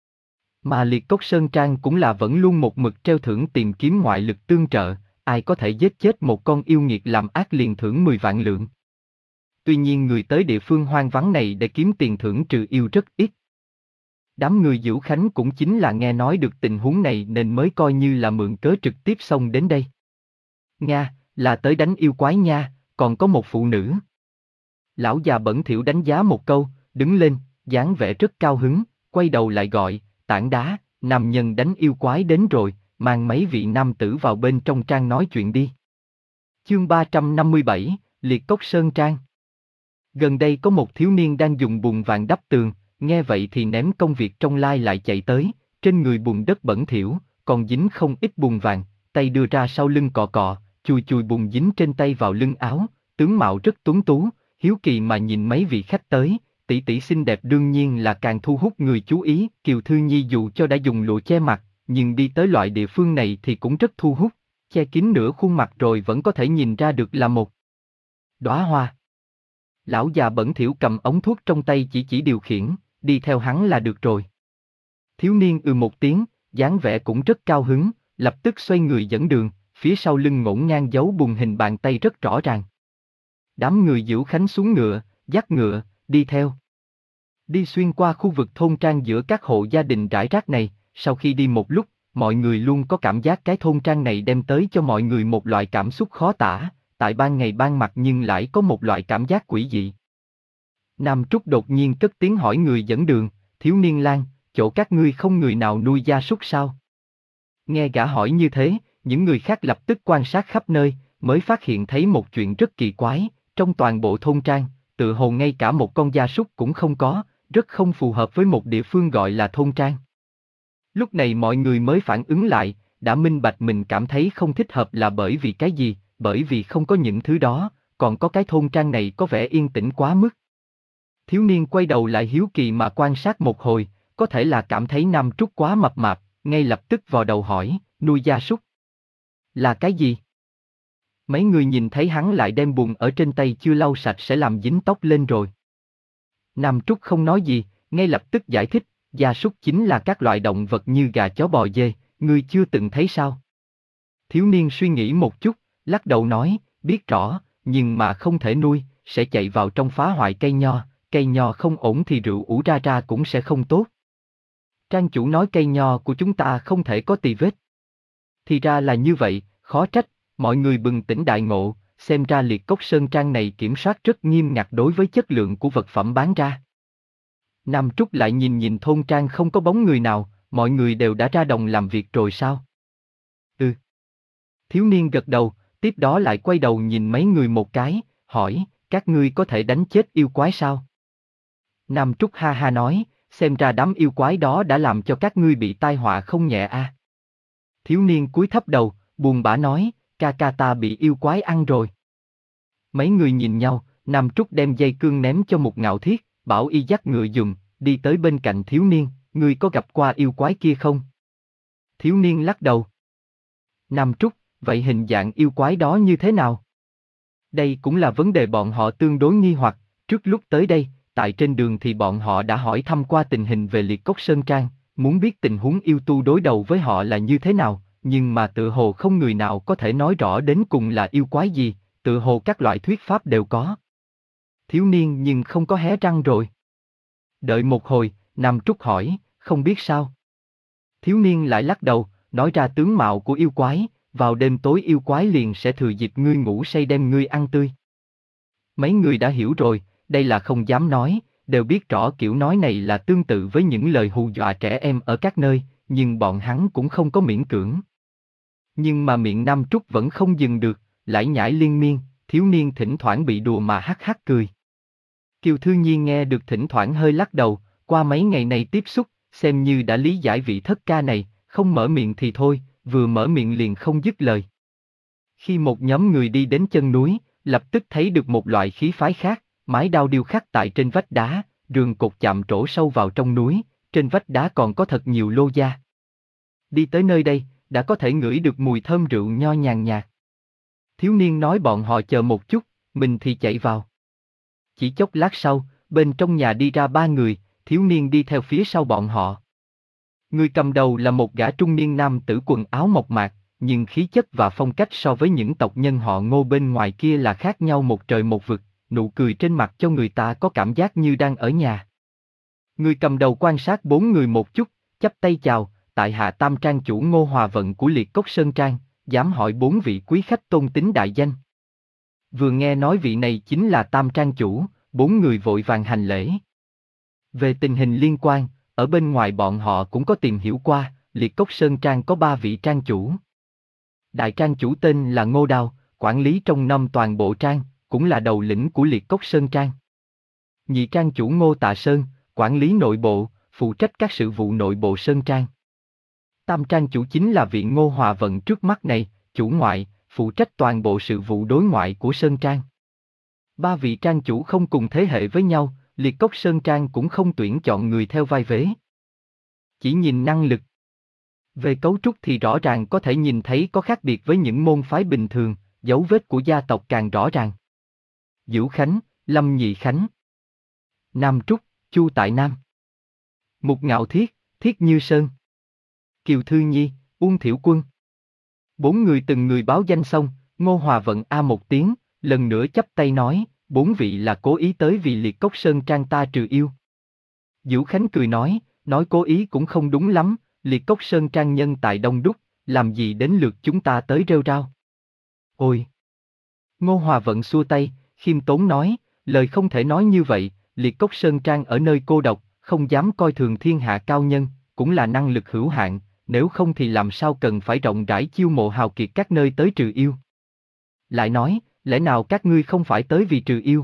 Mà Liệt Cốc Sơn Trang cũng là vẫn luôn một mực treo thưởng tìm kiếm ngoại lực tương trợ, ai có thể giết chết một con yêu nghiệt làm ác liền thưởng mười vạn lượng. Tuy nhiên người tới địa phương hoang vắng này để kiếm tiền thưởng trừ yêu rất ít. Đám người Dữu Khánh cũng chính là nghe nói được tình huống này nên mới coi như là mượn cớ trực tiếp xông đến đây. Nga, là tới đánh yêu quái nha, còn có một phụ nữ. Lão già bẩn thỉu đánh giá một câu, đứng lên, dáng vẻ rất cao hứng, quay đầu lại gọi, tảng đá, nam nhân đánh yêu quái đến rồi, mang mấy vị nam tử vào bên trong trang nói chuyện đi. Chương ba trăm năm mươi bảy, Liệt Cốc Sơn Trang. Gần đây có một thiếu niên đang dùng bùn vàng đắp tường, nghe vậy thì ném công việc trong lai lại chạy tới, trên người bùn đất bẩn thỉu, còn dính không ít bùn vàng, tay đưa ra sau lưng cọ cọ, chùi chùi bùn dính trên tay vào lưng áo, tướng mạo rất tuấn tú, hiếu kỳ mà nhìn mấy vị khách tới, tỷ tỷ xinh đẹp đương nhiên là càng thu hút người chú ý. Kiều Thư Nhi dù cho đã dùng lụa che mặt, nhưng đi tới loại địa phương này thì cũng rất thu hút, che kín nửa khuôn mặt rồi vẫn có thể nhìn ra được là một đóa hoa. Lão già bẩn thỉu cầm ống thuốc trong tay chỉ chỉ điều khiển, đi theo hắn là được rồi. Thiếu niên ừ một tiếng, dáng vẻ cũng rất cao hứng, lập tức xoay người dẫn đường, phía sau lưng ngổn ngang dấu bùn hình bàn tay rất rõ ràng. Đám người Dữu Khánh xuống ngựa, dắt ngựa, đi theo. Đi xuyên qua khu vực thôn trang giữa các hộ gia đình rải rác này, sau khi đi một lúc, mọi người luôn có cảm giác cái thôn trang này đem tới cho mọi người một loại cảm xúc khó tả, tại ban ngày ban mặt nhưng lại có một loại cảm giác quỷ dị. Nam Trúc đột nhiên cất tiếng hỏi người dẫn đường, thiếu niên lang, chỗ các ngươi không người nào nuôi gia súc sao? Nghe gã hỏi như thế, những người khác lập tức quan sát khắp nơi, mới phát hiện thấy một chuyện rất kỳ quái, trong toàn bộ thôn trang, tự hồ ngay cả một con gia súc cũng không có, rất không phù hợp với một địa phương gọi là thôn trang. Lúc này mọi người mới phản ứng lại, đã minh bạch mình cảm thấy không thích hợp là bởi vì cái gì, bởi vì không có những thứ đó, còn có cái thôn trang này có vẻ yên tĩnh quá mức. Thiếu niên quay đầu lại hiếu kỳ mà quan sát một hồi, có thể là cảm thấy Nam Trúc quá mập mạp, ngay lập tức vò đầu hỏi, nuôi gia súc là cái gì? Mấy người nhìn thấy hắn lại đem bùn ở trên tay chưa lau sạch sẽ làm dính tóc lên rồi. Nam Trúc không nói gì, ngay lập tức giải thích, gia súc chính là các loại động vật như gà chó bò dê, ngươi chưa từng thấy sao? Thiếu niên suy nghĩ một chút, lắc đầu nói, biết rõ, nhưng mà không thể nuôi, sẽ chạy vào trong phá hoại cây nho, cây nho không ổn thì rượu ủ ra ra cũng sẽ không tốt. Trang chủ nói cây nho của chúng ta không thể có tì vết. Thì ra là như vậy, khó trách, mọi người bừng tỉnh đại ngộ, xem ra Liệt Cốc Sơn Trang này kiểm soát rất nghiêm ngặt đối với chất lượng của vật phẩm bán ra. Nam Trúc lại nhìn nhìn thôn trang không có bóng người nào, mọi người đều đã ra đồng làm việc rồi sao? Ừ. Thiếu niên gật đầu, tiếp đó lại quay đầu nhìn mấy người một cái, hỏi, các ngươi có thể đánh chết yêu quái sao? Nam Trúc ha ha nói, xem ra đám yêu quái đó đã làm cho các ngươi bị tai họa không nhẹ a. À. Thiếu niên cúi thấp đầu, buồn bã nói, ca ca ta bị yêu quái ăn rồi. Mấy người nhìn nhau, Nam Trúc đem dây cương ném cho Mục Ngạo Thiết, bảo y dắt ngựa dùng, đi tới bên cạnh thiếu niên, ngươi có gặp qua yêu quái kia không? Thiếu niên lắc đầu. Nam Trúc, vậy hình dạng yêu quái đó như thế nào? Đây cũng là vấn đề bọn họ tương đối nghi hoặc, trước lúc tới đây, tại trên đường thì bọn họ đã hỏi thăm qua tình hình về Liệt Cốc Sơn Trang, muốn biết tình huống yêu tu đối đầu với họ là như thế nào, nhưng mà tự hồ không người nào có thể nói rõ đến cùng là yêu quái gì, tự hồ các loại thuyết pháp đều có. Thiếu niên nhưng không có hé răng rồi. Đợi một hồi, Nam Trúc hỏi, không biết sao? Thiếu niên lại lắc đầu, nói ra tướng mạo của yêu quái, vào đêm tối yêu quái liền sẽ thừa dịp ngươi ngủ say đem ngươi ăn tươi. Mấy người đã hiểu rồi, đây là không dám nói, đều biết rõ kiểu nói này là tương tự với những lời hù dọa trẻ em ở các nơi, nhưng bọn hắn cũng không có miễn cưỡng. Nhưng mà miệng Nam Trúc vẫn không dừng được, lải nhải liên miên, thiếu niên thỉnh thoảng bị đùa mà hắc hắc cười. Kiều Thư Nhi nghe được thỉnh thoảng hơi lắc đầu, qua mấy ngày này tiếp xúc, xem như đã lý giải vị thất ca này, không mở miệng thì thôi, vừa mở miệng liền không dứt lời. Khi một nhóm người đi đến chân núi, lập tức thấy được một loại khí phái khác, mái đao điêu khắc tại trên vách đá, rường cột chạm trổ sâu vào trong núi, trên vách đá còn có thật nhiều lô gia. Đi tới nơi đây, đã có thể ngửi được mùi thơm rượu nho nhàn nhạt. Thiếu niên nói bọn họ chờ một chút, mình thì chạy vào. Chỉ chốc lát sau, bên trong nhà đi ra ba người, thiếu niên đi theo phía sau bọn họ. Người cầm đầu là một gã trung niên nam tử quần áo mộc mạc, nhưng khí chất và phong cách so với những tộc nhân họ Ngô bên ngoài kia là khác nhau một trời một vực, nụ cười trên mặt cho người ta có cảm giác như đang ở nhà. Người cầm đầu quan sát bốn người một chút, chắp tay chào, tại hạ Tam Trang chủ Ngô Hòa Vận của Liệt Cốc Sơn Trang, dám hỏi bốn vị quý khách tôn tính đại danh. Vừa nghe nói vị này chính là Tam Trang chủ, bốn người vội vàng hành lễ. Về tình hình liên quan, ở bên ngoài bọn họ cũng có tìm hiểu qua, Liệt Cốc Sơn Trang có ba vị trang chủ. Đại trang chủ tên là Ngô Đao, quản lý trong năm toàn bộ trang, cũng là đầu lĩnh của Liệt Cốc Sơn Trang. Nhị trang chủ Ngô Tạ Sơn, quản lý nội bộ, phụ trách các sự vụ nội bộ Sơn Trang. Tam trang chủ chính là vị Ngô Hòa Vận trước mắt này, chủ ngoại, phụ trách toàn bộ sự vụ đối ngoại của Sơn Trang. Ba vị trang chủ không cùng thế hệ với nhau, Liệt Cốc Sơn Trang cũng không tuyển chọn người theo vai vế. Chỉ nhìn năng lực. Về cấu trúc thì rõ ràng có thể nhìn thấy có khác biệt với những môn phái bình thường, dấu vết của gia tộc càng rõ ràng. Dữu Khánh, Lâm Nhị Khánh, Nam Trúc, Chu Tại Nam, Mục Ngạo Thiết, Thiết Như Sơn, Kiều Thư Nhi, Uông Thiểu Quân. Bốn người từng người báo danh xong, Ngô Hòa Vận a một tiếng, lần nữa chắp tay nói, bốn vị là cố ý tới vì Liệt Cốc Sơn Trang ta trừ yêu. Dữu Khánh cười nói, nói cố ý cũng không đúng lắm, Liệt Cốc Sơn Trang nhân tài đông đúc, làm gì đến lượt chúng ta tới rêu rao. Ôi! Ngô Hòa Vận xua tay, khiêm tốn nói, lời không thể nói như vậy, Liệt Cốc Sơn Trang ở nơi cô độc, không dám coi thường thiên hạ cao nhân, cũng là năng lực hữu hạn, nếu không thì làm sao cần phải rộng rãi chiêu mộ hào kiệt các nơi tới trừ yêu. Lại nói, lẽ nào các ngươi không phải tới vì trừ yêu?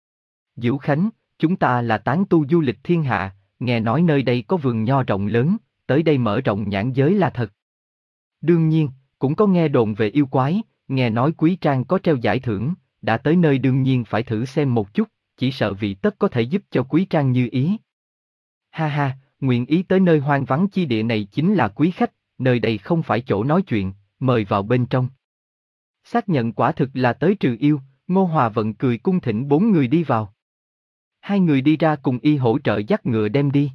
Dữu Khánh, chúng ta là tán tu du lịch thiên hạ, nghe nói nơi đây có vườn nho rộng lớn, tới đây mở rộng nhãn giới là thật. Đương nhiên, cũng có nghe đồn về yêu quái, nghe nói Quý Trang có treo giải thưởng, đã tới nơi đương nhiên phải thử xem một chút, chỉ sợ vị tất có thể giúp cho Quý Trang như ý. Ha ha, nguyện ý tới nơi hoang vắng chi địa này chính là quý khách, nơi đây không phải chỗ nói chuyện, mời vào bên trong. Xác nhận quả thực là tới trừ yêu, Ngô Hòa Vận cười cung thỉnh bốn người đi vào. Hai người đi ra cùng y hỗ trợ dắt ngựa đem đi.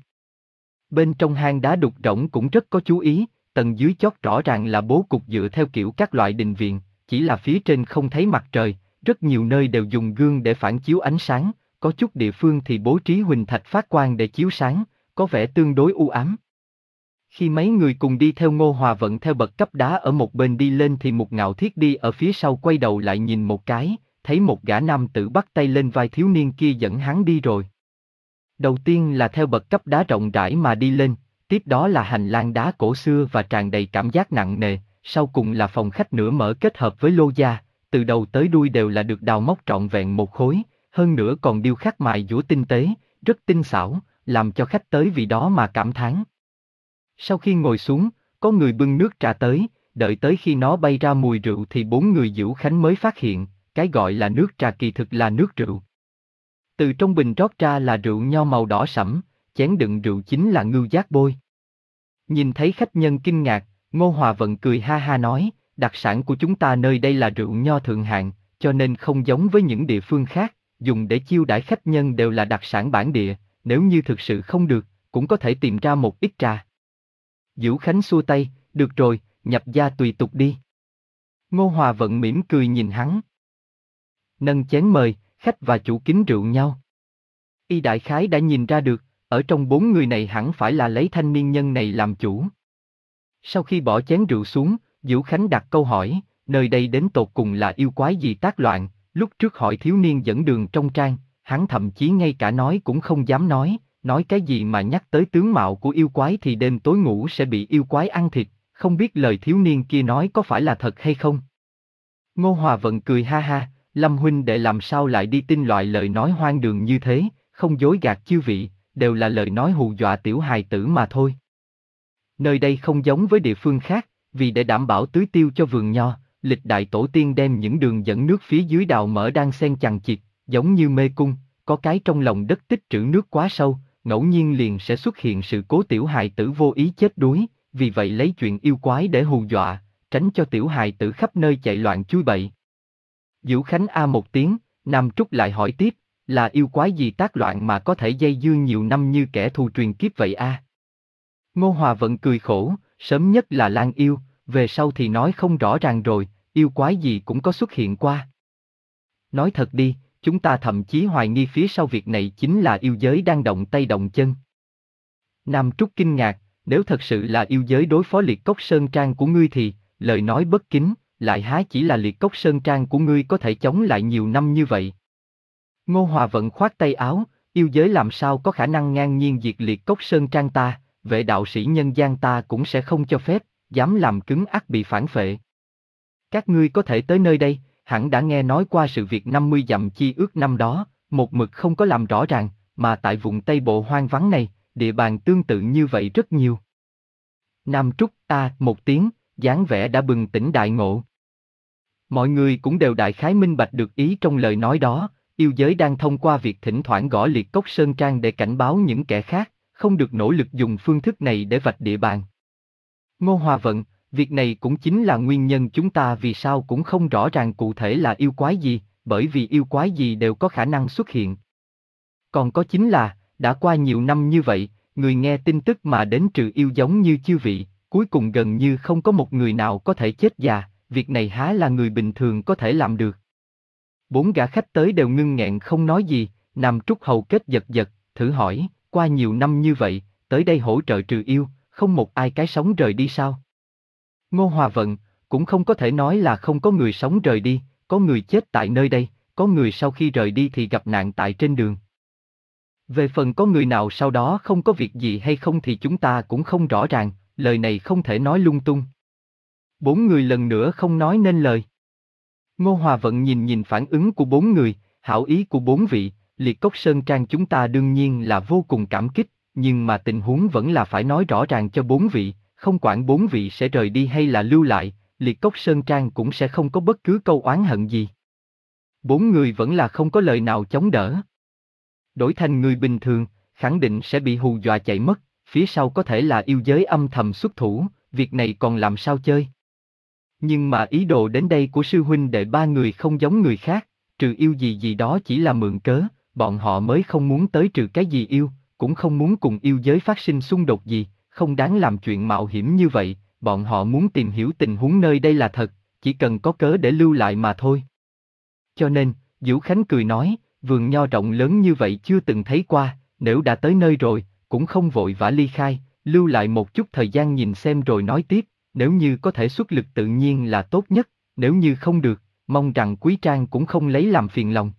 Bên trong hang đá đục rỗng cũng rất có chú ý, tầng dưới chót rõ ràng là bố cục dựa theo kiểu các loại đình viện, chỉ là phía trên không thấy mặt trời, rất nhiều nơi đều dùng gương để phản chiếu ánh sáng, có chút địa phương thì bố trí huỳnh thạch phát quang để chiếu sáng, có vẻ tương đối u ám. Khi mấy người cùng đi theo Ngô Hòa Vận theo bậc cấp đá ở một bên đi lên thì Mục Ngạo Thiết đi ở phía sau quay đầu lại nhìn một cái, thấy một gã nam tử bắt tay lên vai thiếu niên kia dẫn hắn đi rồi. Đầu tiên là theo bậc cấp đá rộng rãi mà đi lên, tiếp đó là hành lang đá cổ xưa và tràn đầy cảm giác nặng nề, sau cùng là phòng khách nửa mở kết hợp với lô gia, từ đầu tới đuôi đều là được đào móc trọn vẹn một khối, hơn nữa còn điêu khắc mài dũa tinh tế, rất tinh xảo, làm cho khách tới vì đó mà cảm thán. Sau khi ngồi xuống, có người bưng nước trà tới, đợi tới khi nó bay ra mùi rượu thì bốn người Dữu Khánh mới phát hiện, cái gọi là nước trà kỳ thực là nước rượu. Từ trong bình rót ra là rượu nho màu đỏ sẫm, chén đựng rượu chính là ngưu giác bôi. Nhìn thấy khách nhân kinh ngạc, Ngô Hòa Vận cười ha ha nói, đặc sản của chúng ta nơi đây là rượu nho thượng hạng, cho nên không giống với những địa phương khác, dùng để chiêu đãi khách nhân đều là đặc sản bản địa, nếu như thực sự không được, cũng có thể tìm ra một ít trà. Dữu Khánh xua tay, được rồi, nhập gia tùy tục đi. Ngô Hòa Vận mỉm cười nhìn hắn. Nâng chén mời, khách và chủ kính rượu nhau. Y đại khái đã nhìn ra được, ở trong bốn người này hẳn phải là lấy thanh niên nhân này làm chủ. Sau khi bỏ chén rượu xuống, Dữu Khánh đặt câu hỏi, nơi đây đến tột cùng là yêu quái gì tác loạn, lúc trước hỏi thiếu niên dẫn đường trong trang, hắn thậm chí ngay cả nói cũng không dám nói, nói cái gì mà nhắc tới tướng mạo của yêu quái thì đêm tối ngủ sẽ bị yêu quái ăn thịt, không biết lời thiếu niên kia nói có phải là thật hay không. Ngô Hòa Vận cười ha ha, Lâm huynh đệ làm sao lại đi tin loại lời nói hoang đường như thế, không dối gạt chư vị, đều là lời nói hù dọa tiểu hài tử mà thôi. Nơi đây không giống với địa phương khác, vì để đảm bảo tưới tiêu cho vườn nho, lịch đại tổ tiên đem những đường dẫn nước phía dưới đào mở đang xen chằng chịt, giống như mê cung, có cái trong lòng đất tích trữ nước quá sâu, ngẫu nhiên liền sẽ xuất hiện sự cố tiểu hài tử vô ý chết đuối, vì vậy lấy chuyện yêu quái để hù dọa, tránh cho tiểu hài tử khắp nơi chạy loạn chui bậy. Dữu Khánh a một tiếng, Nam Trúc lại hỏi tiếp, là yêu quái gì tác loạn mà có thể dây dưa nhiều năm như kẻ thù truyền kiếp vậy a? Ngô Hòa Vận cười khổ, sớm nhất là Lan yêu, về sau thì nói không rõ ràng rồi, yêu quái gì cũng có xuất hiện qua. Nói thật đi, chúng ta thậm chí hoài nghi phía sau việc này chính là yêu giới đang động tay động chân. Nam Trúc kinh ngạc, nếu thật sự là yêu giới đối phó Liệt Cốc Sơn Trang của ngươi thì, lời nói bất kính, lại há chỉ là Liệt Cốc Sơn Trang của ngươi có thể chống lại nhiều năm như vậy. Ngô Hòa Vận khoát tay áo, yêu giới làm sao có khả năng ngang nhiên diệt Liệt Cốc Sơn Trang ta, vệ đạo sĩ nhân gian ta cũng sẽ không cho phép, dám làm cứng ắt bị phản phệ. Các ngươi có thể tới nơi đây, hẳn đã nghe nói qua sự việc năm mươi dặm chi ước năm đó, một mực không có làm rõ ràng, mà tại vùng Tây Bộ hoang vắng này, địa bàn tương tự như vậy rất nhiều. Nam Trúc ta một tiếng, dáng vẻ đã bừng tỉnh đại ngộ. Mọi người cũng đều đại khái minh bạch được ý trong lời nói đó, yêu giới đang thông qua việc thỉnh thoảng gõ Liệt Cốc Sơn Trang để cảnh báo những kẻ khác, không được nỗ lực dùng phương thức này để vạch địa bàn. Ngô Hòa Vận, việc này cũng chính là nguyên nhân chúng ta vì sao cũng không rõ ràng cụ thể là yêu quái gì, bởi vì yêu quái gì đều có khả năng xuất hiện. Còn có chính là, đã qua nhiều năm như vậy, người nghe tin tức mà đến trừ yêu giống như chư vị, cuối cùng gần như không có một người nào có thể chết già, việc này há là người bình thường có thể làm được. Bốn gã khách tới đều ngưng nghẹn không nói gì, Nam Trúc hầu kết giật giật, thử hỏi, qua nhiều năm như vậy, tới đây hỗ trợ trừ yêu, không một ai cái sống rời đi sao? Ngô Hòa Vận, cũng không có thể nói là không có người sống rời đi, có người chết tại nơi đây, có người sau khi rời đi thì gặp nạn tại trên đường. Về phần có người nào sau đó không có việc gì hay không thì chúng ta cũng không rõ ràng, lời này không thể nói lung tung. Bốn người lần nữa không nói nên lời. Ngô Hòa Vận nhìn nhìn phản ứng của bốn người, hảo ý của bốn vị, Liệt Cốc Sơn Trang chúng ta đương nhiên là vô cùng cảm kích, nhưng mà tình huống vẫn là phải nói rõ ràng cho bốn vị, không quản bốn vị sẽ rời đi hay là lưu lại, Liệt Cốc Sơn Trang cũng sẽ không có bất cứ câu oán hận gì. Bốn người vẫn là không có lời nào chống đỡ. Đổi thành người bình thường, khẳng định sẽ bị hù dọa chạy mất, phía sau có thể là yêu giới âm thầm xuất thủ, việc này còn làm sao chơi. Nhưng mà ý đồ đến đây của sư huynh đệ ba người không giống người khác, trừ yêu gì gì đó chỉ là mượn cớ, bọn họ mới không muốn tới trừ cái gì yêu, cũng không muốn cùng yêu giới phát sinh xung đột gì, không đáng làm chuyện mạo hiểm như vậy, bọn họ muốn tìm hiểu tình huống nơi đây là thật, chỉ cần có cớ để lưu lại mà thôi. Cho nên, Dữu Khánh cười nói, vườn nho rộng lớn như vậy chưa từng thấy qua, nếu đã tới nơi rồi, cũng không vội vã ly khai, lưu lại một chút thời gian nhìn xem rồi nói tiếp, nếu như có thể xuất lực tự nhiên là tốt nhất, nếu như không được, mong rằng Quý Trang cũng không lấy làm phiền lòng.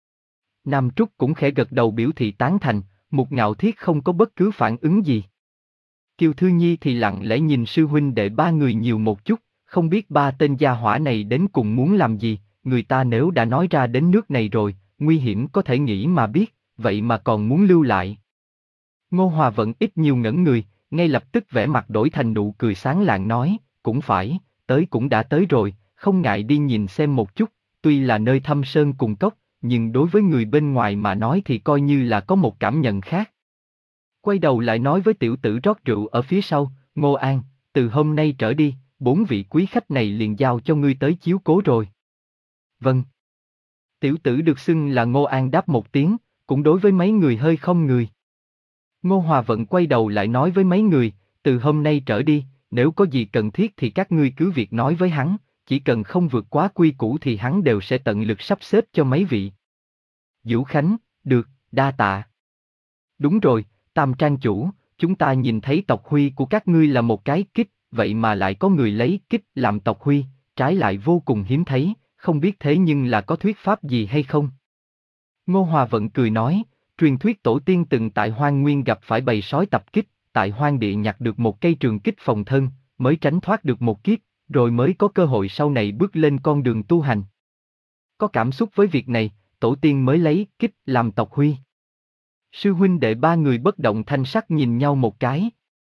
Nam Trúc cũng khẽ gật đầu biểu thị tán thành, Mục Ngạo Thiết không có bất cứ phản ứng gì. Kiều Thư Nhi thì lặng lẽ nhìn sư huynh đệ ba người nhiều một chút, không biết ba tên gia hỏa này đến cùng muốn làm gì, người ta nếu đã nói ra đến nước này rồi, nguy hiểm có thể nghĩ mà biết, vậy mà còn muốn lưu lại. Ngô Hòa Vận ít nhiều ngẩn người, ngay lập tức vẻ mặt đổi thành nụ cười sáng lạng nói, cũng phải, tới cũng đã tới rồi, không ngại đi nhìn xem một chút, tuy là nơi thâm sơn cùng cốc, nhưng đối với người bên ngoài mà nói thì coi như là có một cảm nhận khác. Quay đầu lại nói với tiểu tử rót rượu ở phía sau, Ngô An, từ hôm nay trở đi, bốn vị quý khách này liền giao cho ngươi tới chiếu cố rồi. Vâng. Tiểu tử được xưng là Ngô An đáp một tiếng, cũng đối với mấy người hơi không người. Ngô Hòa Vận quay đầu lại nói với mấy người, từ hôm nay trở đi, nếu có gì cần thiết thì các ngươi cứ việc nói với hắn, chỉ cần không vượt quá quy củ thì hắn đều sẽ tận lực sắp xếp cho mấy vị. Vũ Khánh, được, đa tạ. Đúng rồi, Tam Trang chủ, chúng ta nhìn thấy tộc huy của các ngươi là một cái kích, vậy mà lại có người lấy kích làm tộc huy, trái lại vô cùng hiếm thấy, không biết thế nhưng là có thuyết pháp gì hay không? Ngô Hòa Vận cười nói, truyền thuyết tổ tiên từng tại Hoang Nguyên gặp phải bầy sói tập kích, tại Hoang Địa nhặt được một cây trường kích phòng thân, mới tránh thoát được một kiếp, rồi mới có cơ hội sau này bước lên con đường tu hành. Có cảm xúc với việc này, tổ tiên mới lấy kích làm tộc huy. Sư huynh đệ ba người bất động thanh sắc nhìn nhau một cái.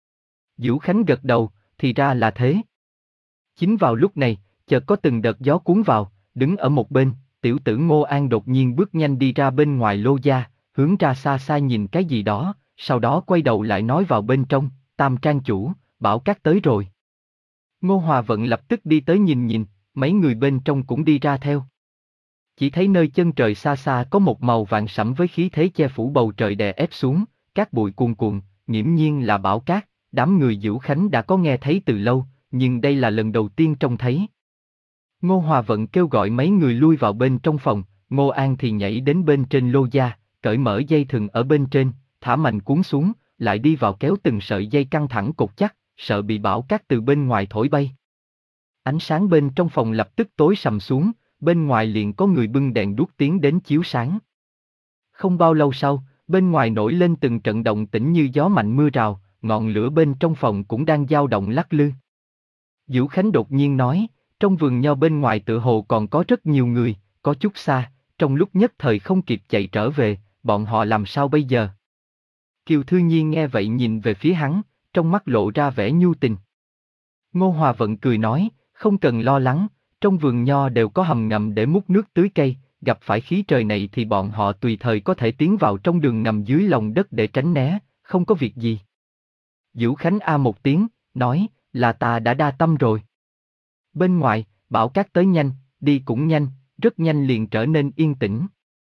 Vũ Khánh gật đầu, thì ra là thế. Chính vào lúc này, chợt có từng đợt gió cuốn vào, đứng ở một bên, tiểu tử Ngô An đột nhiên bước nhanh đi ra bên ngoài lô gia, hướng ra xa xa nhìn cái gì đó, sau đó quay đầu lại nói vào bên trong, Tam Trang chủ, Bảo Cát tới rồi. Ngô Hòa Vận lập tức đi tới nhìn nhìn, mấy người bên trong cũng đi ra theo. Chỉ thấy nơi chân trời xa xa có một màu vàng sẫm với khí thế che phủ bầu trời đè ép xuống, cát bụi cuồn cuộn, nghiễm nhiên là Bảo Cát, đám người Vũ Khánh đã có nghe thấy từ lâu, nhưng đây là lần đầu tiên trông thấy. Ngô Hòa Vận kêu gọi mấy người lui vào bên trong phòng, Ngô An thì nhảy đến bên trên lô gia, cởi mở dây thừng ở bên trên, thả mạnh cuốn xuống, lại đi vào kéo từng sợi dây căng thẳng cột chắc, sợ bị Bảo Cát từ bên ngoài thổi bay. Ánh sáng bên trong phòng lập tức tối sầm xuống, bên ngoài liền có người bưng đèn đuốc tiến đến chiếu sáng. Không bao lâu sau, bên ngoài nổi lên từng trận động tĩnh như gió mạnh mưa rào, ngọn lửa bên trong phòng cũng đang dao động lắc lư. Vũ Khánh đột nhiên nói, trong vườn nho bên ngoài tựa hồ còn có rất nhiều người, có chút xa, trong lúc nhất thời không kịp chạy trở về, bọn họ làm sao bây giờ? Kiều Thư Nhi nghe vậy nhìn về phía hắn, trong mắt lộ ra vẻ nhu tình. Ngô Hòa Vận cười nói, không cần lo lắng, trong vườn nho đều có hầm ngầm để múc nước tưới cây, gặp phải khí trời này thì bọn họ tùy thời có thể tiến vào trong đường ngầm dưới lòng đất để tránh né, không có việc gì. Vũ Khánh a một tiếng, nói, là ta đã đa tâm rồi. Bên ngoài, Bảo Cát tới nhanh, đi cũng nhanh, rất nhanh liền trở nên yên tĩnh.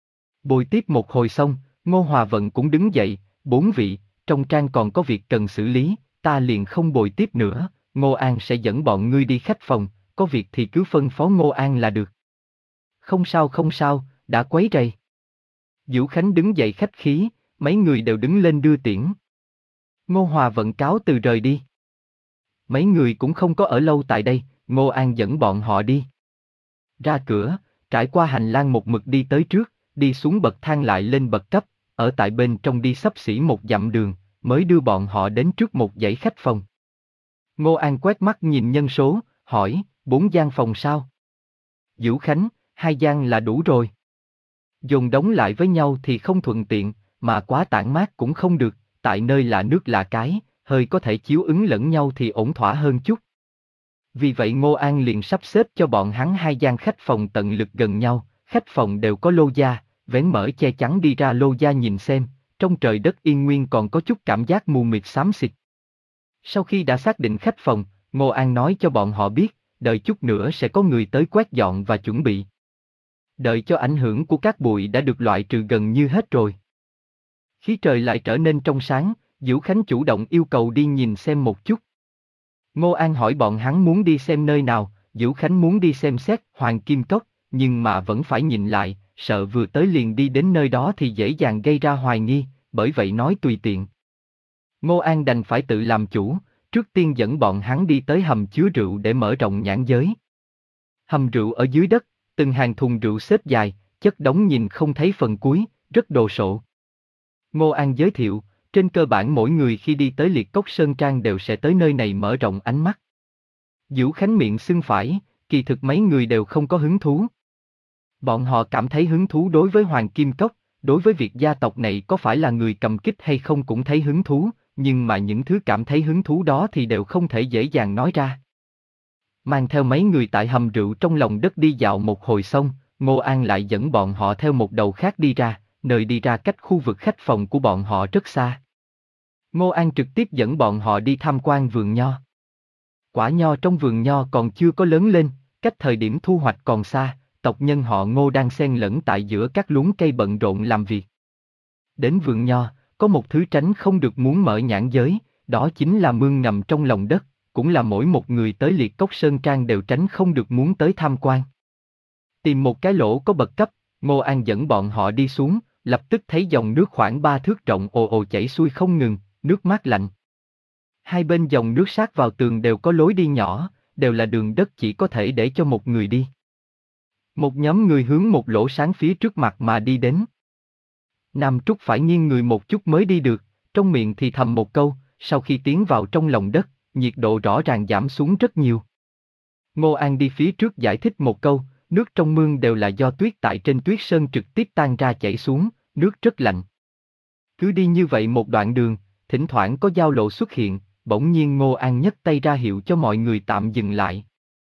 Bồi tiếp một hồi xong, Ngô Hòa Vận cũng đứng dậy, bốn vị, trong trang còn có việc cần xử lý, ta liền không bồi tiếp nữa, Ngô An sẽ dẫn bọn ngươi đi khách phòng, có việc thì cứ phân phó Ngô An là được. Không sao không sao, đã quấy rầy. Vũ Khánh đứng dậy khách khí, mấy người đều đứng lên đưa tiễn. Ngô Hòa Vận cáo từ rời đi. Mấy người cũng không có ở lâu tại đây, Ngô An dẫn bọn họ đi. Ra cửa, trải qua hành lang một mực đi tới trước, đi xuống bậc thang lại lên bậc cấp, ở tại bên trong đi xấp xỉ một dặm đường, mới đưa bọn họ đến trước một dãy khách phòng. Ngô An quét mắt nhìn nhân số, hỏi, bốn gian phòng sao? Vũ Khánh, hai gian là đủ rồi. Dồn đóng lại với nhau thì không thuận tiện, mà quá tản mát cũng không được, tại nơi là nước là cái, hơi có thể chiếu ứng lẫn nhau thì ổn thỏa hơn chút. Vì vậy Ngô An liền sắp xếp cho bọn hắn hai gian khách phòng tận lực gần nhau, khách phòng đều có lô gia, vén mở che chắn đi ra lô gia nhìn xem, trong trời đất yên nguyên còn có chút cảm giác mù mịt xám xịt. Sau khi đã xác định khách phòng, Ngô An nói cho bọn họ biết, đợi chút nữa sẽ có người tới quét dọn và chuẩn bị. Đợi cho ảnh hưởng của các bụi đã được loại trừ gần như hết rồi. Khí trời lại trở nên trong sáng, Vũ Khánh chủ động yêu cầu đi nhìn xem một chút. Ngô An hỏi bọn hắn muốn đi xem nơi nào, Vũ Khánh muốn đi xem xét Hoàng Kim Cốc, nhưng mà vẫn phải nhìn lại, sợ vừa tới liền đi đến nơi đó thì dễ dàng gây ra hoài nghi, bởi vậy nói tùy tiện. Ngô An đành phải tự làm chủ, trước tiên dẫn bọn hắn đi tới hầm chứa rượu để mở rộng nhãn giới. Hầm rượu ở dưới đất, từng hàng thùng rượu xếp dài, chất đống nhìn không thấy phần cuối, rất đồ sộ. Ngô An giới thiệu, trên cơ bản mỗi người khi đi tới Liệt Cốc Sơn Trang đều sẽ tới nơi này mở rộng ánh mắt. Vũ Khánh miệng xưng phải, kỳ thực mấy người đều không có hứng thú. Bọn họ cảm thấy hứng thú đối với Hoàng Kim Cốc, đối với việc gia tộc này có phải là người cầm kích hay không cũng thấy hứng thú, nhưng mà những thứ cảm thấy hứng thú đó thì đều không thể dễ dàng nói ra. Mang theo mấy người tại hầm rượu trong lòng đất đi dạo một hồi xong, Ngô An lại dẫn bọn họ theo một đầu khác đi ra, nơi đi ra cách khu vực khách phòng của bọn họ rất xa. Ngô An trực tiếp dẫn bọn họ đi tham quan vườn nho. Quả nho trong vườn nho còn chưa có lớn lên, cách thời điểm thu hoạch còn xa, tộc nhân họ Ngô đang xen lẫn tại giữa các luống cây bận rộn làm việc. Đến vườn nho, có một thứ tránh không được muốn mở nhãn giới, đó chính là mương ngầm trong lòng đất, cũng là mỗi một người tới Liệt Cốc Sơn Trang đều tránh không được muốn tới tham quan. Tìm một cái lỗ có bậc cấp, Ngô An dẫn bọn họ đi xuống, lập tức thấy dòng nước khoảng ba thước rộng ồ ồ chảy xuôi không ngừng, nước mát lạnh. Hai bên dòng nước sát vào tường đều có lối đi nhỏ, đều là đường đất chỉ có thể để cho một người đi. Một nhóm người hướng một lỗ sáng phía trước mặt mà đi đến. Nam Trúc phải nghiêng người một chút mới đi được, trong miệng thì thầm một câu, sau khi tiến vào trong lòng đất, nhiệt độ rõ ràng giảm xuống rất nhiều. Ngô An đi phía trước giải thích một câu, nước trong mương đều là do tuyết tại trên tuyết sơn trực tiếp tan ra chảy xuống, nước rất lạnh. Cứ đi như vậy một đoạn đường, thỉnh thoảng có giao lộ xuất hiện, bỗng nhiên Ngô An nhấc tay ra hiệu cho mọi người tạm dừng lại.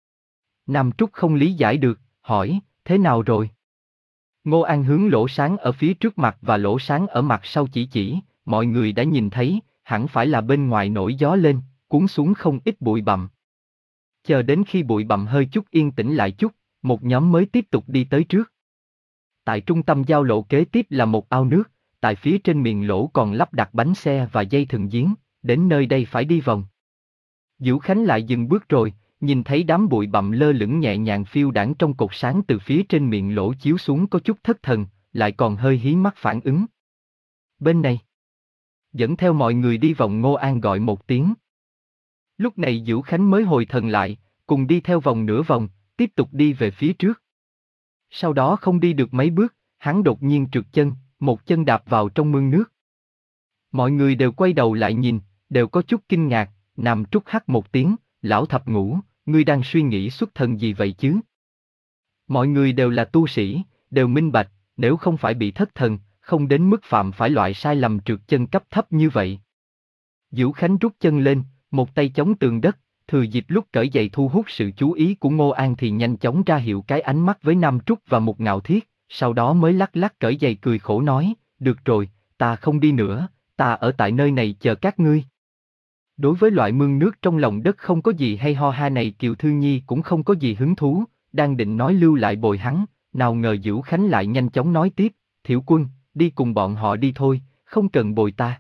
Nam Trúc không lý giải được, hỏi, thế nào rồi? Ngô An hướng lỗ sáng ở phía trước mặt và lỗ sáng ở mặt sau chỉ chỉ, mọi người đã nhìn thấy, hẳn phải là bên ngoài nổi gió lên, cuốn xuống không ít bụi bặm. Chờ đến khi bụi bặm hơi chút yên tĩnh lại chút, một nhóm mới tiếp tục đi tới trước. Tại trung tâm giao lộ kế tiếp là một ao nước, tại phía trên miệng lỗ còn lắp đặt bánh xe và dây thừng giếng, đến nơi đây phải đi vòng. Vũ Khánh lại dừng bước rồi, nhìn thấy đám bụi bặm lơ lửng nhẹ nhàng phiêu đãng trong cột sáng từ phía trên miệng lỗ chiếu xuống có chút thất thần, lại còn hơi hí mắt phản ứng. Bên này. Dẫn theo mọi người đi vòng, Ngô An gọi một tiếng. Lúc này Vũ Khánh mới hồi thần lại, cùng đi theo vòng nửa vòng, tiếp tục đi về phía trước. Sau đó không đi được mấy bước, hắn đột nhiên trượt chân, một chân đạp vào trong mương nước. Mọi người đều quay đầu lại nhìn, đều có chút kinh ngạc, Nam Trúc hắt một tiếng, lão thập ngũ, ngươi đang suy nghĩ xuất thần gì vậy chứ? Mọi người đều là tu sĩ, đều minh bạch, nếu không phải bị thất thần, không đến mức phạm phải loại sai lầm trượt chân cấp thấp như vậy. Vũ Khánh rút chân lên, một tay chống tường đất, thừa dịp lúc cởi giày thu hút sự chú ý của Ngô An thì nhanh chóng ra hiệu cái ánh mắt với Nam Trúc và một Ngạo Thiết, sau đó mới lắc lắc cởi giày cười khổ nói, được rồi, ta không đi nữa, ta ở tại nơi này chờ các ngươi. Đối với loại mương nước trong lòng đất không có gì hay ho ha này Kiều Thư Nhi cũng không có gì hứng thú, đang định nói lưu lại bồi hắn, nào ngờ Vũ Khánh lại nhanh chóng nói tiếp, Thiểu Quân, đi cùng bọn họ đi thôi, không cần bồi ta.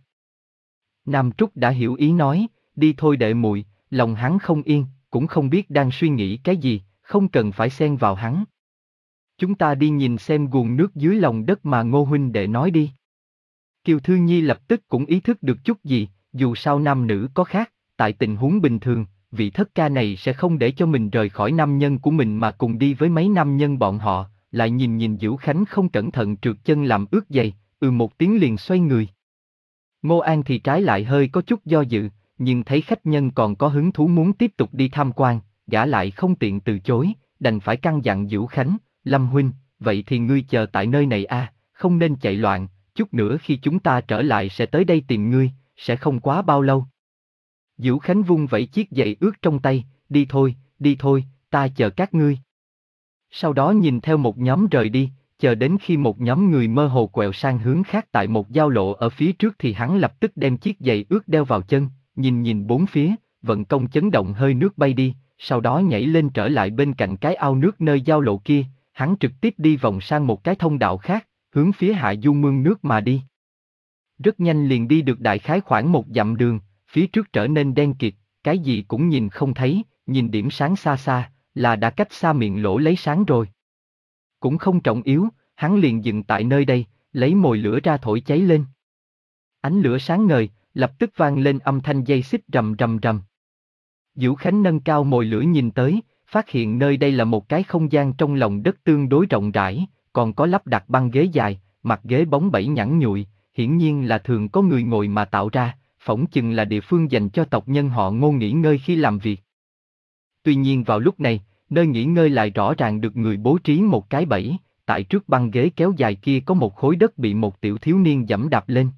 Nam Trúc đã hiểu ý nói, đi thôi đệ muội, lòng hắn không yên, cũng không biết đang suy nghĩ cái gì, không cần phải xen vào hắn. Chúng ta đi nhìn xem guồng nước dưới lòng đất mà Ngô huynh đệ nói đi. Kiều Thư Nhi lập tức cũng ý thức được chút gì, dù sao nam nữ có khác, tại tình huống bình thường, vị thất ca này sẽ không để cho mình rời khỏi nam nhân của mình mà cùng đi với mấy nam nhân bọn họ, lại nhìn nhìn Vũ Khánh không cẩn thận trượt chân làm ướt giày, ừ một tiếng liền xoay người. Ngô An thì trái lại hơi có chút do dự, nhưng thấy khách nhân còn có hứng thú muốn tiếp tục đi tham quan, gã lại không tiện từ chối, đành phải căn dặn Vũ Khánh, Lâm huynh, vậy thì ngươi chờ tại nơi này a, không nên chạy loạn, chút nữa khi chúng ta trở lại sẽ tới đây tìm ngươi, sẽ không quá bao lâu. Vũ Khánh vung vẩy chiếc giày ướt trong tay, đi thôi, đi thôi, ta chờ các ngươi. Sau đó nhìn theo một nhóm rời đi, chờ đến khi một nhóm người mơ hồ quẹo sang hướng khác tại một giao lộ ở phía trước thì hắn lập tức đem chiếc giày ướt đeo vào chân, nhìn nhìn bốn phía, vận công chấn động hơi nước bay đi, sau đó nhảy lên trở lại bên cạnh cái ao nước nơi giao lộ kia, hắn trực tiếp đi vòng sang một cái thông đạo khác, hướng phía hạ du mương nước mà đi. Rất nhanh liền đi được đại khái khoảng một dặm đường, phía trước trở nên đen kịt, cái gì cũng nhìn không thấy, nhìn điểm sáng xa xa, là đã cách xa miệng lỗ lấy sáng rồi. Cũng không trọng yếu, hắn liền dừng tại nơi đây, lấy mồi lửa ra thổi cháy lên. Ánh lửa sáng ngời, lập tức vang lên âm thanh dây xích rầm rầm rầm. Vũ Khánh nâng cao mồi lửa nhìn tới, phát hiện nơi đây là một cái không gian trong lòng đất tương đối rộng rãi, còn có lắp đặt băng ghế dài, mặt ghế bóng bẩy nhẵn nhụi, hiển nhiên là thường có người ngồi mà tạo ra, phỏng chừng là địa phương dành cho tộc nhân họ Ngô nghỉ ngơi khi làm việc. Tuy nhiên vào lúc này, nơi nghỉ ngơi lại rõ ràng được người bố trí một cái bẫy, tại trước băng ghế kéo dài kia có một khối đất bị một tiểu thiếu niên giẫm đạp lên.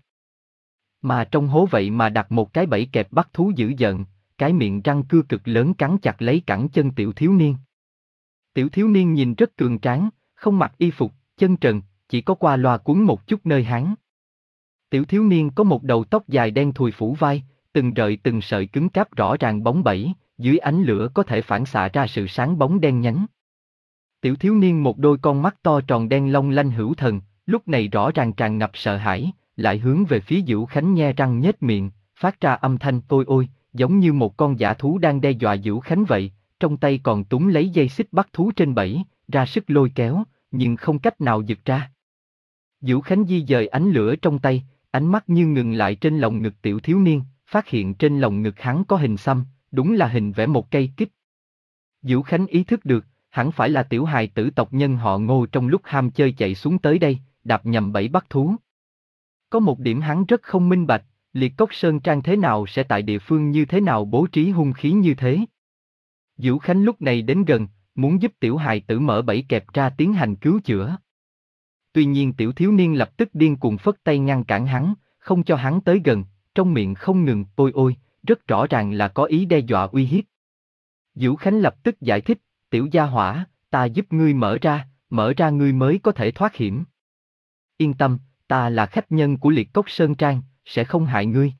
Mà trong hố vậy mà đặt một cái bẫy kẹp bắt thú dữ dợn, cái miệng răng cưa cực lớn cắn chặt lấy cẳng chân tiểu thiếu niên. Tiểu thiếu niên nhìn rất cường tráng, không mặc y phục, chân trần, chỉ có qua loa cuốn một chút nơi háng. Tiểu thiếu niên có một đầu tóc dài đen thùi phủ vai, từng rợi từng sợi cứng cáp rõ ràng bóng bẩy, dưới ánh lửa có thể phản xạ ra sự sáng bóng đen nhánh. Tiểu thiếu niên một đôi con mắt to tròn đen long lanh hữu thần, lúc này rõ ràng tràn ngập sợ hãi, lại hướng về phía Vũ Khánh nhe răng nhếch miệng, phát ra âm thanh ôi ôi, giống như một con dã thú đang đe dọa Vũ Khánh vậy, trong tay còn túm lấy dây xích bắt thú trên bẫy, ra sức lôi kéo, nhưng không cách nào giật ra. Vũ Khánh di dời ánh lửa trong tay, ánh mắt như ngừng lại trên lồng ngực tiểu thiếu niên, phát hiện trên lồng ngực hắn có hình xăm, đúng là hình vẽ một cây kích. Vũ Khánh ý thức được, hẳn phải là tiểu hài tử tộc nhân họ Ngô trong lúc ham chơi chạy xuống tới đây, đạp nhầm bẫy bắt thú. Có một điểm hắn rất không minh bạch, Liệt Cốc Sơn Trang thế nào sẽ tại địa phương như thế nào bố trí hung khí như thế. Vũ Khánh lúc này đến gần, muốn giúp tiểu hài tử mở bẫy kẹp ra tiến hành cứu chữa. Tuy nhiên tiểu thiếu niên lập tức điên cuồng phất tay ngăn cản hắn, không cho hắn tới gần, trong miệng không ngừng ôi ôi, rất rõ ràng là có ý đe dọa uy hiếp. Vũ Khánh lập tức giải thích, tiểu gia hỏa, ta giúp ngươi mở ra, mở ra ngươi mới có thể thoát hiểm. Yên tâm, ta là khách nhân của Liệt Cốc Sơn Trang, sẽ không hại ngươi.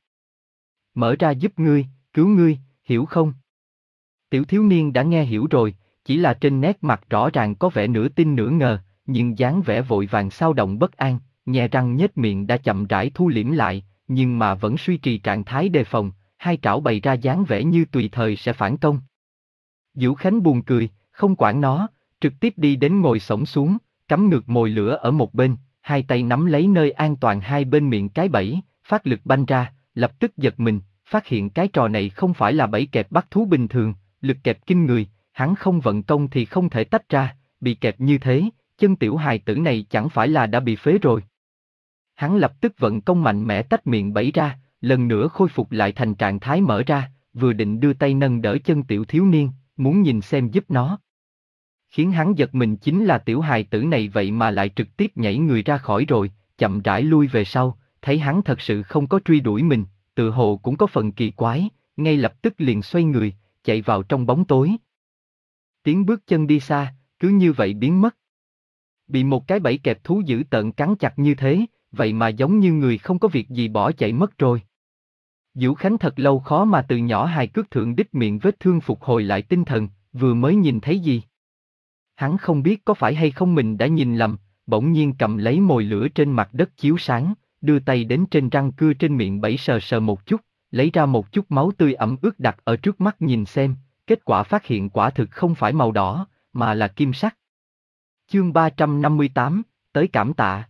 Mở ra giúp ngươi, cứu ngươi, hiểu không? Tiểu thiếu niên đã nghe hiểu rồi, chỉ là trên nét mặt rõ ràng có vẻ nửa tin nửa ngờ, nhưng dáng vẻ vội vàng xao động bất an, nhe răng nhếch miệng đã chậm rãi thu liễm lại, nhưng mà vẫn duy trì trạng thái đề phòng, hai trảo bày ra dáng vẻ như tùy thời sẽ phản công. Vũ Khánh buồn cười, không quản nó, trực tiếp đi đến ngồi xổm xuống, cắm ngược mồi lửa ở một bên, hai tay nắm lấy nơi an toàn hai bên miệng cái bẫy, phát lực banh ra, lập tức giật mình, phát hiện cái trò này không phải là bẫy kẹp bắt thú bình thường, lực kẹp kinh người, hắn không vận công thì không thể tách ra, bị kẹp như thế, chân tiểu hài tử này chẳng phải là đã bị phế rồi. Hắn lập tức vận công mạnh mẽ tách miệng bẫy ra, lần nữa khôi phục lại thành trạng thái mở ra, vừa định đưa tay nâng đỡ chân tiểu thiếu niên, muốn nhìn xem giúp nó. Khiến hắn giật mình chính là tiểu hài tử này vậy mà lại trực tiếp nhảy người ra khỏi rồi, chậm rãi lui về sau, thấy hắn thật sự không có truy đuổi mình, tự hồ cũng có phần kỳ quái, ngay lập tức liền xoay người, chạy vào trong bóng tối. Tiếng bước chân đi xa, cứ như vậy biến mất. Bị một cái bẫy kẹp thú dữ tợn cắn chặt như thế, vậy mà giống như người không có việc gì bỏ chạy mất rồi. Vũ Khánh thật lâu khó mà từ nhỏ hài cước thượng đích miệng vết thương phục hồi lại tinh thần, vừa mới nhìn thấy gì. Hắn không biết có phải hay không mình đã nhìn lầm, bỗng nhiên cầm lấy mồi lửa trên mặt đất chiếu sáng, đưa tay đến trên răng cưa trên miệng bẫy sờ sờ một chút, lấy ra một chút máu tươi ẩm ướt đặt ở trước mắt nhìn xem, kết quả phát hiện quả thực không phải màu đỏ, mà là kim sắc. Chương ba trăm năm mươi tám, tới cảm tạ.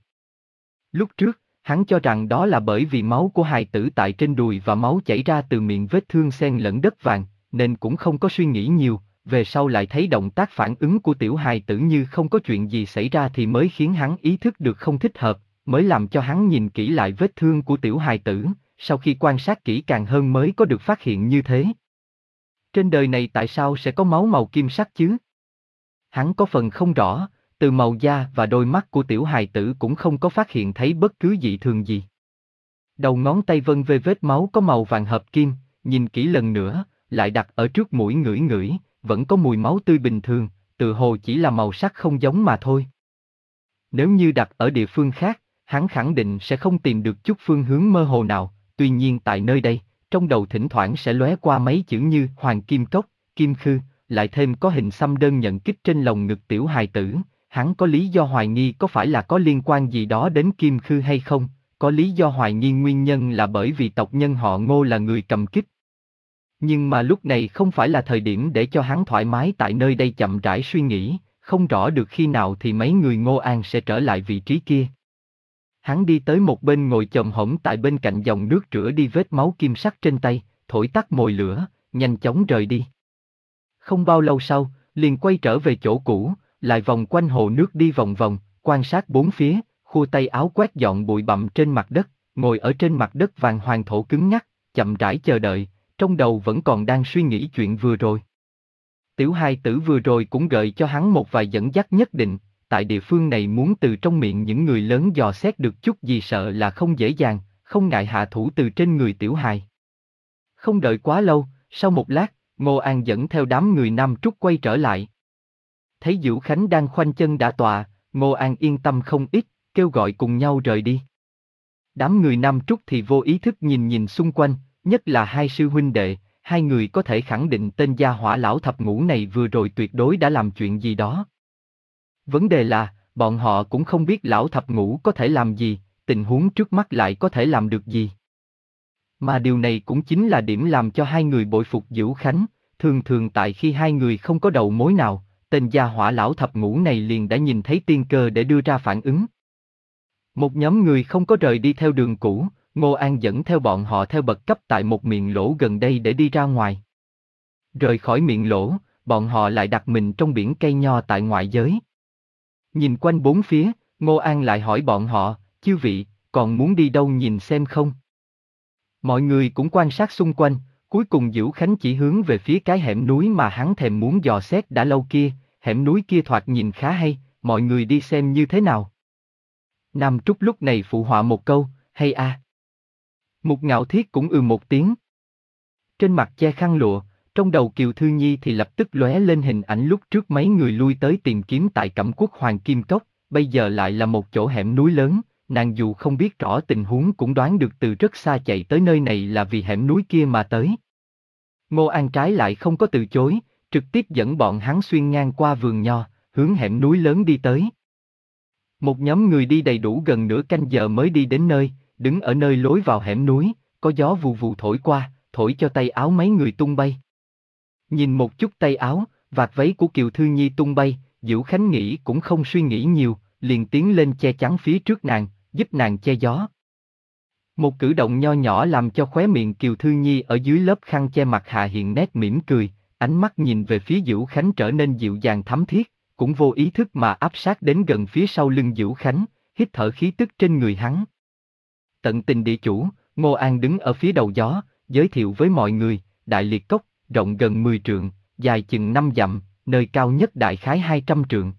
Lúc trước, hắn cho rằng đó là bởi vì máu của hài tử tại trên đùi và máu chảy ra từ miệng vết thương xen lẫn đất vàng, nên cũng không có suy nghĩ nhiều, về sau lại thấy động tác phản ứng của tiểu hài tử như không có chuyện gì xảy ra thì mới khiến hắn ý thức được không thích hợp, mới làm cho hắn nhìn kỹ lại vết thương của tiểu hài tử, sau khi quan sát kỹ càng hơn mới có được phát hiện như thế. Trên đời này tại sao sẽ có máu màu kim sắc chứ? Hắn có phần không rõ, từ màu da và đôi mắt của tiểu hài tử cũng không có phát hiện thấy bất cứ dị thường gì. Đầu ngón tay vân về vết máu có màu vàng hợp kim, nhìn kỹ lần nữa, lại đặt ở trước mũi ngửi ngửi, vẫn có mùi máu tươi bình thường, tự hồ chỉ là màu sắc không giống mà thôi. Nếu như đặt ở địa phương khác, hắn khẳng định sẽ không tìm được chút phương hướng mơ hồ nào, tuy nhiên tại nơi đây, trong đầu thỉnh thoảng sẽ lóe qua mấy chữ như Hoàng Kim Cốc, Kim Khư, lại thêm có hình xăm đơn nhận kích trên lồng ngực tiểu hài tử, hắn có lý do hoài nghi có phải là có liên quan gì đó đến Kim Khư hay không, có lý do hoài nghi nguyên nhân là bởi vì tộc nhân họ Ngô là người cầm kích. Nhưng mà lúc này không phải là thời điểm để cho hắn thoải mái tại nơi đây chậm rãi suy nghĩ, không rõ được khi nào thì mấy người Ngô An sẽ trở lại vị trí kia. Hắn đi tới một bên ngồi chồm hổm tại bên cạnh dòng nước rửa đi vết máu kim sắc trên tay, thổi tắt mồi lửa, nhanh chóng rời đi. Không bao lâu sau, liền quay trở về chỗ cũ, lại vòng quanh hồ nước đi vòng vòng, quan sát bốn phía, khua tay áo quét dọn bụi bặm trên mặt đất, ngồi ở trên mặt đất vàng hoàng thổ cứng ngắc, chậm rãi chờ đợi, trong đầu vẫn còn đang suy nghĩ chuyện vừa rồi. Tiểu hài tử vừa rồi cũng gợi cho hắn một vài dẫn dắt nhất định, tại địa phương này muốn từ trong miệng những người lớn dò xét được chút gì sợ là không dễ dàng, không ngại hạ thủ từ trên người tiểu hài. Không đợi quá lâu, sau một lát, Ngô An dẫn theo đám người Nam Trúc quay trở lại. Thấy Vũ Khánh đang khoanh chân đả tọa, Ngô An yên tâm không ít, kêu gọi cùng nhau rời đi. Đám người Nam Trúc thì vô ý thức nhìn nhìn xung quanh, nhất là hai sư huynh đệ, hai người có thể khẳng định tên gia hỏa lão thập ngũ này vừa rồi tuyệt đối đã làm chuyện gì đó. Vấn đề là, bọn họ cũng không biết lão thập ngũ có thể làm gì, tình huống trước mắt lại có thể làm được gì. Mà điều này cũng chính là điểm làm cho hai người bội phục Dữu Khánh, thường thường tại khi hai người không có đầu mối nào, tên gia hỏa lão thập ngũ này liền đã nhìn thấy tiên cơ để đưa ra phản ứng. Một nhóm người không có rời đi theo đường cũ, Ngô An dẫn theo bọn họ theo bậc cấp tại một miệng lỗ gần đây để đi ra ngoài. Rời khỏi miệng lỗ, bọn họ lại đặt mình trong biển cây nho tại ngoại giới. Nhìn quanh bốn phía, Ngô An lại hỏi bọn họ, chư vị, còn muốn đi đâu nhìn xem không? Mọi người cũng quan sát xung quanh, cuối cùng Dữu Khánh chỉ hướng về phía cái hẻm núi mà hắn thèm muốn dò xét đã lâu kia, hẻm núi kia thoạt nhìn khá hay, mọi người đi xem như thế nào. Nam Trúc lúc này phụ họa một câu, hay a. À. Mục Ngạo Thiết cũng ừ một tiếng. Trên mặt che khăn lụa, trong đầu Kiều Thư Nhi thì lập tức lóe lên hình ảnh lúc trước mấy người lui tới tìm kiếm tại Cẩm Quốc Hoàng Kim Cốc, bây giờ lại là một chỗ hẻm núi lớn, nàng dù không biết rõ tình huống cũng đoán được từ rất xa chạy tới nơi này là vì hẻm núi kia mà tới. Ngô An trái lại không có từ chối, trực tiếp dẫn bọn hắn xuyên ngang qua vườn nho, hướng hẻm núi lớn đi tới. Một nhóm người đi đầy đủ gần nửa canh giờ mới đi đến nơi, đứng ở nơi lối vào hẻm núi, có gió vù vù thổi qua, thổi cho tay áo mấy người tung bay. Nhìn một chút tay áo, vạt váy của Kiều Thư Nhi tung bay, Dữu Khánh nghĩ cũng không suy nghĩ nhiều, liền tiến lên che chắn phía trước nàng, giúp nàng che gió. Một cử động nho nhỏ làm cho khóe miệng Kiều Thư Nhi ở dưới lớp khăn che mặt hạ hiện nét mỉm cười, ánh mắt nhìn về phía Dữu Khánh trở nên dịu dàng thắm thiết, cũng vô ý thức mà áp sát đến gần phía sau lưng Dữu Khánh, hít thở khí tức trên người hắn. Tận tình địa chủ, Ngô An đứng ở phía đầu gió, giới thiệu với mọi người, Đại Liệt Cốc, rộng gần mười trượng, dài chừng năm dặm, nơi cao nhất đại khái hai trăm trượng.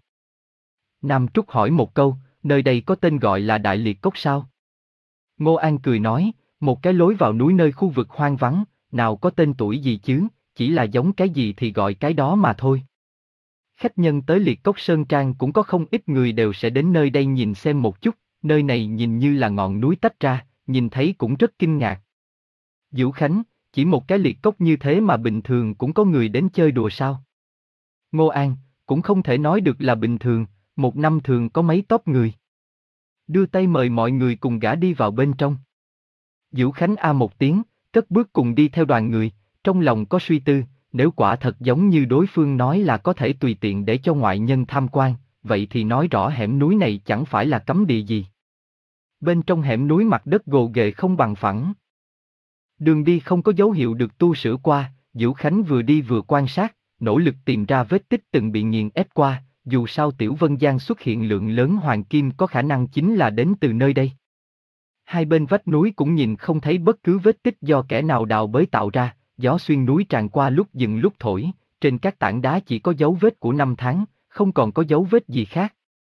Nam Trúc hỏi một câu, nơi đây có tên gọi là Đại Liệt Cốc sao? Ngô An cười nói, một cái lối vào núi nơi khu vực hoang vắng, nào có tên tuổi gì chứ, chỉ là giống cái gì thì gọi cái đó mà thôi. Khách nhân tới Liệt Cốc Sơn Trang cũng có không ít người đều sẽ đến nơi đây nhìn xem một chút, nơi này nhìn như là ngọn núi tách ra, nhìn thấy cũng rất kinh ngạc. Dữu Khánh, chỉ một cái liệt cốc như thế mà bình thường cũng có người đến chơi đùa sao? Ngô An, cũng không thể nói được là bình thường, một năm thường có mấy tốp người. Đưa tay mời mọi người cùng gã đi vào bên trong. Dữu Khánh a một tiếng, cất bước cùng đi theo đoàn người, trong lòng có suy tư, nếu quả thật giống như đối phương nói là có thể tùy tiện để cho ngoại nhân tham quan, vậy thì nói rõ hẻm núi này chẳng phải là cấm địa gì. Bên trong hẻm núi mặt đất gồ ghề không bằng phẳng. Đường đi không có dấu hiệu được tu sửa qua, Dữu Khánh vừa đi vừa quan sát, nỗ lực tìm ra vết tích từng bị nghiền ép qua, dù sao Tiểu Vân Giang xuất hiện lượng lớn hoàng kim có khả năng chính là đến từ nơi đây. Hai bên vách núi cũng nhìn không thấy bất cứ vết tích do kẻ nào đào bới tạo ra, gió xuyên núi tràn qua lúc dừng lúc thổi, trên các tảng đá chỉ có dấu vết của năm tháng, không còn có dấu vết gì khác.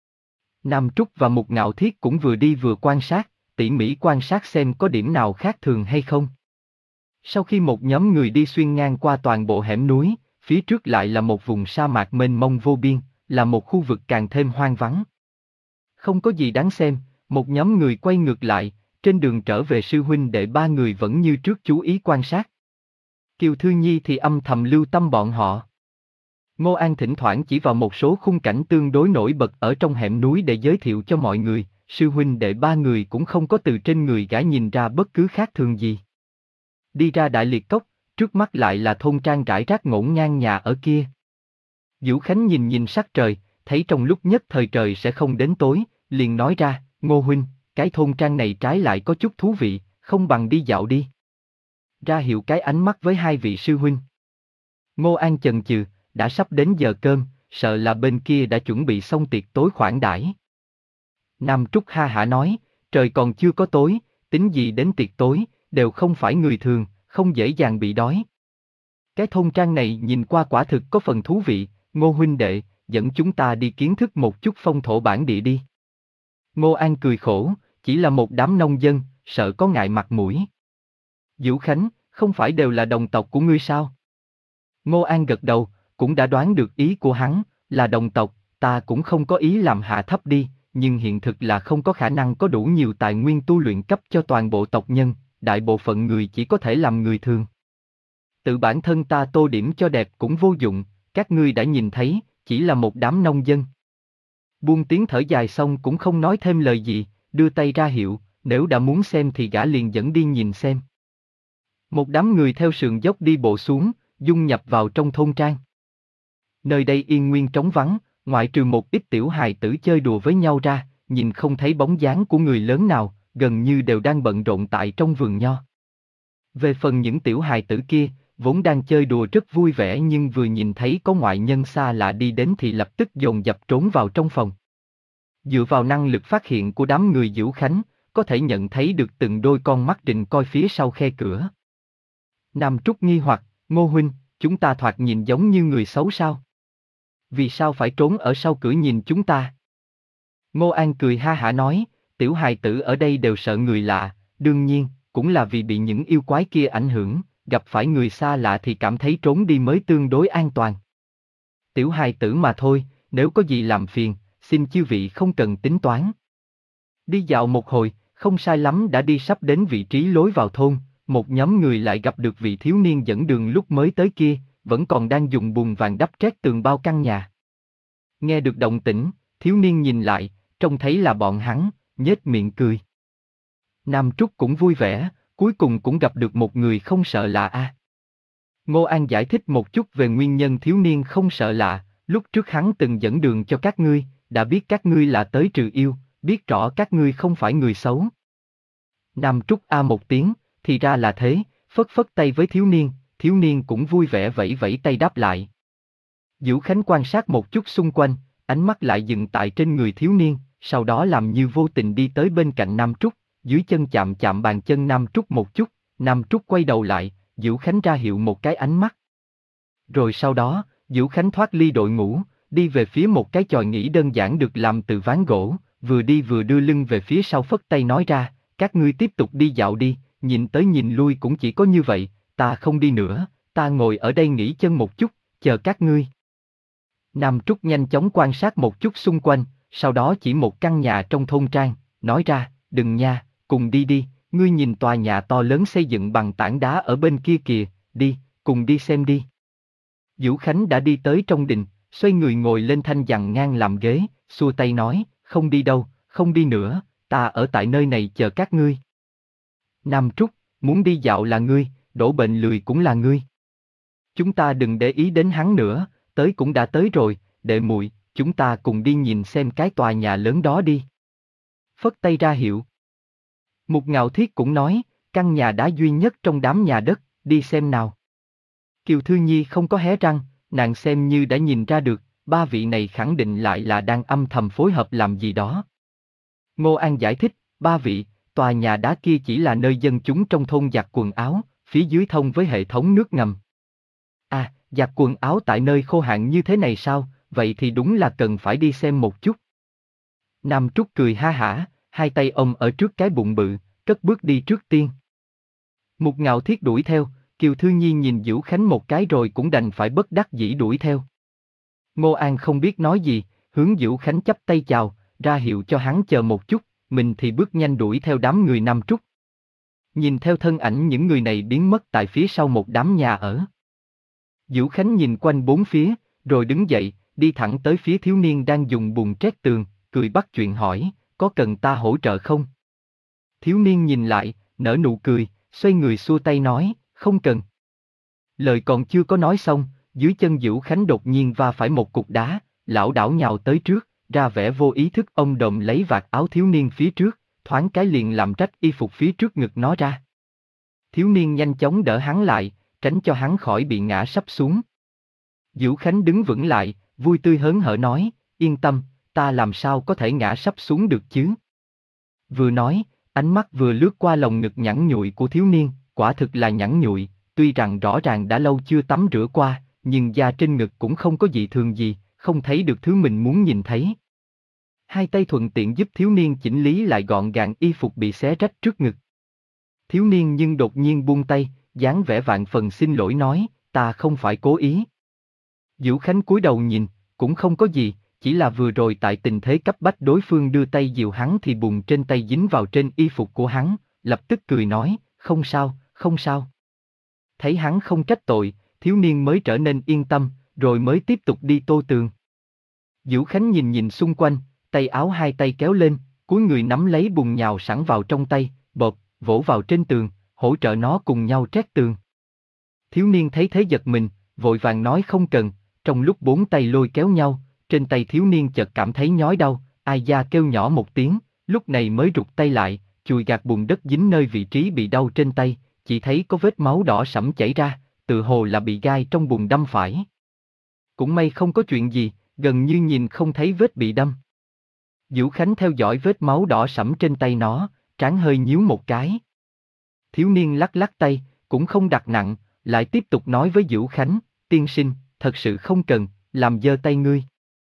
Nam Trúc và Mục Ngạo Thiết cũng vừa đi vừa quan sát, tỉ mỉ quan sát xem có điểm nào khác thường hay không. Sau khi một nhóm người đi xuyên ngang qua toàn bộ hẻm núi, phía trước lại là một vùng sa mạc mênh mông vô biên, là một khu vực càng thêm hoang vắng. Không có gì đáng xem, một nhóm người quay ngược lại, trên đường trở về sư huynh đệ ba người vẫn như trước chú ý quan sát. Kiều Thư Nhi thì âm thầm lưu tâm bọn họ. Ngô An thỉnh thoảng chỉ vào một số khung cảnh tương đối nổi bật ở trong hẻm núi để giới thiệu cho mọi người, sư huynh đệ ba người cũng không có từ trên người gã nhìn ra bất cứ khác thường gì. Đi ra Đại Liệt Cốc, trước mắt lại là thôn trang rải rác ngổn ngang nhà ở kia. Dữu Khánh nhìn nhìn sắc trời, thấy trong lúc nhất thời trời sẽ không đến tối, liền nói ra, Ngô huynh, cái thôn trang này trái lại có chút thú vị, không bằng đi dạo đi. Ra hiệu cái ánh mắt với hai vị sư huynh. Ngô An chần chừ, đã sắp đến giờ cơm, sợ là bên kia đã chuẩn bị xong tiệc tối khoản đãi. Nam Trúc ha hả nói, trời còn chưa có tối, tính gì đến tiệc tối, đều không phải người thường, không dễ dàng bị đói. Cái thôn trang này nhìn qua quả thực có phần thú vị, Ngô huynh đệ, dẫn chúng ta đi kiến thức một chút phong thổ bản địa đi. Ngô An cười khổ, chỉ là một đám nông dân, sợ có ngại mặt mũi. Dữu Khánh, không phải đều là đồng tộc của ngươi sao? Ngô An gật đầu, cũng đã đoán được ý của hắn, là đồng tộc, ta cũng không có ý làm hạ thấp đi, nhưng hiện thực là không có khả năng có đủ nhiều tài nguyên tu luyện cấp cho toàn bộ tộc nhân, đại bộ phận người chỉ có thể làm người thường. Tự bản thân ta tô điểm cho đẹp cũng vô dụng, các ngươi đã nhìn thấy, chỉ là một đám nông dân. Buông tiếng thở dài xong cũng không nói thêm lời gì, đưa tay ra hiệu, nếu đã muốn xem thì gã liền dẫn đi nhìn xem. Một đám người theo sườn dốc đi bộ xuống, dung nhập vào trong thôn trang. Nơi đây yên nguyên trống vắng, ngoại trừ một ít tiểu hài tử chơi đùa với nhau ra, nhìn không thấy bóng dáng của người lớn nào, gần như đều đang bận rộn tại trong vườn nho. Về phần những tiểu hài tử kia, vốn đang chơi đùa rất vui vẻ nhưng vừa nhìn thấy có ngoại nhân xa lạ đi đến thì lập tức dồn dập trốn vào trong phòng. Dựa vào năng lực phát hiện của đám người Dữu Khánh, có thể nhận thấy được từng đôi con mắt rình coi phía sau khe cửa. Nam Trúc nghi hoặc, Ngô huynh, chúng ta thoạt nhìn giống như người xấu sao? Vì sao phải trốn ở sau cửa nhìn chúng ta? Ngô An cười ha hả nói, tiểu hài tử ở đây đều sợ người lạ, đương nhiên, cũng là vì bị những yêu quái kia ảnh hưởng, gặp phải người xa lạ thì cảm thấy trốn đi mới tương đối an toàn. Tiểu hài tử mà thôi, nếu có gì làm phiền, xin chư vị không cần tính toán. Đi dạo một hồi, không sai lắm đã đi sắp đến vị trí lối vào thôn, một nhóm người lại gặp được vị thiếu niên dẫn đường lúc mới tới kia, vẫn còn đang dùng bùn vàng đắp trét tường bao căn nhà. Nghe được động tĩnh, thiếu niên nhìn lại, trông thấy là bọn hắn, nhếch miệng cười. Nam Trúc cũng vui vẻ, cuối cùng cũng gặp được một người không sợ lạ a. À. Ngô An giải thích một chút về nguyên nhân thiếu niên không sợ lạ, lúc trước hắn từng dẫn đường cho các ngươi, đã biết các ngươi là tới trừ yêu, biết rõ các ngươi không phải người xấu. Nam Trúc a một tiếng, thì ra là thế, phất phất tay với thiếu niên, thiếu niên cũng vui vẻ vẫy vẫy tay đáp lại. Dữu Khánh quan sát một chút xung quanh, ánh mắt lại dừng tại trên người thiếu niên, sau đó làm như vô tình đi tới bên cạnh Nam Trúc, dưới chân chạm chạm bàn chân Nam Trúc một chút, Nam Trúc quay đầu lại, Dữu Khánh ra hiệu một cái ánh mắt. Rồi sau đó, Dữu Khánh thoát ly đội ngũ, đi về phía một cái chòi nghỉ đơn giản được làm từ ván gỗ, vừa đi vừa đưa lưng về phía sau phất tay nói ra, các ngươi tiếp tục đi dạo đi, nhìn tới nhìn lui cũng chỉ có như vậy, ta không đi nữa, ta ngồi ở đây nghỉ chân một chút, chờ các ngươi. Nam Trúc nhanh chóng quan sát một chút xung quanh, sau đó chỉ một căn nhà trong thôn trang, nói ra, đừng nha, cùng đi đi, ngươi nhìn tòa nhà to lớn xây dựng bằng tảng đá ở bên kia kìa, đi, cùng đi xem đi. Dữu Khánh đã đi tới trong đình, xoay người ngồi lên thanh giằng ngang làm ghế, xua tay nói, không đi đâu, không đi nữa, ta ở tại nơi này chờ các ngươi. Nam Trúc, muốn đi dạo là ngươi, đổ bệnh lười cũng là ngươi. Chúng ta đừng để ý đến hắn nữa, tới cũng đã tới rồi, đệ muội, chúng ta cùng đi nhìn xem cái tòa nhà lớn đó đi. Phất tay ra hiệu. Mục Ngạo Thiết cũng nói, căn nhà đá duy nhất trong đám nhà đất, đi xem nào. Kiều Thư Nhi không có hé răng, nàng xem như đã nhìn ra được, ba vị này khẳng định lại là đang âm thầm phối hợp làm gì đó. Ngô An giải thích, ba vị, tòa nhà đá kia chỉ là nơi dân chúng trong thôn giặt quần áo, phía dưới thông với hệ thống nước ngầm. À, giặt quần áo tại nơi khô hạn như thế này sao, vậy thì đúng là cần phải đi xem một chút. Nam Trúc cười ha hả, hai tay ông ở trước cái bụng bự, cất bước đi trước tiên. Mục Ngạo Thiết đuổi theo, Kiều Thư Nhi nhìn Dữu Khánh một cái rồi cũng đành phải bất đắc dĩ đuổi theo. Ngô An không biết nói gì, hướng Dữu Khánh chắp tay chào, ra hiệu cho hắn chờ một chút, mình thì bước nhanh đuổi theo đám người Nam Trúc. Nhìn theo thân ảnh những người này biến mất tại phía sau một đám nhà ở. Dữu Khánh nhìn quanh bốn phía, rồi đứng dậy, đi thẳng tới phía thiếu niên đang dùng bùn trét tường, cười bắt chuyện hỏi, có cần ta hỗ trợ không? Thiếu niên nhìn lại, nở nụ cười, xoay người xua tay nói, không cần. Lời còn chưa có nói xong, dưới chân Dữu Khánh đột nhiên va phải một cục đá, lảo đảo nhào tới trước, ra vẻ vô ý thức ông đồm lấy vạt áo thiếu niên phía trước, thoáng cái liền làm rách y phục phía trước ngực nó ra. Thiếu niên nhanh chóng đỡ hắn lại, tránh cho hắn khỏi bị ngã sắp xuống. Dữu Khánh đứng vững lại, vui tươi hớn hở nói, yên tâm, ta làm sao có thể ngã sắp xuống được chứ? Vừa nói, ánh mắt vừa lướt qua lồng ngực nhẵn nhụi của thiếu niên, quả thực là nhẵn nhụi, tuy rằng rõ ràng đã lâu chưa tắm rửa qua, nhưng da trên ngực cũng không có dị thường gì, không thấy được thứ mình muốn nhìn thấy. Hai tay thuận tiện giúp thiếu niên chỉnh lý lại gọn gàng y phục bị xé rách trước ngực. Thiếu niên nhưng đột nhiên buông tay, dáng vẻ vạn phần xin lỗi nói, ta không phải cố ý. Dữu Khánh cúi đầu nhìn, cũng không có gì, chỉ là vừa rồi tại tình thế cấp bách đối phương đưa tay dìu hắn thì bùn trên tay dính vào trên y phục của hắn, lập tức cười nói, không sao, không sao. Thấy hắn không trách tội, thiếu niên mới trở nên yên tâm, rồi mới tiếp tục đi tô tường. Vũ Khánh nhìn nhìn xung quanh, tay áo hai tay kéo lên, cúi người nắm lấy bùn nhào sẵn vào trong tay, bột, vỗ vào trên tường, hỗ trợ nó cùng nhau trét tường. Thiếu niên thấy thế giật mình, vội vàng nói không cần, trong lúc bốn tay lôi kéo nhau, trên tay thiếu niên chợt cảm thấy nhói đau, ai da kêu nhỏ một tiếng, lúc này mới rụt tay lại, chùi gạt bùn đất dính nơi vị trí bị đau trên tay, chỉ thấy có vết máu đỏ sẫm chảy ra, tự hồ là bị gai trong bùn đâm phải. Cũng may không có chuyện gì, gần như nhìn không thấy vết bị đâm. Vũ Khánh theo dõi vết máu đỏ sẫm trên tay nó, trán hơi nhíu một cái. Thiếu niên lắc lắc tay, cũng không đặt nặng, lại tiếp tục nói với Vũ Khánh, tiên sinh, thật sự không cần, làm dơ tay ngươi.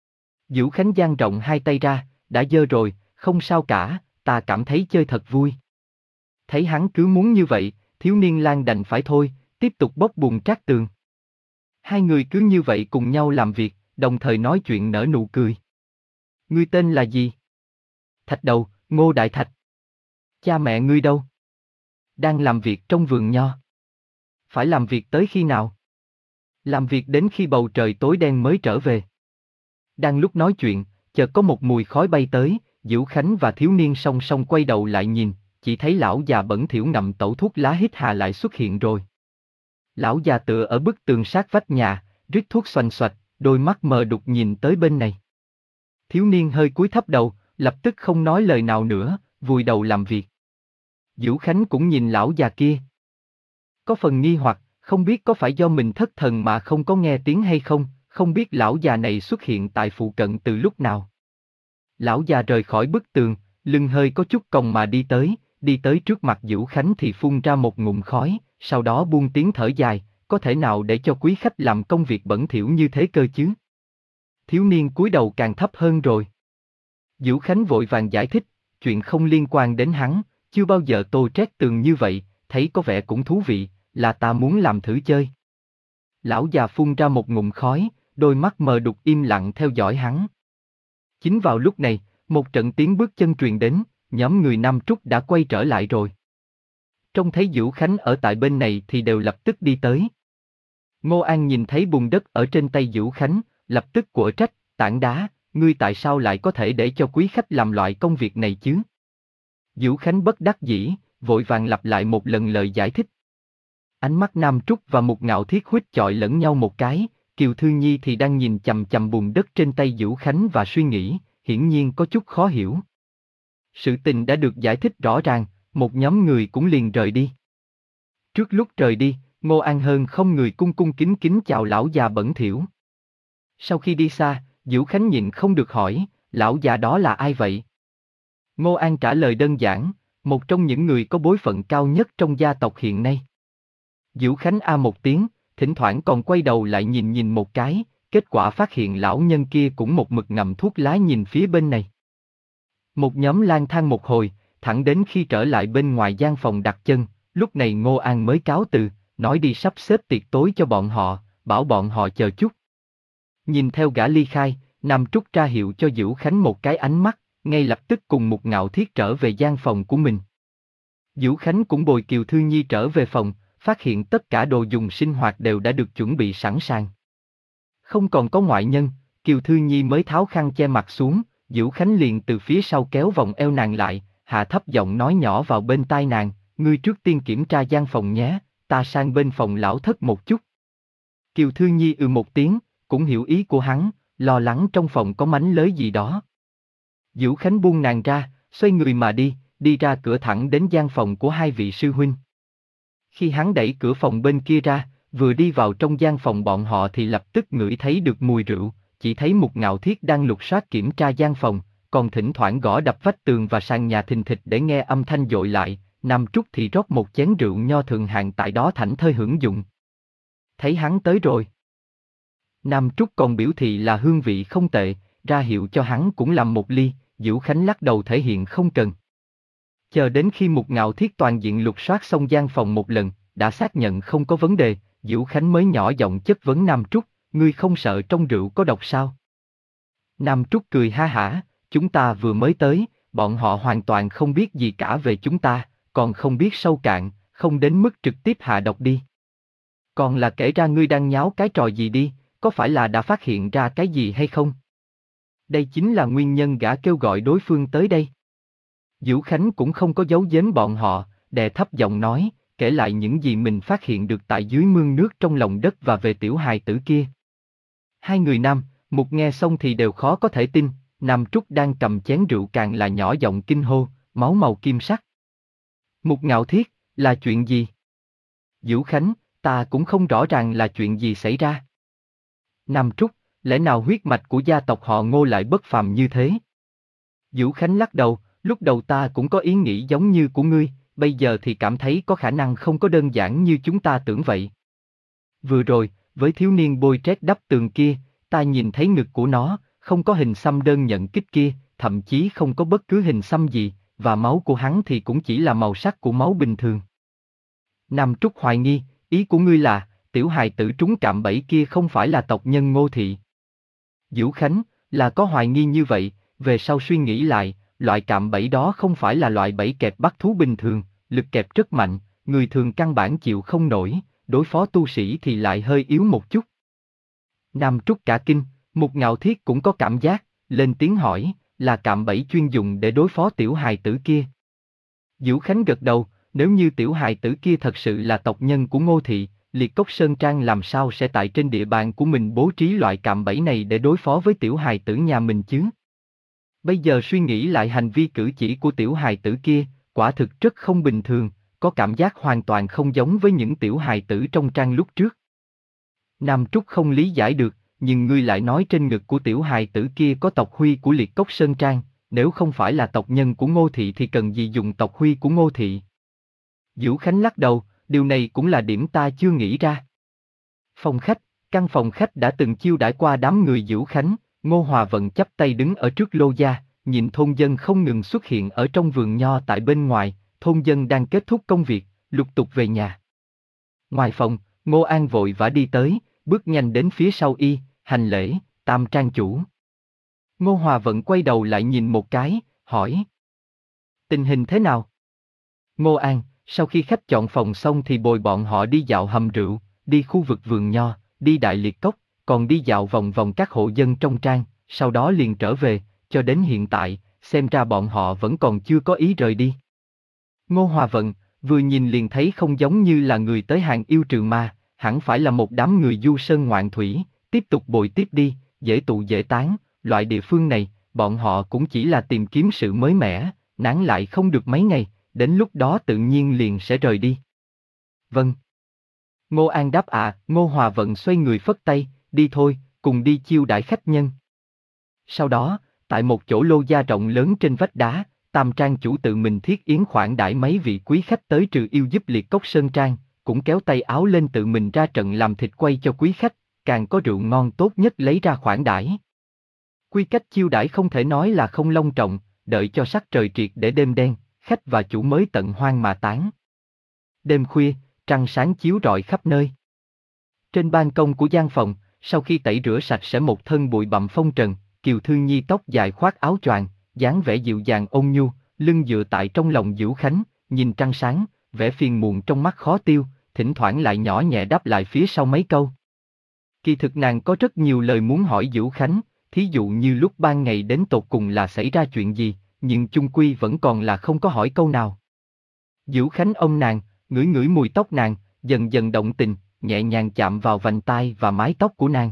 Vũ Khánh dang rộng hai tay ra, đã dơ rồi, không sao cả, ta cảm thấy chơi thật vui. Thấy hắn cứ muốn như vậy, thiếu niên Lan đành phải thôi, tiếp tục bóc bùn trát tường. Hai người cứ như vậy cùng nhau làm việc, đồng thời nói chuyện nở nụ cười. Ngươi tên là gì? Thạch Đầu, Ngô Đại Thạch. Cha mẹ ngươi đâu? Đang làm việc trong vườn nho. Phải làm việc tới khi nào? Làm việc đến khi bầu trời tối đen mới trở về. Đang lúc nói chuyện, chợt có một mùi khói bay tới, Vũ Khánh và thiếu niên song song quay đầu lại nhìn, chỉ thấy lão già bẩn thỉu ngậm tẩu thuốc lá hít hà lại xuất hiện rồi. Lão già tựa ở bức tường sát vách nhà, rít thuốc xoành xoạch, đôi mắt mờ đục nhìn tới bên này. Thiếu niên hơi cúi thấp đầu, lập tức không nói lời nào nữa, vùi đầu làm việc. Vũ Khánh cũng nhìn lão già kia. Có phần nghi hoặc, không biết có phải do mình thất thần mà không có nghe tiếng hay không, không biết lão già này xuất hiện tại phụ cận từ lúc nào. Lão già rời khỏi bức tường, lưng hơi có chút còng mà đi tới, đi tới trước mặt Vũ Khánh thì phun ra một ngụm khói, sau đó buông tiếng thở dài, có thể nào để cho quý khách làm công việc bẩn thỉu như thế cơ chứ? Thiếu niên cúi đầu càng thấp hơn rồi. Vũ Khánh vội vàng giải thích, chuyện không liên quan đến hắn, chưa bao giờ tô trét tường như vậy, thấy có vẻ cũng thú vị, là ta muốn làm thử chơi. Lão già phun ra một ngụm khói, đôi mắt mờ đục im lặng theo dõi hắn. Chính vào lúc này, một trận tiếng bước chân truyền đến, nhóm người Nam Trúc đã quay trở lại rồi. Trông thấy Vũ Khánh ở tại bên này thì đều lập tức đi tới. Ngô An nhìn thấy bùn đất ở trên tay Vũ Khánh, lập tức quở trách, tảng đá, ngươi tại sao lại có thể để cho quý khách làm loại công việc này chứ? Vũ Khánh bất đắc dĩ, vội vàng lặp lại một lần lời giải thích. Ánh mắt Nam Trúc và Mục Ngạo Thiết huýt chọi lẫn nhau một cái, Kiều Thư Nhi thì đang nhìn chằm chằm bùn đất trên tay Vũ Khánh và suy nghĩ, hiển nhiên có chút khó hiểu. Sự tình đã được giải thích rõ ràng, một nhóm người cũng liền rời đi. Trước lúc rời đi, Ngô An Hơn không người cung cung kính kính chào lão già bẩn thỉu. Sau khi đi xa, Vũ Khánh nhịn không được hỏi, lão già đó là ai vậy? Ngô An trả lời đơn giản, một trong những người có bối phận cao nhất trong gia tộc hiện nay. Vũ Khánh a một tiếng, thỉnh thoảng còn quay đầu lại nhìn nhìn một cái, kết quả phát hiện lão nhân kia cũng một mực ngậm thuốc lá nhìn phía bên này. Một nhóm lang thang một hồi, thẳng đến khi trở lại bên ngoài gian phòng đặt chân, lúc này Ngô An mới cáo từ, nói đi sắp xếp tiệc tối cho bọn họ, bảo bọn họ chờ chút. Nhìn theo gã ly khai, Nam Trúc ra hiệu cho Vũ Khánh một cái ánh mắt, ngay lập tức cùng Mục Ngạo Thiết trở về gian phòng của mình. Vũ Khánh cũng bồi Kiều Thư Nhi trở về phòng, phát hiện tất cả đồ dùng sinh hoạt đều đã được chuẩn bị sẵn sàng. Không còn có ngoại nhân, Kiều Thư Nhi mới tháo khăn che mặt xuống, Vũ Khánh liền từ phía sau kéo vòng eo nàng lại, hạ thấp giọng nói nhỏ vào bên tai nàng, ngươi trước tiên kiểm tra gian phòng nhé, ta sang bên phòng lão thất một chút. Kiều Thư Nhi ừ một tiếng, cũng hiểu ý của hắn, lo lắng trong phòng có mánh lới gì đó. Vũ Khánh buông nàng ra, xoay người mà đi, đi ra cửa thẳng đến gian phòng của hai vị sư huynh. Khi hắn đẩy cửa phòng bên kia ra, vừa đi vào trong gian phòng bọn họ thì lập tức ngửi thấy được mùi rượu, chỉ thấy Mục Ngạo Thiết đang lục soát kiểm tra gian phòng, còn thỉnh thoảng gõ đập vách tường và sàn nhà thình thịch để nghe âm thanh dội lại, Nam Trúc thì rót một chén rượu nho thượng hạng tại đó thảnh thơi hưởng dụng. Thấy hắn tới rồi. Nam Trúc còn biểu thị là hương vị không tệ, ra hiệu cho hắn cũng làm một ly, Vũ Khánh lắc đầu thể hiện không cần. Chờ đến khi Mục Ngạo Thiết toàn diện lục soát xong gian phòng một lần, đã xác nhận không có vấn đề, Vũ Khánh mới nhỏ giọng chất vấn Nam Trúc, ngươi không sợ trong rượu có độc sao? Nam Trúc cười ha hả, chúng ta vừa mới tới, bọn họ hoàn toàn không biết gì cả về chúng ta, còn không biết sâu cạn, không đến mức trực tiếp hạ độc đi. Còn là kể ra ngươi đang nháo cái trò gì đi, có phải là đã phát hiện ra cái gì hay không? Đây chính là nguyên nhân gã kêu gọi đối phương tới đây. Dữu Khánh cũng không có giấu giếm bọn họ, đè thấp giọng nói, kể lại những gì mình phát hiện được tại dưới mương nước trong lòng đất và về tiểu hài tử kia. Hai người Nam, Mục nghe xong thì đều khó có thể tin, Nam Trúc đang cầm chén rượu càng là nhỏ giọng kinh hô, máu màu kim sắc. Mục Ngạo Thiết, là chuyện gì? Dữu Khánh, ta cũng không rõ ràng là chuyện gì xảy ra. Nam Trúc, lẽ nào huyết mạch của gia tộc họ Ngô lại bất phàm như thế? Dữu Khánh lắc đầu, lúc đầu ta cũng có ý nghĩ giống như của ngươi, bây giờ thì cảm thấy có khả năng không có đơn giản như chúng ta tưởng vậy. Vừa rồi, với thiếu niên bôi trét đắp tường kia, ta nhìn thấy ngực của nó, không có hình xăm đơn nhận kích kia, thậm chí không có bất cứ hình xăm gì, và máu của hắn thì cũng chỉ là màu sắc của máu bình thường. Nam Trúc hoài nghi, ý của ngươi là, tiểu hài tử trúng cạm bẫy kia không phải là tộc nhân Ngô Thị. Dữu Khánh, là có hoài nghi như vậy, về sau suy nghĩ lại, loại cạm bẫy đó không phải là loại bẫy kẹp bắt thú bình thường, lực kẹp rất mạnh, người thường căn bản chịu không nổi, đối phó tu sĩ thì lại hơi yếu một chút. Nam Trúc cả kinh, Mục Ngạo Thiết cũng có cảm giác, lên tiếng hỏi, là cạm bẫy chuyên dùng để đối phó tiểu hài tử kia. Dữu Khánh gật đầu, nếu như tiểu hài tử kia thật sự là tộc nhân của Ngô Thị, Liệt Cốc Sơn Trang làm sao sẽ tại trên địa bàn của mình bố trí loại cạm bẫy này để đối phó với tiểu hài tử nhà mình chứ? Bây giờ suy nghĩ lại hành vi cử chỉ của tiểu hài tử kia, quả thực rất không bình thường, có cảm giác hoàn toàn không giống với những tiểu hài tử trong trang lúc trước. Nam Trúc không lý giải được, nhưng ngươi lại nói trên ngực của tiểu hài tử kia có tộc huy của Liệt Cốc Sơn Trang, nếu không phải là tộc nhân của Ngô Thị thì cần gì dùng tộc huy của Ngô Thị? Dữu Khánh lắc đầu, điều này cũng là điểm ta chưa nghĩ ra. Phòng khách, căn phòng khách đã từng chiêu đãi qua đám người Dữu Khánh, Ngô Hòa Vận chắp tay đứng ở trước lô gia, nhìn thôn dân không ngừng xuất hiện ở trong vườn nho tại bên ngoài, thôn dân đang kết thúc công việc, lục tục về nhà. Ngoài phòng, Ngô An vội vã đi tới, bước nhanh đến phía sau y, hành lễ, Tam trang chủ. Ngô Hòa Vận quay đầu lại nhìn một cái, hỏi. Tình hình thế nào? Ngô An, sau khi khách chọn phòng xong thì bồi bọn họ đi dạo hầm rượu, đi khu vực vườn nho, đi Đại Liệt Cốc, còn đi dạo vòng vòng các hộ dân trong trang, sau đó liền trở về, cho đến hiện tại, xem ra bọn họ vẫn còn chưa có ý rời đi. Ngô Hòa Vận, vừa nhìn liền thấy không giống như là người tới hàng yêu trừ ma, hẳn phải là một đám người du sơn ngoạn thủy, tiếp tục bồi tiếp đi, dễ tụ dễ tán, loại địa phương này, bọn họ cũng chỉ là tìm kiếm sự mới mẻ, nán lại không được mấy ngày, đến lúc đó tự nhiên liền sẽ rời đi. Vâng. Ngô An đáp ạ, à, Ngô Hòa Vận xoay người phất tay, đi thôi, cùng đi chiêu đãi khách nhân. Sau đó, tại một chỗ lô gia rộng lớn trên vách đá, Tam trang chủ tự mình thiết yến khoản đãi mấy vị quý khách tới trừ yêu giúp Liệt Cốc Sơn Trang, cũng kéo tay áo lên tự mình ra trận làm thịt quay cho quý khách, càng có rượu ngon tốt nhất lấy ra khoản đãi. Quy cách chiêu đãi không thể nói là không long trọng, đợi cho sắc trời triệt để đêm đen, khách và chủ mới tận hoang mà tán. Đêm khuya, trăng sáng chiếu rọi khắp nơi. Trên ban công của gian phòng, sau khi tẩy rửa sạch sẽ một thân bụi bặm phong trần, Kiều Thư Nhi tóc dài khoác áo choàng, dáng vẻ dịu dàng ôn nhu, lưng dựa tại trong lòng Dữu Khánh, nhìn trăng sáng, vẻ phiền muộn trong mắt khó tiêu, thỉnh thoảng lại nhỏ nhẹ đáp lại phía sau mấy câu. Kỳ thực nàng có rất nhiều lời muốn hỏi Dữu Khánh, thí dụ như lúc ban ngày đến tột cùng là xảy ra chuyện gì, nhưng chung quy vẫn còn là không có hỏi câu nào. Dữu Khánh ôm nàng, ngửi ngửi mùi tóc nàng, dần dần động tình, nhẹ nhàng chạm vào vành tai và mái tóc của nàng.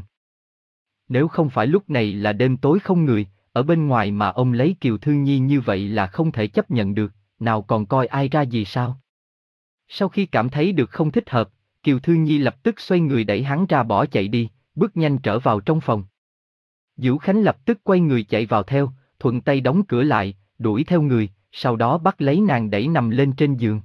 Nếu không phải lúc này là đêm tối không người, ở bên ngoài mà ông lấy Kiều Thư Nhi như vậy là không thể chấp nhận được, nào còn coi ai ra gì sao? Sau khi cảm thấy được không thích hợp, Kiều Thư Nhi lập tức xoay người đẩy hắn ra bỏ chạy đi, bước nhanh trở vào trong phòng. Dữu Khánh lập tức quay người chạy vào theo, thuận tay đóng cửa lại, đuổi theo người, sau đó bắt lấy nàng đẩy nằm lên trên giường.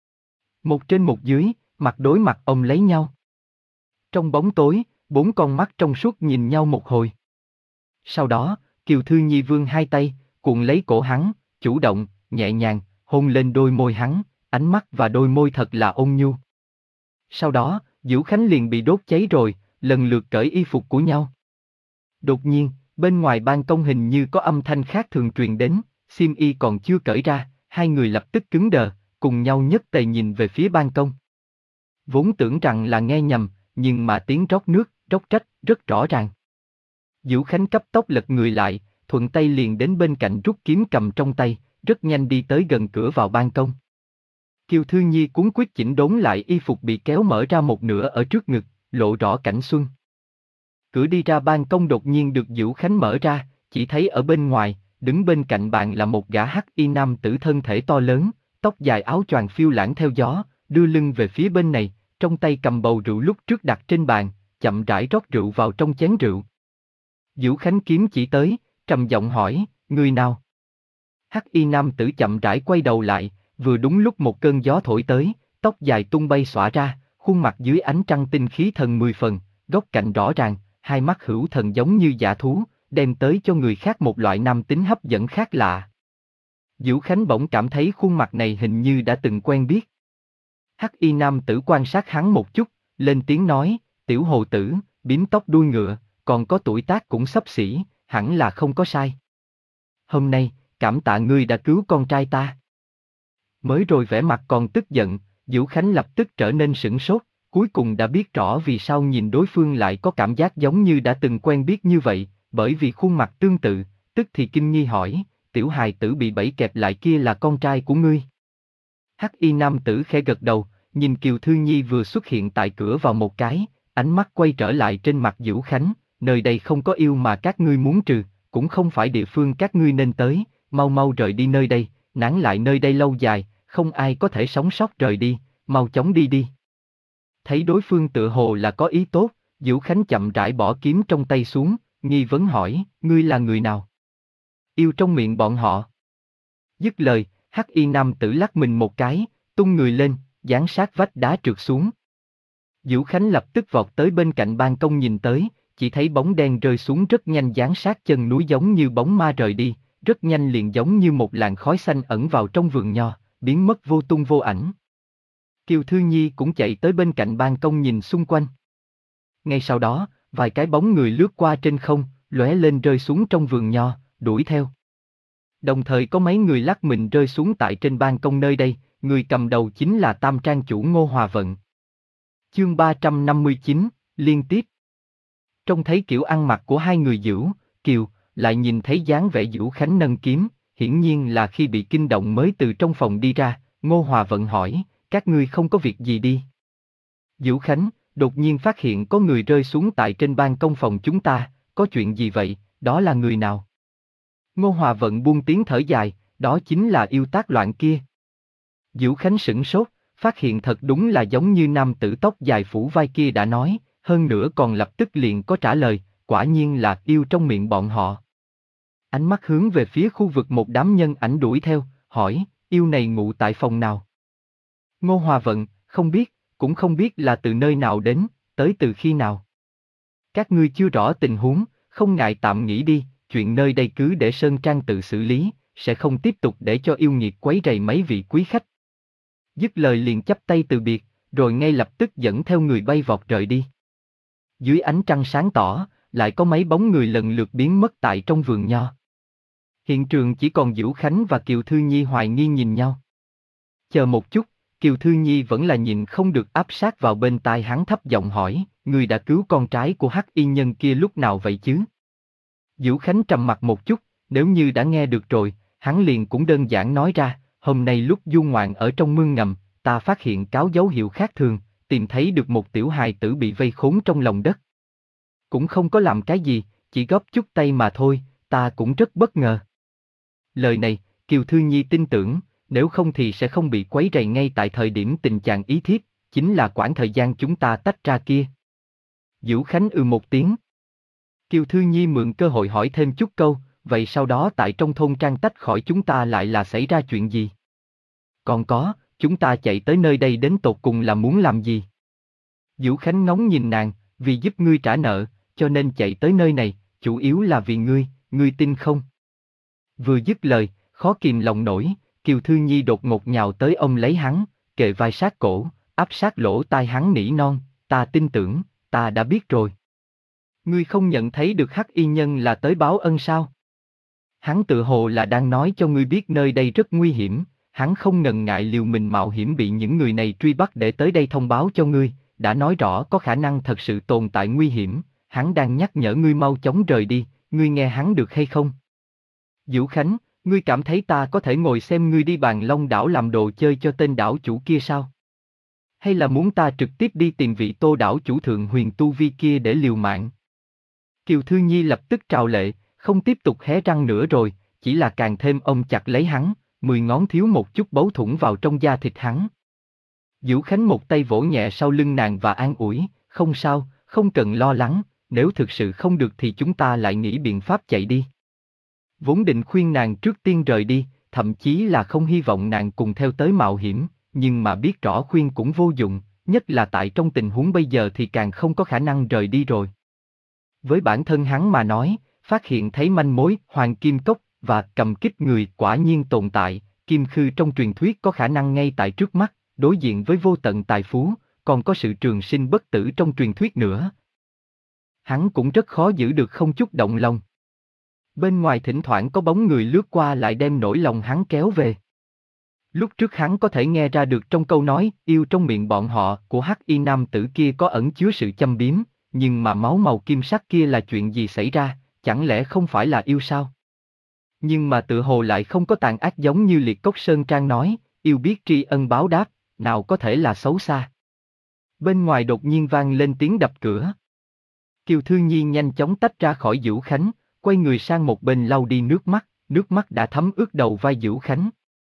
Một trên một dưới, mặt đối mặt ông lấy nhau. Trong bóng tối, bốn con mắt trong suốt nhìn nhau một hồi. Sau đó, Kiều Thư Nhi vươn hai tay, cuộn lấy cổ hắn, chủ động, nhẹ nhàng, hôn lên đôi môi hắn, ánh mắt và đôi môi thật là ôn nhu. Sau đó, Dữu Khánh liền bị đốt cháy rồi, lần lượt cởi y phục của nhau. Đột nhiên, Bên ngoài ban công hình như có âm thanh khác thường truyền đến, xiêm y còn chưa cởi ra, hai người lập tức cứng đờ, cùng nhau nhất tề nhìn về phía ban công. Vốn tưởng rằng là nghe nhầm, nhưng mà tiếng rót nước, rót trách, rất rõ ràng. Vũ Khánh cấp tốc lật người lại, thuận tay liền đến bên cạnh rút kiếm cầm trong tay, rất nhanh đi tới gần cửa vào ban công. Kiều Thư Nhi cuống quýt chỉnh đốn lại y phục bị kéo mở ra một nửa ở trước ngực, lộ rõ cảnh xuân. Cửa đi ra ban công đột nhiên được Vũ Khánh mở ra, chỉ thấy ở bên ngoài, đứng bên cạnh bạn là một gã hắc y nam tử thân thể to lớn, tóc dài áo choàng phiêu lãng theo gió, đưa lưng về phía bên này, trong tay cầm bầu rượu lúc trước đặt trên bàn, chậm rãi rót rượu vào trong chén rượu. Vũ Khánh kiếm chỉ tới, trầm giọng hỏi, người nào? Hắc y nam tử chậm rãi quay đầu lại, vừa đúng lúc một cơn gió thổi tới, tóc dài tung bay xõa ra, khuôn mặt dưới ánh trăng tinh khí thần mười phần, góc cạnh rõ ràng, hai mắt hữu thần giống như dã thú, đem tới cho người khác một loại nam tính hấp dẫn khác lạ. Vũ Khánh bỗng cảm thấy khuôn mặt này hình như đã từng quen biết. Hắc y nam tử quan sát hắn một chút, lên tiếng nói, tiểu hồ tử, bím tóc đuôi ngựa, còn có tuổi tác cũng xấp xỉ, hẳn là không có sai. Hôm nay, cảm tạ ngươi đã cứu con trai ta. Mới rồi vẻ mặt còn tức giận, Vũ Khánh lập tức trở nên sửng sốt, cuối cùng đã biết rõ vì sao nhìn đối phương lại có cảm giác giống như đã từng quen biết như vậy, bởi vì khuôn mặt tương tự, tức thì kinh nghi hỏi, tiểu hài tử bị bẫy kẹp lại kia là con trai của ngươi. Hắc y nam tử khẽ gật đầu, nhìn Kiều Thư Nhi vừa xuất hiện tại cửa vào một cái, ánh mắt quay trở lại trên mặt Vũ Khánh, nơi đây không có yêu mà các ngươi muốn trừ, cũng không phải địa phương các ngươi nên tới, mau mau rời đi nơi đây, nán lại nơi đây lâu dài, không ai có thể sống sót rời đi, mau chóng đi đi. Thấy đối phương tựa hồ là có ý tốt, Vũ Khánh chậm rãi bỏ kiếm trong tay xuống, nghi vấn hỏi, ngươi là người nào? Yêu trong miệng bọn họ. Dứt lời, hắc y nam tử lắc mình một cái, tung người lên, dán sát vách đá trượt xuống. Vũ Khánh lập tức vọt tới bên cạnh ban công nhìn tới, chỉ thấy bóng đen rơi xuống rất nhanh dán sát chân núi giống như bóng ma rời đi, rất nhanh liền giống như một làn khói xanh ẩn vào trong vườn nho, biến mất vô tung vô ảnh. Kiều Thư Nhi cũng chạy tới bên cạnh ban công nhìn xung quanh. Ngay sau đó, vài cái bóng người lướt qua trên không, lóe lên rơi xuống trong vườn nho, đuổi theo. Đồng thời có mấy người lắc mình rơi xuống tại trên ban công nơi đây, người cầm đầu chính là Tam Trang chủ Ngô Hòa Vận. Chương ba trăm năm mươi chín, liên tiếp. Trông thấy kiểu ăn mặc của hai người Vũ, Kiều, lại nhìn thấy dáng vẻ Vũ Khánh nâng kiếm, hiển nhiên là khi bị kinh động mới từ trong phòng đi ra, Ngô Hòa Vận hỏi, các ngươi không có việc gì đi. Vũ Khánh, đột nhiên phát hiện có người rơi xuống tại trên ban công phòng chúng ta, có chuyện gì vậy, đó là người nào? Ngô Hòa Vận buông tiếng thở dài, đó chính là yêu tác loạn kia. Vũ Khánh sửng sốt, phát hiện thật đúng là giống như nam tử tóc dài phủ vai kia đã nói, hơn nữa còn lập tức liền có trả lời, quả nhiên là yêu trong miệng bọn họ. Ánh mắt hướng về phía khu vực một đám nhân ảnh đuổi theo, hỏi, yêu này ngụ tại phòng nào? Ngô Hòa Vận, không biết, cũng không biết là từ nơi nào đến, tới từ khi nào. Các ngươi chưa rõ tình huống, không ngại tạm nghỉ đi, chuyện nơi đây cứ để Sơn Trang tự xử lý, sẽ không tiếp tục để cho yêu nghiệt quấy rầy mấy vị quý khách. Dứt lời liền chắp tay từ biệt, rồi ngay lập tức dẫn theo người bay vọt rời đi. Dưới ánh trăng sáng tỏ, lại có mấy bóng người lần lượt biến mất tại trong vườn nho. Hiện trường chỉ còn Vũ Khánh và Kiều Thư Nhi hoài nghi nhìn nhau. Chờ một chút, Kiều Thư Nhi vẫn là nhìn không được áp sát vào bên tai hắn thấp giọng hỏi, người đã cứu con trai của hắc y nhân kia lúc nào vậy chứ? Vũ Khánh trầm mặt một chút, nếu như đã nghe được rồi, hắn liền cũng đơn giản nói ra, hôm nay lúc du ngoạn ở trong mương ngầm, ta phát hiện cáo dấu hiệu khác thường, tìm thấy được một tiểu hài tử bị vây khốn trong lòng đất. Cũng không có làm cái gì, chỉ góp chút tay mà thôi, ta cũng rất bất ngờ. Lời này, Kiều Thư Nhi tin tưởng, nếu không thì sẽ không bị quấy rầy ngay tại thời điểm tình trạng ý thiếp, chính là quãng thời gian chúng ta tách ra kia. Vũ Khánh ư một tiếng. Kiều Thư Nhi mượn cơ hội hỏi thêm chút câu, vậy sau đó tại trong thôn Trang tách khỏi chúng ta lại là xảy ra chuyện gì? Còn có, chúng ta chạy tới nơi đây đến tột cùng là muốn làm gì? Vũ Khánh ngóng nhìn nàng, vì giúp ngươi trả nợ, cho nên chạy tới nơi này, chủ yếu là vì ngươi, ngươi tin không? Vừa dứt lời, khó kìm lòng nổi, Kiều Thư Nhi đột ngột nhào tới ôm lấy hắn, kề vai sát cổ, áp sát lỗ tai hắn nỉ non, ta tin tưởng, ta đã biết rồi. Ngươi không nhận thấy được Hắc Y Nhân là tới báo ân sao? Hắn tự hồ là đang nói cho ngươi biết nơi đây rất nguy hiểm, hắn không ngần ngại liều mình mạo hiểm bị những người này truy bắt để tới đây thông báo cho ngươi, đã nói rõ có khả năng thật sự tồn tại nguy hiểm, hắn đang nhắc nhở ngươi mau chóng rời đi, ngươi nghe hắn được hay không? Vũ Khánh, ngươi cảm thấy ta có thể ngồi xem ngươi đi Bàn Long đảo làm đồ chơi cho tên đảo chủ kia sao? Hay là muốn ta trực tiếp đi tìm vị Tô đảo chủ thượng huyền tu vi kia để liều mạng? Kiều Thư Nhi lập tức trào lệ, không tiếp tục hé răng nữa rồi, chỉ là càng thêm ôm chặt lấy hắn, mười ngón thiếu một chút bấu thủng vào trong da thịt hắn. Vũ Khánh một tay vỗ nhẹ sau lưng nàng và an ủi, không sao, không cần lo lắng, nếu thực sự không được thì chúng ta lại nghĩ biện pháp chạy đi. Vốn định khuyên nàng trước tiên rời đi, thậm chí là không hy vọng nàng cùng theo tới mạo hiểm, nhưng mà biết rõ khuyên cũng vô dụng, nhất là tại trong tình huống bây giờ thì càng không có khả năng rời đi rồi. Với bản thân hắn mà nói, phát hiện thấy manh mối, hoàng kim cốc và cầm kích người quả nhiên tồn tại, kim khư trong truyền thuyết có khả năng ngay tại trước mắt, đối diện với vô tận tài phú, còn có sự trường sinh bất tử trong truyền thuyết nữa. Hắn cũng rất khó giữ được không chút động lòng. Bên ngoài thỉnh thoảng có bóng người lướt qua lại đem nỗi lòng hắn kéo về. Lúc trước hắn có thể nghe ra được trong câu nói yêu trong miệng bọn họ của Hắc Y nam tử kia có ẩn chứa sự châm biếm, nhưng mà máu màu kim sắc kia là chuyện gì xảy ra, chẳng lẽ không phải là yêu sao? Nhưng mà tự hồ lại không có tàn ác giống như Liệt Cốc Sơn Trang nói, yêu biết tri ân báo đáp, nào có thể là xấu xa. Bên ngoài đột nhiên vang lên tiếng đập cửa. Kiều Thư Nhi nhanh chóng tách ra khỏi Vũ Khánh, quay người sang một bên lau đi nước mắt, nước mắt đã thấm ướt đầu vai Vũ Khánh.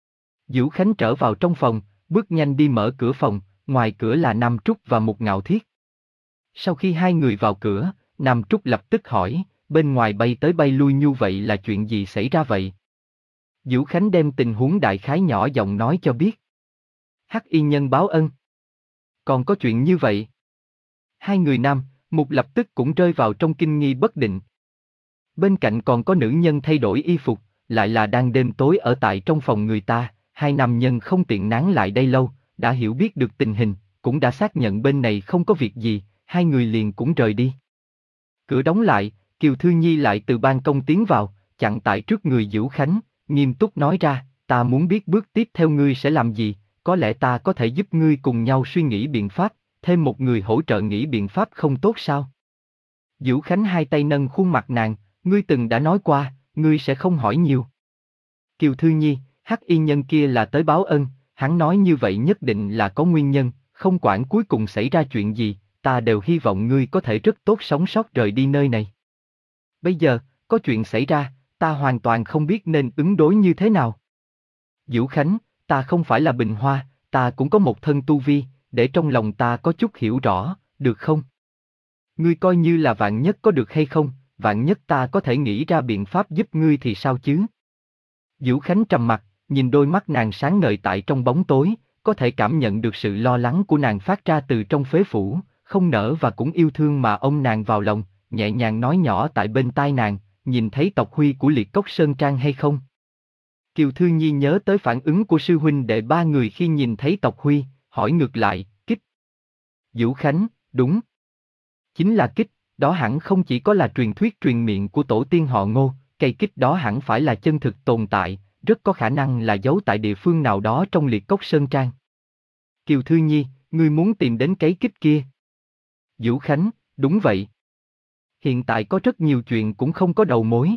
Vũ Khánh trở vào trong phòng, bước nhanh đi mở cửa phòng, ngoài cửa là Nam Trúc và một Ngạo Thiết. Sau khi hai người vào cửa, Nam Trúc lập tức hỏi, bên ngoài bay tới bay lui như vậy là chuyện gì xảy ra vậy? Vũ Khánh đem tình huống đại khái nhỏ giọng nói cho biết. Hắc Y Nhân báo ân. Còn có chuyện như vậy? Hai người nam, Mục lập tức cũng rơi vào trong kinh nghi bất định. Bên cạnh còn có nữ nhân thay đổi y phục, lại là đang đêm tối ở tại trong phòng người ta, hai nam nhân không tiện nán lại đây lâu, đã hiểu biết được tình hình, cũng đã xác nhận bên này không có việc gì, hai người liền cũng rời đi. Cửa đóng lại, Kiều Thư Nhi lại từ ban công tiến vào, chặn tại trước người Vũ Khánh, nghiêm túc nói ra, ta muốn biết bước tiếp theo ngươi sẽ làm gì, có lẽ ta có thể giúp ngươi cùng nhau suy nghĩ biện pháp, thêm một người hỗ trợ nghĩ biện pháp không tốt sao? Vũ Khánh hai tay nâng khuôn mặt nàng, ngươi từng đã nói qua, ngươi sẽ không hỏi nhiều. Kiều Thư Nhi, Hắc Y Nhân kia là tới báo ân, hắn nói như vậy nhất định là có nguyên nhân, không quản cuối cùng xảy ra chuyện gì, ta đều hy vọng ngươi có thể rất tốt sống sót rời đi nơi này. Bây giờ, có chuyện xảy ra, ta hoàn toàn không biết nên ứng đối như thế nào. Vũ Khánh, ta không phải là Bình Hoa, ta cũng có một thân tu vi, để trong lòng ta có chút hiểu rõ, được không? Ngươi coi như là vạn nhất có được hay không, vạn nhất ta có thể nghĩ ra biện pháp giúp ngươi thì sao chứ? Vũ Khánh trầm mặt, nhìn đôi mắt nàng sáng ngời tại trong bóng tối, có thể cảm nhận được sự lo lắng của nàng phát ra từ trong phế phủ, không nỡ và cũng yêu thương mà ôm nàng vào lòng, nhẹ nhàng nói nhỏ tại bên tai nàng, nhìn thấy tộc huy của Liệt Cốc Sơn Trang hay không? Kiều Thư Nhi nhớ tới phản ứng của sư huynh đệ ba người khi nhìn thấy tộc huy, hỏi ngược lại, Kích. Vũ Khánh, đúng. Chính là Kích, đó hẳn không chỉ có là truyền thuyết truyền miệng của tổ tiên họ Ngô, cây Kích đó hẳn phải là chân thực tồn tại, rất có khả năng là giấu tại địa phương nào đó trong Liệt Cốc Sơn Trang. Kiều Thư Nhi, ngươi muốn tìm đến cái Kích kia? Vũ Khánh, đúng vậy. Hiện tại có rất nhiều chuyện cũng không có đầu mối.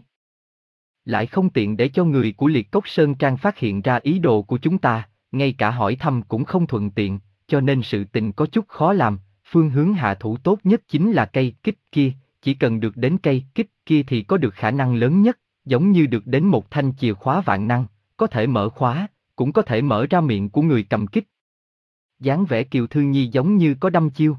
Lại không tiện để cho người của Liệt Cốc Sơn Trang phát hiện ra ý đồ của chúng ta, ngay cả hỏi thăm cũng không thuận tiện, cho nên sự tình có chút khó làm, phương hướng hạ thủ tốt nhất chính là cây Kích kia, chỉ cần được đến cây Kích kia thì có được khả năng lớn nhất, giống như được đến một thanh chìa khóa vạn năng, có thể mở khóa, cũng có thể mở ra miệng của người cầm Kích. Dáng vẻ Kiều Thư Nhi giống như có đăm chiêu.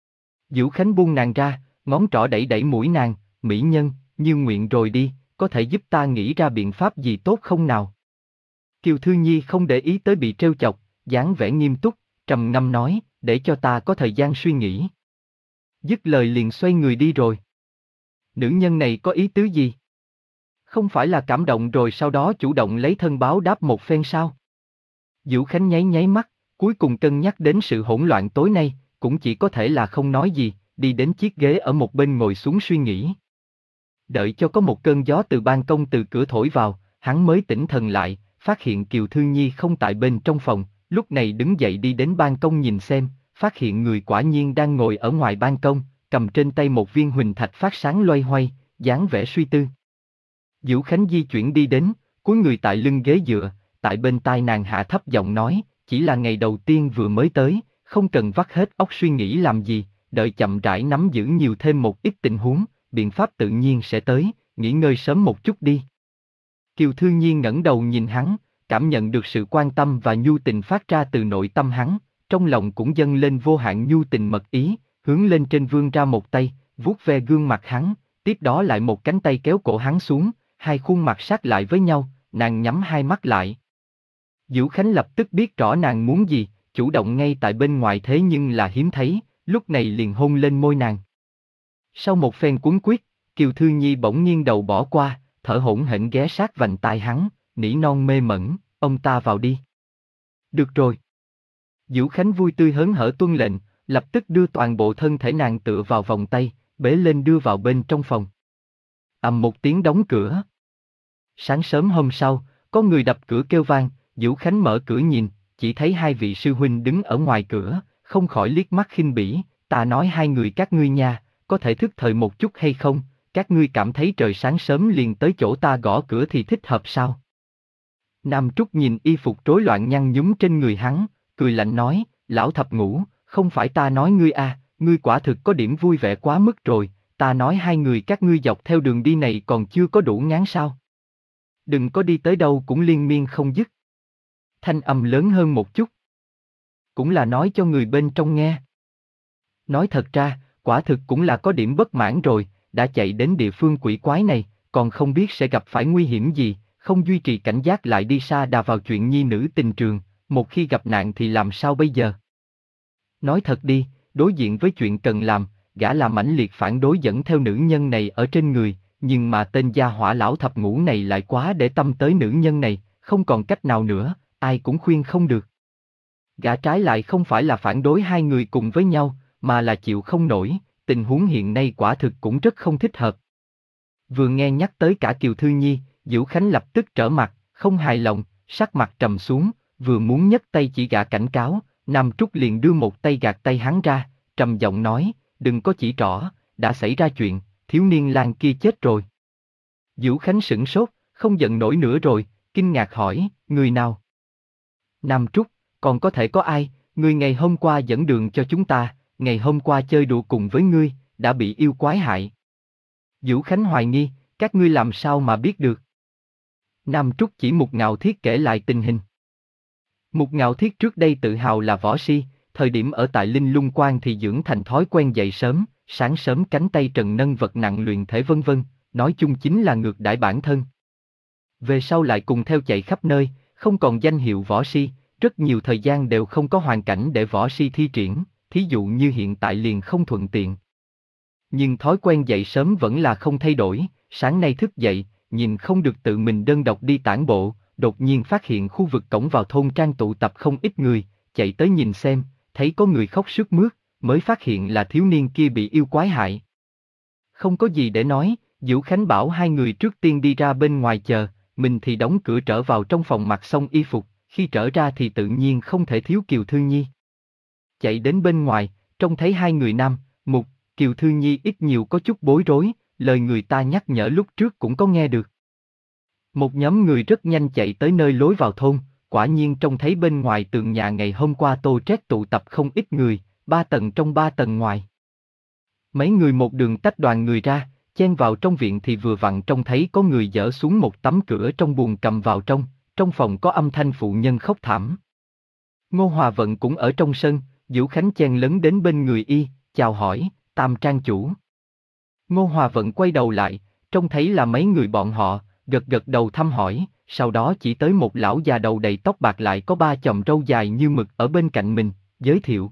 Vũ Khánh buông nàng ra, ngón trỏ đẩy đẩy mũi nàng, mỹ nhân, như nguyện rồi đi, có thể giúp ta nghĩ ra biện pháp gì tốt không nào? Kiều Thư Nhi không để ý tới bị trêu chọc, dáng vẻ nghiêm túc, trầm ngâm nói, để cho ta có thời gian suy nghĩ. Dứt lời liền xoay người đi rồi. Nữ nhân này có ý tứ gì? Không phải là cảm động rồi sau đó chủ động lấy thân báo đáp một phen sao? Vũ Khánh nháy nháy mắt, cuối cùng cân nhắc đến sự hỗn loạn tối nay, cũng chỉ có thể là không nói gì, đi đến chiếc ghế ở một bên ngồi xuống suy nghĩ. Đợi cho có một cơn gió từ ban công từ cửa thổi vào, hắn mới tỉnh thần lại, phát hiện Kiều Thư Nhi không tại bên trong phòng, lúc này đứng dậy đi đến ban công nhìn xem, phát hiện người quả nhiên đang ngồi ở ngoài ban công, cầm trên tay một viên huỳnh thạch phát sáng loay hoay, dáng vẻ suy tư. Diễu Khánh di chuyển đi đến, cúi người tại lưng ghế dựa, tại bên tai nàng hạ thấp giọng nói, chỉ là ngày đầu tiên vừa mới tới, không cần vắt hết óc suy nghĩ làm gì, đợi chậm rãi nắm giữ nhiều thêm một ít tình huống, biện pháp tự nhiên sẽ tới, nghỉ ngơi sớm một chút đi. Kiều Thư Nhi ngẩng đầu nhìn hắn, cảm nhận được sự quan tâm và nhu tình phát ra từ nội tâm hắn, trong lòng cũng dâng lên vô hạn nhu tình mật ý, hướng lên trên vươn ra một tay, vuốt ve gương mặt hắn, tiếp đó lại một cánh tay kéo cổ hắn xuống, hai khuôn mặt sát lại với nhau, nàng nhắm hai mắt lại. Diễu Khánh lập tức biết rõ nàng muốn gì, chủ động ngay tại bên ngoài thế nhưng là hiếm thấy, lúc này liền hôn lên môi nàng. Sau một phen cuốn quýt, Kiều Thư Nhi bỗng nghiêng đầu bỏ qua, thở hổn hển ghé sát vành tai hắn, nỉ non mê mẩn, ông ta vào đi. Được rồi. Diễu Khánh vui tươi hớn hở tuân lệnh, lập tức đưa toàn bộ thân thể nàng tựa vào vòng tay, bế lên đưa vào bên trong phòng. Ầm một tiếng đóng cửa. Sáng sớm hôm sau, có người đập cửa kêu vang, Diễu Khánh mở cửa nhìn, chỉ thấy hai vị sư huynh đứng ở ngoài cửa, không khỏi liếc mắt khinh bỉ, ta nói hai người các ngươi nha, có thể thức thời một chút hay không, các ngươi cảm thấy trời sáng sớm liền tới chỗ ta gõ cửa thì thích hợp sao? Nam Trúc nhìn y phục rối loạn nhăn nhúm trên người hắn, cười lạnh nói, lão thập ngũ, không phải ta nói ngươi à, ngươi quả thực có điểm vui vẻ quá mức rồi, ta nói hai người các ngươi dọc theo đường đi này còn chưa có đủ ngán sao? Đừng có đi tới đâu cũng liên miên không dứt. Thanh âm lớn hơn một chút. Cũng là nói cho người bên trong nghe. Nói thật ra, quả thực cũng là có điểm bất mãn rồi, đã chạy đến địa phương quỷ quái này, còn không biết sẽ gặp phải nguy hiểm gì, không duy trì cảnh giác lại đi xa đà vào chuyện nhi nữ tình trường, một khi gặp nạn thì làm sao bây giờ? Nói thật đi, đối diện với chuyện cần làm, gã là mãnh liệt phản đối dẫn theo nữ nhân này ở trên người, nhưng mà tên gia hỏa lão thập ngũ này lại quá để tâm tới nữ nhân này, không còn cách nào nữa, ai cũng khuyên không được. Gã trái lại không phải là phản đối hai người cùng với nhau, mà là chịu không nổi, tình huống hiện nay quả thực cũng rất không thích hợp. Vừa nghe nhắc tới cả Kiều Thư Nhi, Diễu Khánh lập tức trở mặt, không hài lòng, sắc mặt trầm xuống, vừa muốn nhấc tay chỉ gã cảnh cáo, Nam Trúc liền đưa một tay gạt tay hắn ra, trầm giọng nói, đừng có chỉ trỏ, đã xảy ra chuyện, thiếu niên lang kia chết rồi. Diễu Khánh sửng sốt, không giận nổi nữa rồi, kinh ngạc hỏi, người nào? Nam Trúc, còn có thể có ai, người ngày hôm qua dẫn đường cho chúng ta, ngày hôm qua chơi đùa cùng với ngươi, đã bị yêu quái hại. Diễu Khánh hoài nghi, các ngươi làm sao mà biết được? Nam Trúc chỉ Mục Ngạo Thiết kể lại tình hình. Mục Ngạo Thiết trước đây tự hào là võ si, thời điểm ở tại Linh Lung Quan thì dưỡng thành thói quen dậy sớm, sáng sớm cánh tay trần nâng vật nặng luyện thể vân vân, nói chung chính là ngược đãi bản thân. Về sau lại cùng theo chạy khắp nơi, không còn danh hiệu võ si, rất nhiều thời gian đều không có hoàn cảnh để võ si thi triển, thí dụ như hiện tại liền không thuận tiện. Nhưng thói quen dậy sớm vẫn là không thay đổi, sáng nay thức dậy, nhìn không được tự mình đơn độc đi tản bộ, đột nhiên phát hiện khu vực cổng vào thôn trang tụ tập không ít người, chạy tới nhìn xem, thấy có người khóc sướt mướt, mới phát hiện là thiếu niên kia bị yêu quái hại. Không có gì để nói, Diễu Khánh bảo hai người trước tiên đi ra bên ngoài chờ, mình thì đóng cửa trở vào trong phòng mặc xong y phục, khi trở ra thì tự nhiên không thể thiếu Kiều Thư Nhi. Chạy đến bên ngoài, trông thấy hai người nam, Mục, Kiều Thư Nhi ít nhiều có chút bối rối, lời người ta nhắc nhở lúc trước cũng có nghe được. Một nhóm người rất nhanh chạy tới nơi lối vào thôn, quả nhiên trông thấy bên ngoài tường nhà ngày hôm qua Tô Trét tụ tập không ít người, ba tầng trong ba tầng ngoài. Mấy người một đường tách đoàn người ra, chen vào trong viện thì vừa vặn trông thấy có người dỡ xuống một tấm cửa trong buồng cầm vào trong, trong phòng có âm thanh phụ nhân khóc thảm. Ngô Hòa Vận cũng ở trong sân, Diễu Khánh chen lấn đến bên người y, chào hỏi, Tam trang chủ. Ngô Hòa Vận quay đầu lại, trông thấy là mấy người bọn họ, gật gật đầu thăm hỏi, sau đó chỉ tới một lão già đầu đầy tóc bạc lại có ba chòm râu dài như mực ở bên cạnh mình, giới thiệu.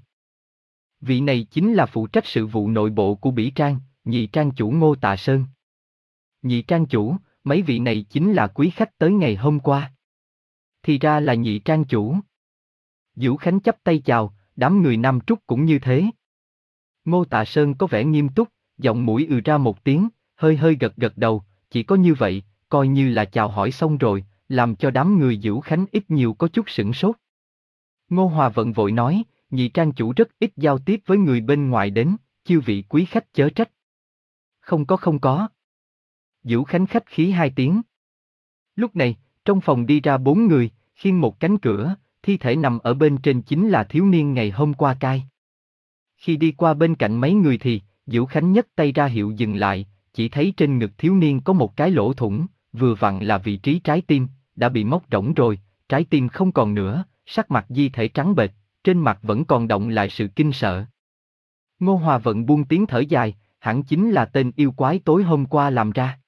Vị này chính là phụ trách sự vụ nội bộ của Bỉ Trang, nhị trang chủ Ngô Tạ Sơn. Nhị trang chủ, mấy vị này chính là quý khách tới ngày hôm qua. Thì ra là nhị trang chủ. Diễu Khánh chắp tay chào, đám người Nam Trúc cũng như thế. Ngô Tạ Sơn có vẻ nghiêm túc, giọng mũi ừ ra một tiếng, hơi hơi gật gật đầu, chỉ có như vậy, coi như là chào hỏi xong rồi, làm cho đám người Dữu Khánh ít nhiều có chút sửng sốt. Ngô Hòa Vận vội nói, nhị trang chủ rất ít giao tiếp với người bên ngoài đến, chư vị quý khách chớ trách. Không có không có. Dữu Khánh khách khí hai tiếng. Lúc này, trong phòng đi ra bốn người, khiêng một cánh cửa, thi thể nằm ở bên trên chính là thiếu niên ngày hôm qua cai. Khi đi qua bên cạnh mấy người thì, Dữu Khánh nhấc tay ra hiệu dừng lại, chỉ thấy trên ngực thiếu niên có một cái lỗ thủng, vừa vặn là vị trí trái tim, đã bị móc rỗng rồi, trái tim không còn nữa, sắc mặt di thể trắng bệch, trên mặt vẫn còn đọng lại sự kinh sợ. Ngô Hòa Vận buông tiếng thở dài, hẳn chính là tên yêu quái tối hôm qua làm ra.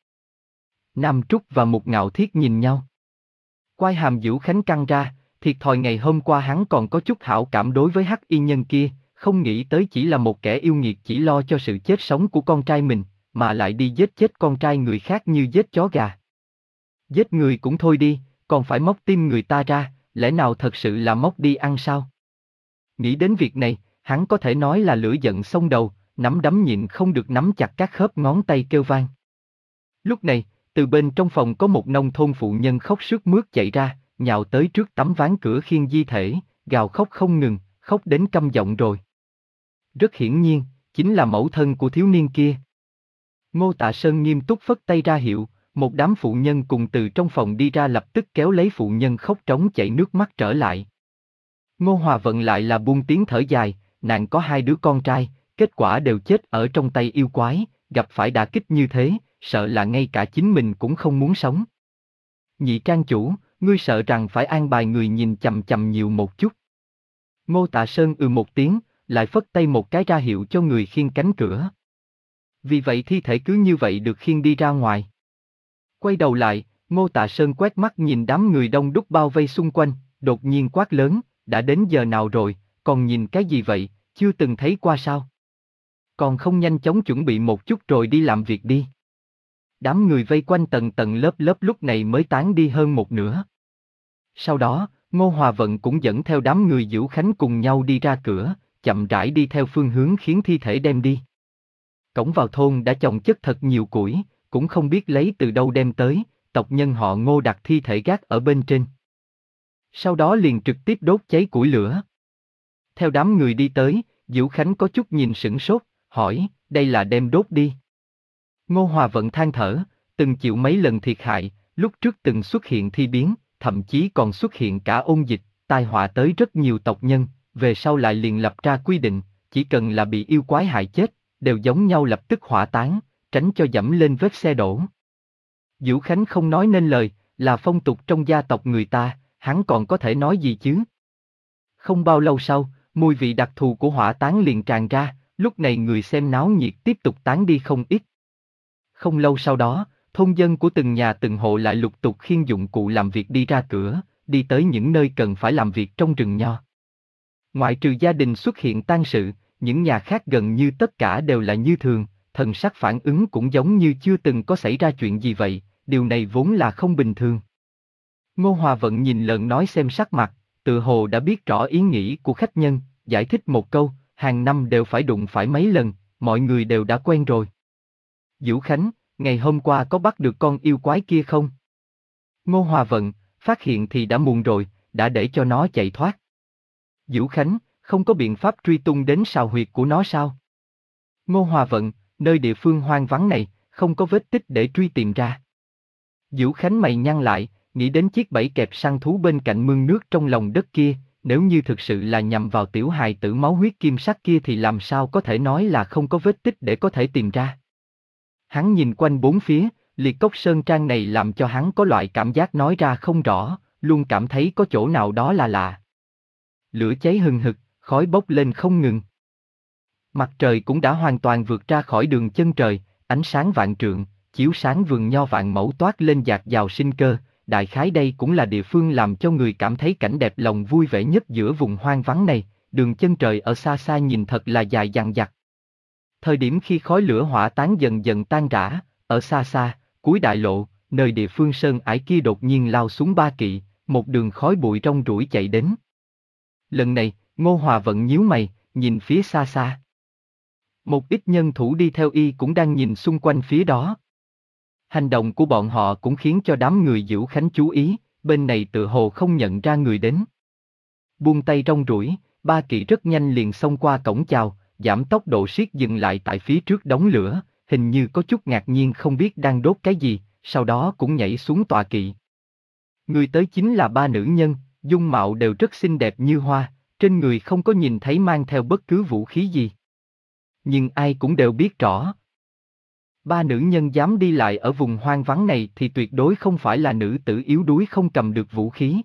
Nam Trúc và Mục Ngạo Thiết nhìn nhau. Quai hàm Dữu Khánh căng ra, thiệt thòi ngày hôm qua hắn còn có chút hảo cảm đối với hắc y nhân kia, không nghĩ tới chỉ là một kẻ yêu nghiệt chỉ lo cho sự chết sống của con trai mình, mà lại đi giết chết con trai người khác như giết chó gà. Giết người cũng thôi đi, còn phải móc tim người ta ra, lẽ nào thật sự là móc đi ăn sao? Nghĩ đến việc này, hắn có thể nói là lửa giận xông đầu, nắm đấm nhịn không được nắm chặt các khớp ngón tay kêu vang. Lúc này, từ bên trong phòng có một nông thôn phụ nhân khóc sướt mướt chạy ra, nhào tới trước tấm ván cửa khiêng di thể, gào khóc không ngừng, khóc đến câm giọng rồi. Rất hiển nhiên, chính là mẫu thân của thiếu niên kia. Ngô Tạ Sơn nghiêm túc phất tay ra hiệu, một đám phụ nhân cùng từ trong phòng đi ra lập tức kéo lấy phụ nhân khóc trống chảy nước mắt trở lại. Ngô Hòa Vận lại là buông tiếng thở dài, nàng có hai đứa con trai, kết quả đều chết ở trong tay yêu quái, gặp phải đả kích như thế, sợ là ngay cả chính mình cũng không muốn sống. Nhị trang chủ, ngươi sợ rằng phải an bài người nhìn chằm chằm nhiều một chút. Ngô Tạ Sơn ừ một tiếng, lại phất tay một cái ra hiệu cho người khiêng cánh cửa. Vì vậy thi thể cứ như vậy được khiêng đi ra ngoài. Quay đầu lại, Ngô Tạ Sơn quét mắt nhìn đám người đông đúc bao vây xung quanh, đột nhiên quát lớn, đã đến giờ nào rồi, còn nhìn cái gì vậy, chưa từng thấy qua sao? Còn không nhanh chóng chuẩn bị một chút rồi đi làm việc đi. Đám người vây quanh tầng tầng lớp lớp lúc này mới tán đi hơn một nửa. Sau đó, Ngô Hòa Vận cũng dẫn theo đám người Dữu Khánh cùng nhau đi ra cửa, chậm rãi đi theo phương hướng khiến thi thể đem đi. Cổng vào thôn đã chồng chất thật nhiều củi, cũng không biết lấy từ đâu đem tới, tộc nhân họ Ngô đặt thi thể gác ở bên trên. Sau đó liền trực tiếp đốt cháy củi lửa. Theo đám người đi tới, Dữu Khánh có chút nhìn sửng sốt, hỏi, đây là đem đốt đi. Ngô Hòa Vận than thở, từng chịu mấy lần thiệt hại, lúc trước từng xuất hiện thi biến, thậm chí còn xuất hiện cả ôn dịch, tai họa tới rất nhiều tộc nhân, về sau lại liền lập ra quy định, chỉ cần là bị yêu quái hại chết, đều giống nhau lập tức hỏa táng, tránh cho dẫm lên vết xe đổ. Dữu Khánh không nói nên lời, là phong tục trong gia tộc người ta, hắn còn có thể nói gì chứ? Không bao lâu sau, mùi vị đặc thù của hỏa táng liền tràn ra, lúc này người xem náo nhiệt tiếp tục tán đi không ít. Không lâu sau đó, thôn dân của từng nhà từng hộ lại lục tục khiêng dụng cụ làm việc đi ra cửa, đi tới những nơi cần phải làm việc trong rừng nho. Ngoại trừ gia đình xuất hiện tang sự, những nhà khác gần như tất cả đều là như thường, thần sắc phản ứng cũng giống như chưa từng có xảy ra chuyện gì vậy, điều này vốn là không bình thường. Ngô Hòa Vận nhìn lợn nói xem sắc mặt, tự hồ đã biết rõ ý nghĩ của khách nhân, giải thích một câu, hàng năm đều phải đụng phải mấy lần, mọi người đều đã quen rồi. Dữu Khánh, ngày hôm qua có bắt được con yêu quái kia không? Ngô Hòa Vận, phát hiện thì đã muộn rồi, đã để cho nó chạy thoát. Dữu Khánh, không có biện pháp truy tung đến sào huyệt của nó sao? Ngô Hòa Vận, nơi địa phương hoang vắng này, không có vết tích để truy tìm ra. Dữu Khánh mày nhăn lại, nghĩ đến chiếc bẫy kẹp săn thú bên cạnh mương nước trong lòng đất kia, nếu như thực sự là nhằm vào tiểu hài tử máu huyết kim sắc kia thì làm sao có thể nói là không có vết tích để có thể tìm ra. Hắn nhìn quanh bốn phía, liệt cốc sơn trang này làm cho hắn có loại cảm giác nói ra không rõ, luôn cảm thấy có chỗ nào đó là lạ. Lửa cháy hừng hực, khói bốc lên không ngừng. Mặt trời cũng đã hoàn toàn vượt ra khỏi đường chân trời, ánh sáng vạn trượng, chiếu sáng vườn nho vạn mẫu toát lên dạt dào sinh cơ, đại khái đây cũng là địa phương làm cho người cảm thấy cảnh đẹp lòng vui vẻ nhất giữa vùng hoang vắng này, đường chân trời ở xa xa nhìn thật là dài dằng dặc. Thời điểm khi khói lửa hỏa tán dần dần tan rã, ở xa xa, cuối đại lộ, nơi địa phương sơn ải kia đột nhiên lao xuống ba kỵ, một đường khói bụi rong ruổi chạy đến. Lần này, Ngô Hòa Vận nhíu mày, nhìn phía xa xa. Một ít nhân thủ đi theo y cũng đang nhìn xung quanh phía đó. Hành động của bọn họ cũng khiến cho đám người Dữu Khánh chú ý, bên này tự hồ không nhận ra người đến. Buông tay rong ruổi, ba kỵ rất nhanh liền xông qua cổng chào, giảm tốc độ siết dừng lại tại phía trước đống lửa, hình như có chút ngạc nhiên không biết đang đốt cái gì, sau đó cũng nhảy xuống tọa kỵ. Người tới chính là ba nữ nhân, dung mạo đều rất xinh đẹp như hoa, trên người không có nhìn thấy mang theo bất cứ vũ khí gì. Nhưng ai cũng đều biết rõ. Ba nữ nhân dám đi lại ở vùng hoang vắng này thì tuyệt đối không phải là nữ tử yếu đuối không cầm được vũ khí.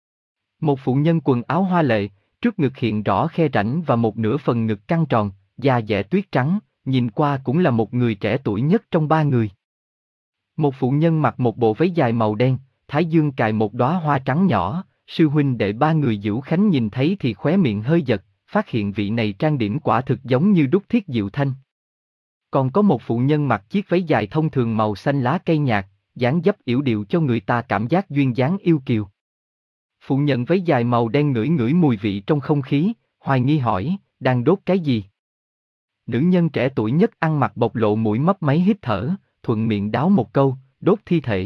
Một phụ nhân quần áo hoa lệ, trước ngực hiện rõ khe rãnh và một nửa phần ngực căng tròn, da dẻ tuyết trắng, nhìn qua cũng là một người trẻ tuổi nhất trong ba người. Một phụ nhân mặc một bộ váy dài màu đen, thái dương cài một đóa hoa trắng nhỏ, sư huynh đệ ba người Dữu Khánh nhìn thấy thì khóe miệng hơi giật, phát hiện vị này trang điểm quả thực giống như đúc thiết Diệu Thanh. Còn có một phụ nhân mặc chiếc váy dài thông thường màu xanh lá cây nhạt, dáng dấp yểu điệu cho người ta cảm giác duyên dáng yêu kiều. Phụ nhân váy dài màu đen ngửi ngửi mùi vị trong không khí, hoài nghi hỏi, đang đốt cái gì? Nữ nhân trẻ tuổi nhất ăn mặc bộc lộ mũi mấp máy hít thở, thuận miệng đáo một câu, đốt thi thể.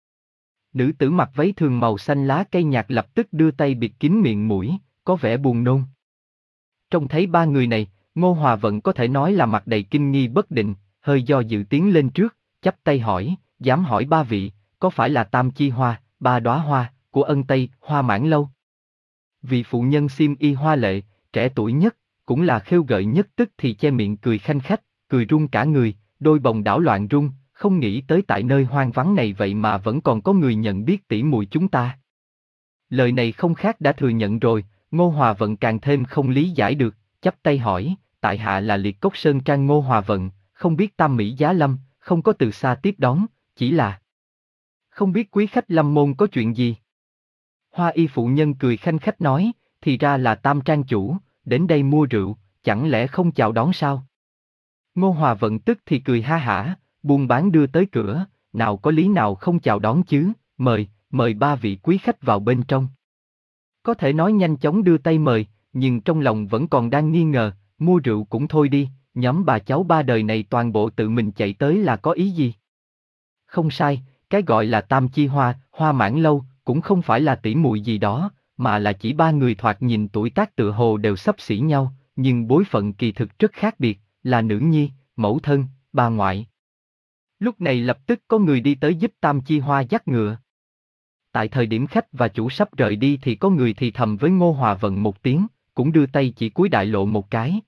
Nữ tử mặc váy thường màu xanh lá cây nhạt lập tức đưa tay bịt kín miệng mũi, có vẻ buồn nôn. Trông thấy ba người này, Ngô Hòa Vận có thể nói là mặt đầy kinh nghi bất định, hơi do dự tiến lên trước, chắp tay hỏi, dám hỏi ba vị, có phải là Tam Chi Hoa, ba đóa hoa, của Ân Tây, Hoa Mãn Lâu? Vị phụ nhân xiêm y hoa lệ, trẻ tuổi nhất, cũng là khêu gợi nhất tức thì che miệng cười khanh khách, cười run cả người, đôi bồng đảo loạn run, không nghĩ tới tại nơi hoang vắng này vậy mà vẫn còn có người nhận biết tỉ mùi chúng ta. Lời này không khác đã thừa nhận rồi, Ngô Hòa Vận càng thêm không lý giải được, chắp tay hỏi, tại hạ là Liệt Cốc Sơn Trang Ngô Hòa Vận, không biết Tam Mỹ Giá Lâm, không có từ xa tiếp đón, chỉ là không biết quý khách lâm môn có chuyện gì. Hoa y phụ nhân cười khanh khách nói, thì ra là Tam Trang chủ, đến đây mua rượu, chẳng lẽ không chào đón sao? Ngô Hòa Vận tức thì cười ha hả, buôn bán đưa tới cửa, nào có lý nào không chào đón chứ, mời, mời ba vị quý khách vào bên trong. Có thể nói nhanh chóng đưa tay mời, nhưng trong lòng vẫn còn đang nghi ngờ, mua rượu cũng thôi đi, nhóm bà cháu ba đời này toàn bộ tự mình chạy tới là có ý gì? Không sai, cái gọi là Tam Chi Hoa, Hoa Mãn Lâu, cũng không phải là tỉ muội gì đó, mà là chỉ ba người thoạt nhìn tuổi tác tựa hồ đều xấp xỉ nhau, nhưng bối phận kỳ thực rất khác biệt, là nữ nhi, mẫu thân, bà ngoại. Lúc này lập tức có người đi tới giúp Tam Chi Hoa dắt ngựa. Tại thời điểm khách và chủ sắp rời đi thì có người thì thầm với Ngô Hòa Vận một tiếng, cũng đưa tay chỉ cúi đại lộ một cái.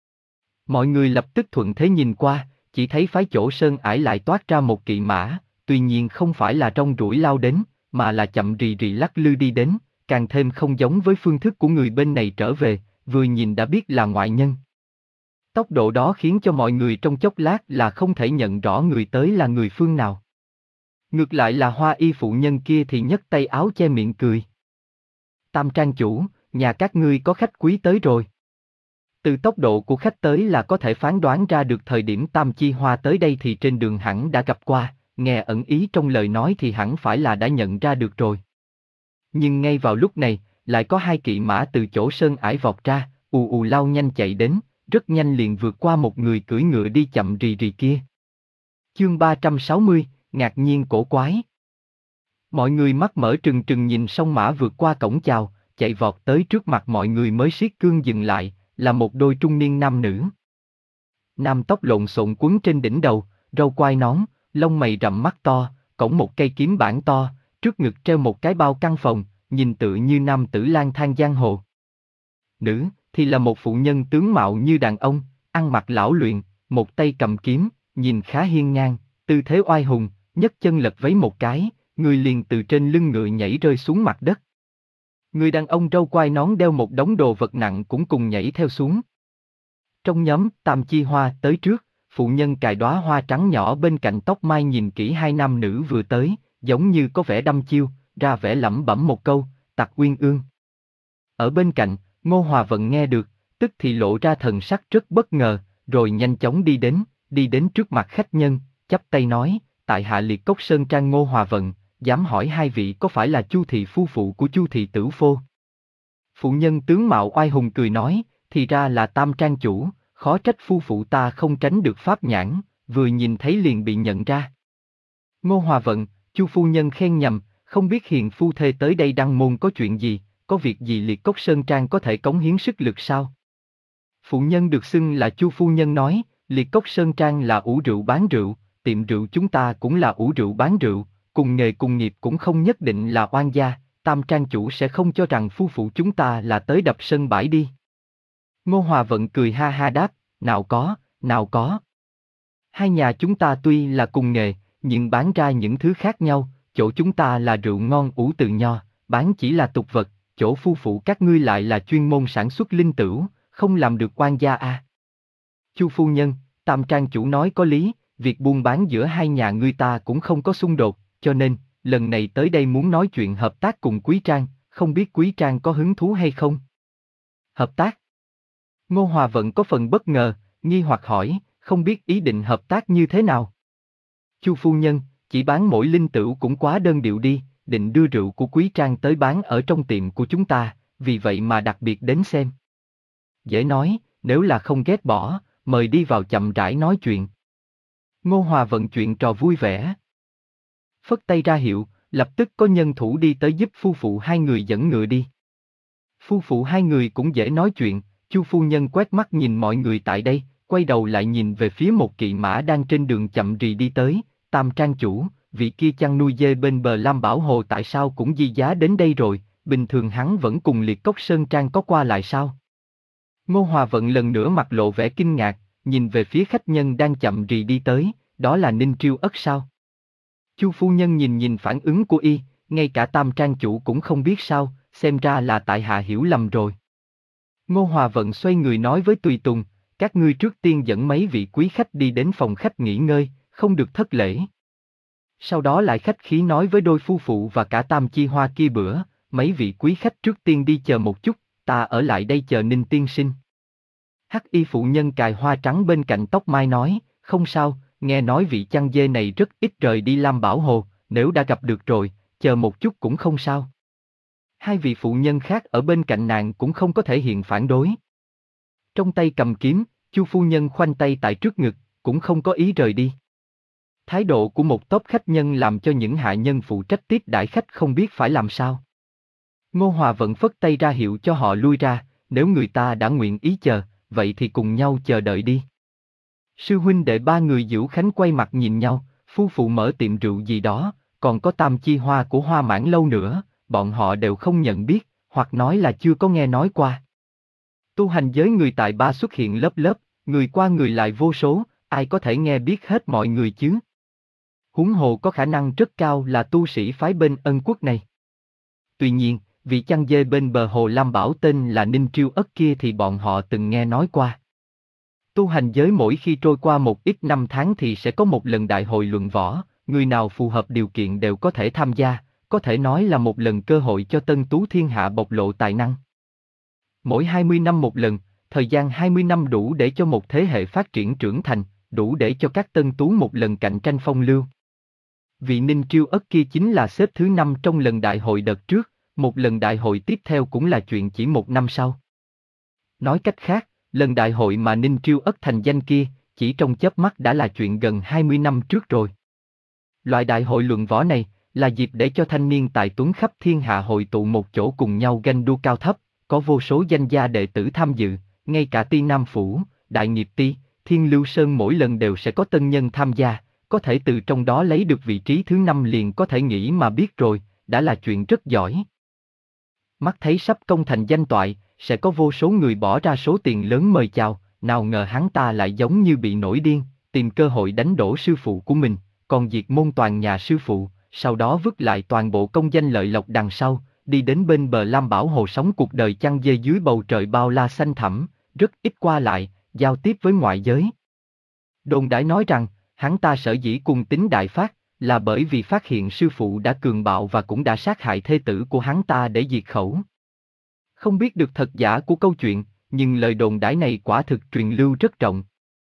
Mọi người lập tức thuận thế nhìn qua, chỉ thấy phái chỗ sơn ải lại toát ra một kỵ mã, tuy nhiên không phải là rong ruổi lao đến, mà là chậm rì rì lắc lư đi đến, càng thêm không giống với phương thức của người bên này trở về, vừa nhìn đã biết là ngoại nhân. Tốc độ đó khiến cho mọi người trong chốc lát là không thể nhận rõ người tới là người phương nào. Ngược lại là hoa y phụ nhân kia thì nhấc tay áo che miệng cười. Tam Trang chủ, nhà các ngươi có khách quý tới rồi. Từ tốc độ của khách tới là có thể phán đoán ra được thời điểm Tam Chi Hoa tới đây thì trên đường hẳn đã gặp qua, nghe ẩn ý trong lời nói thì hẳn phải là đã nhận ra được rồi. Nhưng ngay vào lúc này, lại có hai kỵ mã từ chỗ sơn ải vọt ra, ù ù lao nhanh chạy đến, rất nhanh liền vượt qua một người cưỡi ngựa đi chậm rì rì kia. Chương ba trăm sáu mươi, ngạc nhiên cổ quái. Mọi người mắt mở trừng trừng nhìn song mã vượt qua cổng chào, chạy vọt tới trước mặt mọi người mới siết cương dừng lại, là một đôi trung niên nam nữ. Nam tóc lộn xộn quấn trên đỉnh đầu, râu quai nón, lông mày rậm mắt to, cổng một cây kiếm bản to, trước ngực treo một cái bao căng phòng, nhìn tựa như nam tử lang thang giang hồ. Nữ thì là một phụ nhân tướng mạo như đàn ông, ăn mặc lão luyện, một tay cầm kiếm, nhìn khá hiên ngang, tư thế oai hùng, nhấc chân lật váy một cái, người liền từ trên lưng ngựa nhảy rơi xuống mặt đất. Người đàn ông râu quai nón đeo một đống đồ vật nặng cũng cùng nhảy theo xuống. Trong nhóm, Tam Chi Hoa tới trước, phụ nhân cài đóa hoa trắng nhỏ bên cạnh tóc mai nhìn kỹ hai nam nữ vừa tới, giống như có vẻ đăm chiêu, ra vẻ lẩm bẩm một câu, Tặc Uyên Ương. Ở bên cạnh, Ngô Hòa Vận nghe được, tức thì lộ ra thần sắc rất bất ngờ, rồi nhanh chóng đi đến, đi đến trước mặt khách nhân, chắp tay nói, tại hạ Liệt Cốc Sơn Trang Ngô Hòa Vận, dám hỏi hai vị có phải là Chu thị phu phụ của Chu thị tử phô? Phụ nhân tướng mạo oai hùng cười nói, thì ra là Tam Trang chủ, khó trách phu phụ ta không tránh được pháp nhãn, vừa nhìn thấy liền bị nhận ra. Ngô Hòa Vận, Chu phu nhân khen nhầm, không biết hiền phu thê tới đây đăng môn có chuyện gì, có việc gì Liệt Cốc Sơn Trang có thể cống hiến sức lực sao? Phụ nhân được xưng là Chu phu nhân nói, Liệt Cốc Sơn Trang là ủ rượu bán rượu, tiệm rượu chúng ta cũng là ủ rượu bán rượu, cùng nghề cùng nghiệp cũng không nhất định là oan gia, Tam trang chủ sẽ không cho rằng phu phụ chúng ta là tới đập sân bãi đi. Ngô Hòa Vận cười ha ha đáp, nào có, nào có. Hai nhà chúng ta tuy là cùng nghề, nhưng bán ra những thứ khác nhau, chỗ chúng ta là rượu ngon ủ từ nho, bán chỉ là tục vật, chỗ phu phụ các ngươi lại là chuyên môn sản xuất linh tửu, không làm được oan gia à. Chu phu nhân, Tam trang chủ nói có lý, việc buôn bán giữa hai nhà ngươi ta cũng không có xung đột, cho nên, lần này tới đây muốn nói chuyện hợp tác cùng Quý Trang, không biết Quý Trang có hứng thú hay không? Hợp tác? Ngô Hòa Vận có phần bất ngờ, nghi hoặc hỏi, không biết ý định hợp tác như thế nào? Chu phu nhân, chỉ bán mỗi linh tửu cũng quá đơn điệu đi, định đưa rượu của Quý Trang tới bán ở trong tiệm của chúng ta, vì vậy mà đặc biệt đến xem. Dễ nói, nếu là không ghét bỏ, mời đi vào chậm rãi nói chuyện. Ngô Hòa Vận chuyện trò vui vẻ. Phất tay ra hiệu, lập tức có nhân thủ đi tới giúp phu phụ hai người dẫn ngựa đi. Phu phụ hai người cũng dễ nói chuyện, Chu phu nhân quét mắt nhìn mọi người tại đây, quay đầu lại nhìn về phía một kỵ mã đang trên đường chậm rì đi tới, Tam trang chủ, vị kia chăn nuôi dê bên bờ Lam Bảo Hồ tại sao cũng di giá đến đây rồi, bình thường hắn vẫn cùng Liệt Cốc Sơn Trang có qua lại sao? Ngô Hòa Vận lần nữa mặt lộ vẻ kinh ngạc, nhìn về phía khách nhân đang chậm rì đi tới, đó là Ninh Triêu Ất sao? Chu phu nhân nhìn nhìn phản ứng của y, ngay cả Tam trang chủ cũng không biết sao, xem ra là tại hạ hiểu lầm rồi. Ngô Hòa Vận xoay người nói với tùy tùng, các ngươi trước tiên dẫn mấy vị quý khách đi đến phòng khách nghỉ ngơi, không được thất lễ. Sau đó lại khách khí nói với đôi phu phụ và cả Tam Chi Hoa kia bữa, mấy vị quý khách trước tiên đi chờ một chút, ta ở lại đây chờ Ninh tiên sinh. Hắc y phụ nhân cài hoa trắng bên cạnh tóc mai nói, không sao, nghe nói vị chăn dê này rất ít rời đi Lam Bảo Hồ, nếu đã gặp được rồi, chờ một chút cũng không sao. Hai vị phụ nhân khác ở bên cạnh nàng cũng không có thể hiện phản đối. Trong tay cầm kiếm, Chu phu nhân khoanh tay tại trước ngực, cũng không có ý rời đi. Thái độ của một tốp khách nhân làm cho những hạ nhân phụ trách tiếp đãi khách không biết phải làm sao. Ngô Hòa Vận phất tay ra hiệu cho họ lui ra, nếu người ta đã nguyện ý chờ, vậy thì cùng nhau chờ đợi đi. Sư huynh đệ ba người Diễu Khánh quay mặt nhìn nhau, phu phụ mở tiệm rượu gì đó, còn có Tam Chi Hoa của Hoa Mãn Lâu nữa, bọn họ đều không nhận biết, hoặc nói là chưa có nghe nói qua. Tu hành giới người tại ba xuất hiện lớp lớp, người qua người lại vô số, ai có thể nghe biết hết mọi người chứ? Huống hồ có khả năng rất cao là tu sĩ phái bên Ân Quốc này. Tuy nhiên, vị chăn dê bên bờ hồ Lam Bảo tên là Ninh Triêu Ất kia thì bọn họ từng nghe nói qua. Tu hành giới mỗi khi trôi qua một ít năm tháng thì sẽ có một lần đại hội luận võ, người nào phù hợp điều kiện đều có thể tham gia, có thể nói là một lần cơ hội cho tân tú thiên hạ bộc lộ tài năng. Mỗi hai mươi năm một lần, thời gian hai mươi năm đủ để cho một thế hệ phát triển trưởng thành, đủ để cho các tân tú một lần cạnh tranh phong lưu. Vị Ninh Triêu Ất kia chính là xếp thứ năm trong lần đại hội đợt trước, một lần đại hội tiếp theo cũng là chuyện chỉ một năm sau. Nói cách khác, lần đại hội mà Ninh Triêu Ất thành danh kia, chỉ trong chớp mắt đã là chuyện gần hai mươi năm trước rồi. Loại đại hội luận võ này, là dịp để cho thanh niên tài tuấn khắp thiên hạ hội tụ một chỗ cùng nhau ganh đua cao thấp, có vô số danh gia đệ tử tham dự, ngay cả Ti Nam Phủ, Đại Nghiệp Ti, Thiên Lưu Sơn mỗi lần đều sẽ có tân nhân tham gia, có thể từ trong đó lấy được vị trí thứ năm liền có thể nghĩ mà biết rồi, đã là chuyện rất giỏi. Mắt thấy sắp công thành danh toại, sẽ có vô số người bỏ ra số tiền lớn mời chào, nào ngờ hắn ta lại giống như bị nổi điên, tìm cơ hội đánh đổ sư phụ của mình, còn diệt môn toàn nhà sư phụ, sau đó vứt lại toàn bộ công danh lợi lộc đằng sau, đi đến bên bờ Lam Bảo Hồ sống cuộc đời chăn dê dưới bầu trời bao la xanh thẳm, rất ít qua lại, giao tiếp với ngoại giới. Đồn đãi nói rằng, hắn ta sở dĩ cùng tính đại phát, là bởi vì phát hiện sư phụ đã cường bạo và cũng đã sát hại thê tử của hắn ta để diệt khẩu. Không biết được thật giả của câu chuyện, nhưng lời đồn đãi này quả thực truyền lưu rất rộng.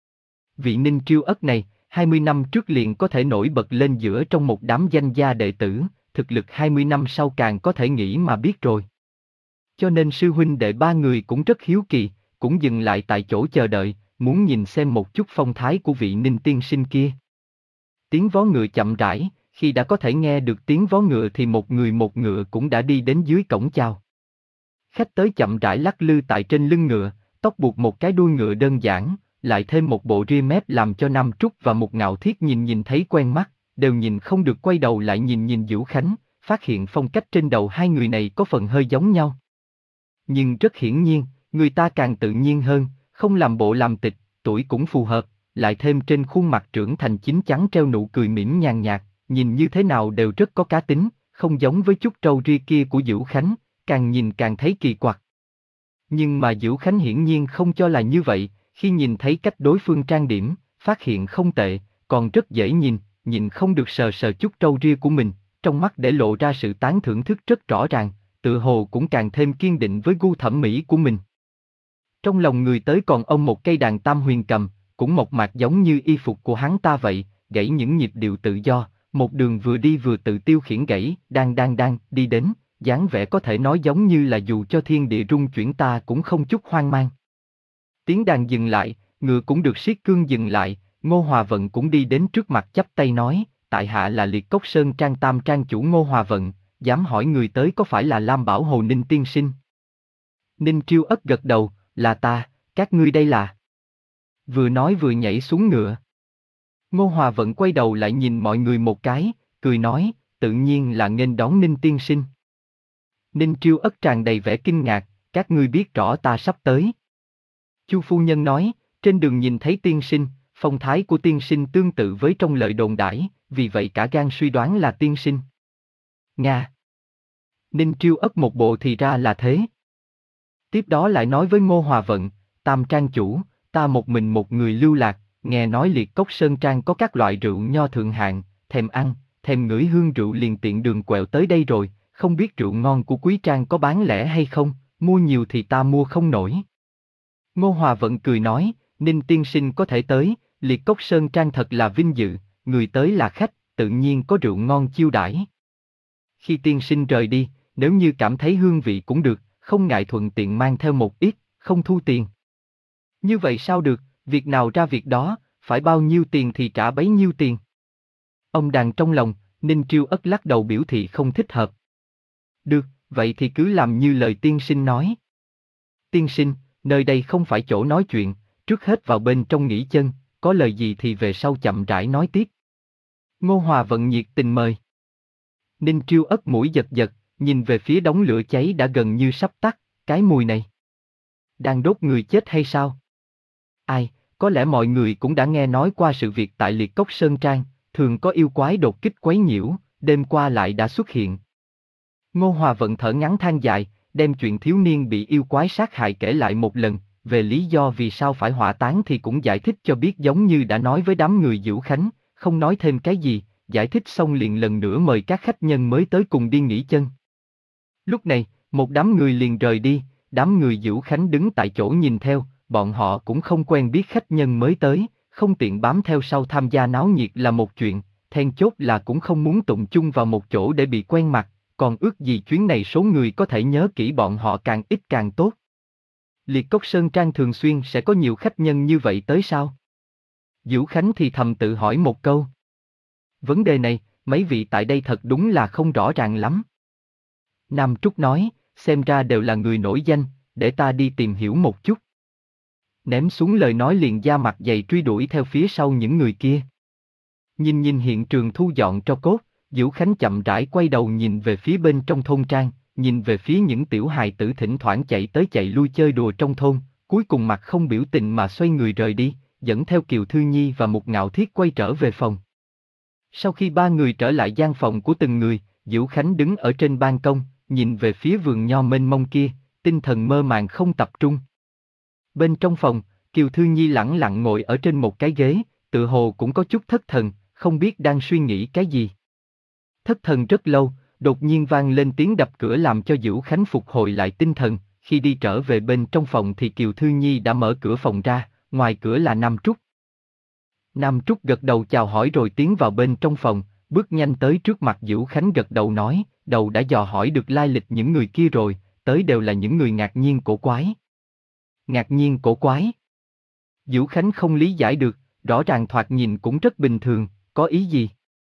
Vị Ninh Triêu Ất này, hai mươi năm trước liền có thể nổi bật lên giữa trong một đám danh gia đệ tử, thực lực hai mươi năm sau càng có thể nghĩ mà biết rồi. Cho nên sư huynh đệ ba người cũng rất hiếu kỳ, cũng dừng lại tại chỗ chờ đợi, muốn nhìn xem một chút phong thái của vị Ninh tiên sinh kia. Tiếng vó ngựa chậm rãi, khi đã có thể nghe được tiếng vó ngựa thì một người một ngựa cũng đã đi đến dưới cổng chào. Khách tới chậm rãi lắc lư tại trên lưng ngựa, tóc buộc một cái đuôi ngựa đơn giản, lại thêm một bộ ria mép làm cho Nam Trúc và một Ngạo Thiết nhìn nhìn thấy quen mắt, đều nhìn không được quay đầu lại nhìn nhìn Vũ Khánh, phát hiện phong cách trên đầu hai người này có phần hơi giống nhau. Nhưng rất hiển nhiên, người ta càng tự nhiên hơn, không làm bộ làm tịch, tuổi cũng phù hợp, lại thêm trên khuôn mặt trưởng thành chín chắn treo nụ cười mỉm nhàn nhạt, nhìn như thế nào đều rất có cá tính, không giống với chút trâu ria kia của Vũ Khánh, càng nhìn càng thấy kỳ quặc. Nhưng mà Vũ Khánh hiển nhiên không cho là như vậy, khi nhìn thấy cách đối phương trang điểm, phát hiện không tệ, còn rất dễ nhìn, nhìn không được sờ sờ chút trâu ria của mình, trong mắt để lộ ra sự tán thưởng thức rất rõ ràng, tự hồ cũng càng thêm kiên định với gu thẩm mỹ của mình. Trong lòng người tới còn ôm một cây đàn tam huyền cầm, cũng mộc mạc giống như y phục của hắn ta vậy, gãy những nhịp điệu tự do, một đường vừa đi vừa tự tiêu khiển gãy, đang đang đang, đi đến, dáng vẻ có thể nói giống như là dù cho thiên địa rung chuyển ta cũng không chút hoang mang. Tiếng đàn dừng lại, ngựa cũng được siết cương dừng lại, Ngô Hòa Vận cũng đi đến trước mặt chắp tay nói, tại hạ là Liệt Cốc Sơn Trang Tam Trang chủ Ngô Hòa Vận, dám hỏi người tới có phải là Lam Bảo Hồ Ninh tiên sinh? Ninh Triêu Ất gật đầu, là ta, các ngươi đây là... Vừa nói vừa nhảy xuống ngựa. Ngô Hòa Vận quay đầu lại nhìn mọi người một cái, cười nói, tự nhiên là nghênh đón Ninh tiên sinh. Ninh Triêu Ất tràn đầy vẻ kinh ngạc, các ngươi biết rõ ta sắp tới. Chu phu nhân nói, trên đường nhìn thấy tiên sinh, phong thái của tiên sinh tương tự với trong lời đồn đãi, vì vậy cả gan suy đoán là tiên sinh. Nga. Ninh Triêu Ất một bộ thì ra là thế. Tiếp đó lại nói với Ngô Hòa Vận, Tam Trang chủ, ta một mình một người lưu lạc, nghe nói Liệt Cốc Sơn Trang có các loại rượu nho thượng hạng, thèm ăn, thèm ngửi hương rượu liền tiện đường quẹo tới đây rồi, không biết rượu ngon của Quý Trang có bán lẻ hay không, mua nhiều thì ta mua không nổi. Ngô Hòa Vận cười nói, Ninh tiên sinh có thể tới, Liệt Cốc Sơn Trang thật là vinh dự, người tới là khách, tự nhiên có rượu ngon chiêu đãi. Khi tiên sinh rời đi, nếu như cảm thấy hương vị cũng được, không ngại thuận tiện mang theo một ít, không thu tiền. Như vậy sao được, việc nào ra việc đó, phải bao nhiêu tiền thì trả bấy nhiêu tiền. Ông đàn trong lòng, Ninh Triêu Ất lắc đầu biểu thị không thích hợp. Được, vậy thì cứ làm như lời tiên sinh nói. Tiên sinh, nơi đây không phải chỗ nói chuyện, trước hết vào bên trong nghỉ chân, có lời gì thì về sau chậm rãi nói tiếp. Ngô Hòa Vận nhiệt tình mời. Ninh Triêu Ất mũi giật giật, nhìn về phía đống lửa cháy đã gần như sắp tắt, cái mùi này. Đang đốt người chết hay sao? Ai, có lẽ mọi người cũng đã nghe nói qua sự việc tại Liệt Cốc Sơn Trang, thường có yêu quái đột kích quấy nhiễu, đêm qua lại đã xuất hiện. Ngô Hòa Vận thở ngắn than dài, đem chuyện thiếu niên bị yêu quái sát hại kể lại một lần, về lý do vì sao phải hỏa táng thì cũng giải thích cho biết giống như đã nói với đám người Vũ Khánh, không nói thêm cái gì, giải thích xong liền lần nữa mời các khách nhân mới tới cùng đi nghỉ chân. Lúc này, một đám người liền rời đi, đám người Vũ Khánh đứng tại chỗ nhìn theo, bọn họ cũng không quen biết khách nhân mới tới, không tiện bám theo sau tham gia náo nhiệt là một chuyện, then chốt là cũng không muốn tụng chung vào một chỗ để bị quen mặt, còn ước gì chuyến này số người có thể nhớ kỹ bọn họ càng ít càng tốt. Liệt Cốc Sơn Trang thường xuyên sẽ có nhiều khách nhân như vậy tới sao? Vũ Khánh thì thầm tự hỏi một câu. Vấn đề này, mấy vị tại đây thật đúng là không rõ ràng lắm. Nam Trúc nói, xem ra đều là người nổi danh, để ta đi tìm hiểu một chút. Ném xuống lời nói liền da mặt dày truy đuổi theo phía sau những người kia. Nhìn nhìn hiện trường thu dọn tro cốt, Vũ Khánh chậm rãi quay đầu nhìn về phía bên trong thôn trang, nhìn về phía những tiểu hài tử thỉnh thoảng chạy tới chạy lui chơi đùa trong thôn, cuối cùng mặt không biểu tình mà xoay người rời đi, dẫn theo Kiều Thư Nhi và một Ngạo Thiết quay trở về phòng. Sau khi ba người trở lại gian phòng của từng người, Vũ Khánh đứng ở trên ban công, nhìn về phía vườn nho mênh mông kia, tinh thần mơ màng không tập trung. Bên trong phòng, Kiều Thư Nhi lẳng lặng ngồi ở trên một cái ghế, tự hồ cũng có chút thất thần, không biết đang suy nghĩ cái gì. Thất thần rất lâu, đột nhiên vang lên tiếng đập cửa làm cho Vũ Khánh phục hồi lại tinh thần, khi đi trở về bên trong phòng thì Kiều Thư Nhi đã mở cửa phòng ra, ngoài cửa là Nam Trúc. Nam Trúc gật đầu chào hỏi rồi tiến vào bên trong phòng, bước nhanh tới trước mặt Vũ Khánh gật đầu nói, đầu đã dò hỏi được lai lịch những người kia rồi, tới đều là những người ngạc nhiên cổ quái. Ngạc nhiên cổ quái. Diễu Khánh không lý giải được, rõ ràng thoạt nhìn cũng rất bình thường, có ý gì?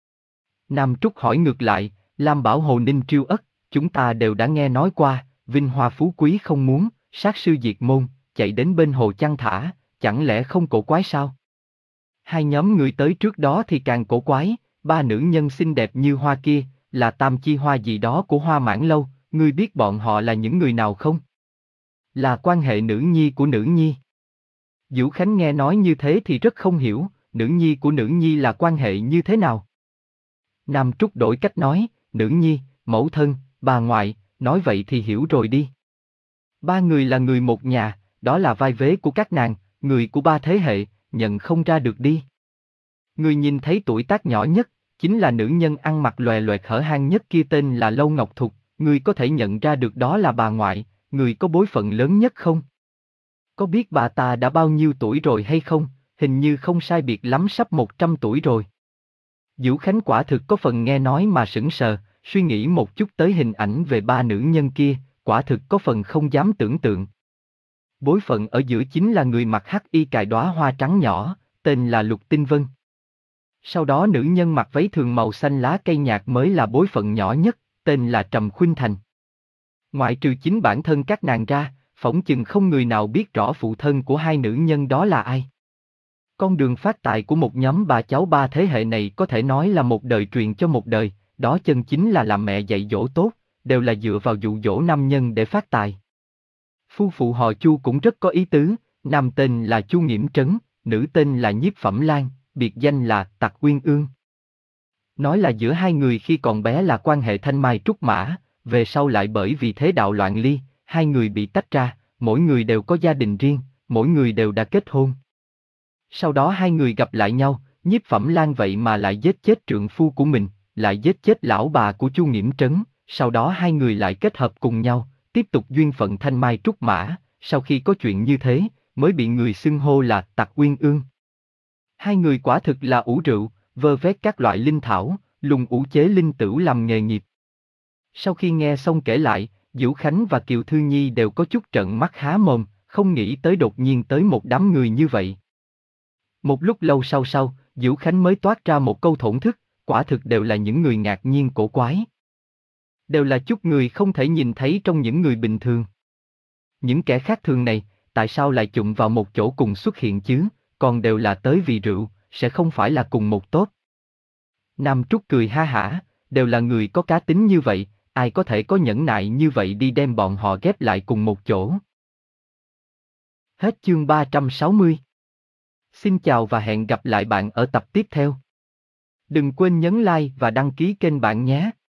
Nam Trúc hỏi ngược lại, Lam Bảo Hồ Ninh Triêu Ất, chúng ta đều đã nghe nói qua, vinh hoa phú quý không muốn, sát sư diệt môn, chạy đến bên hồ chăn thả, chẳng lẽ không cổ quái sao? Hai nhóm người tới trước đó thì càng cổ quái, ba nữ nhân xinh đẹp như hoa kia, là tam chi hoa gì đó của Hoa Mãn Lâu, ngươi biết bọn họ là những người nào không? Là quan hệ nữ nhi của nữ nhi. Diễu Khánh nghe nói như thế thì rất không hiểu, nữ nhi của nữ nhi là quan hệ như thế nào? Nam Trúc đổi cách nói, nữ nhi, mẫu thân, bà ngoại, nói vậy thì hiểu rồi đi. Ba người là người một nhà, đó là vai vế của các nàng, người của ba thế hệ, nhận không ra được đi. Người nhìn thấy tuổi tác nhỏ nhất, chính là nữ nhân ăn mặc lòe loẹt hở hang nhất kia tên là Lâu Ngọc Thục, người có thể nhận ra được đó là bà ngoại, người có bối phận lớn nhất không? Có biết bà ta đã bao nhiêu tuổi rồi hay không? Hình như không sai biệt lắm sắp một trăm tuổi rồi. Diễu Khánh quả thực có phần nghe nói mà sững sờ, suy nghĩ một chút tới hình ảnh về ba nữ nhân kia, quả thực có phần không dám tưởng tượng. Bối phận ở giữa chính là người mặc hắc y cài đóa hoa trắng nhỏ, tên là Lục Tinh Vân. Sau đó nữ nhân mặc váy thường màu xanh lá cây nhạt mới là bối phận nhỏ nhất, tên là Trầm Khuynh Thành. Ngoại trừ chính bản thân các nàng ra, phỏng chừng không người nào biết rõ phụ thân của hai nữ nhân đó là ai. Con đường phát tài của một nhóm bà cháu ba thế hệ này có thể nói là một đời truyền cho một đời, đó chân chính là làm mẹ dạy dỗ tốt, đều là dựa vào dụ dỗ nam nhân để phát tài. Phu phụ họ Chu cũng rất có ý tứ, nam tên là Chu Nghiễm Trấn, nữ tên là Nhiếp Phẩm Lan, biệt danh là Tặc Uyên Ương. Nói là giữa hai người khi còn bé là quan hệ thanh mai trúc mã, về sau lại bởi vì thế đạo loạn ly, hai người bị tách ra, mỗi người đều có gia đình riêng, mỗi người đều đã kết hôn. Sau đó hai người gặp lại nhau, Nhiếp Phẩm Lan vậy mà lại giết chết trượng phu của mình, lại giết chết lão bà của Chu Nghiễm Trấn, sau đó hai người lại kết hợp cùng nhau, tiếp tục duyên phận thanh mai trúc mã, sau khi có chuyện như thế, mới bị người xưng hô là Tặc Uyên Ương. Hai người quả thực là ủ rượu, vơ vét các loại linh thảo, lùng ủ chế linh tửu làm nghề nghiệp. Sau khi nghe xong kể lại, Diễu Khánh và Kiều Thư Nhi đều có chút trợn mắt há mồm, không nghĩ tới đột nhiên tới một đám người như vậy. Một lúc lâu sau sau, Diễu Khánh mới toát ra một câu thổn thức, quả thực đều là những người ngạc nhiên cổ quái. Đều là chút người không thể nhìn thấy trong những người bình thường. Những kẻ khác thường này, tại sao lại chụm vào một chỗ cùng xuất hiện chứ, còn đều là tới vì rượu, sẽ không phải là cùng một tốt. Nam Trúc cười ha hả, đều là người có cá tính như vậy, ai có thể có nhẫn nại như vậy đi đem bọn họ ghép lại cùng một chỗ. Hết chương ba trăm sáu mươi. Xin chào và hẹn gặp lại bạn ở tập tiếp theo. Đừng quên nhấn like và đăng ký kênh bạn nhé.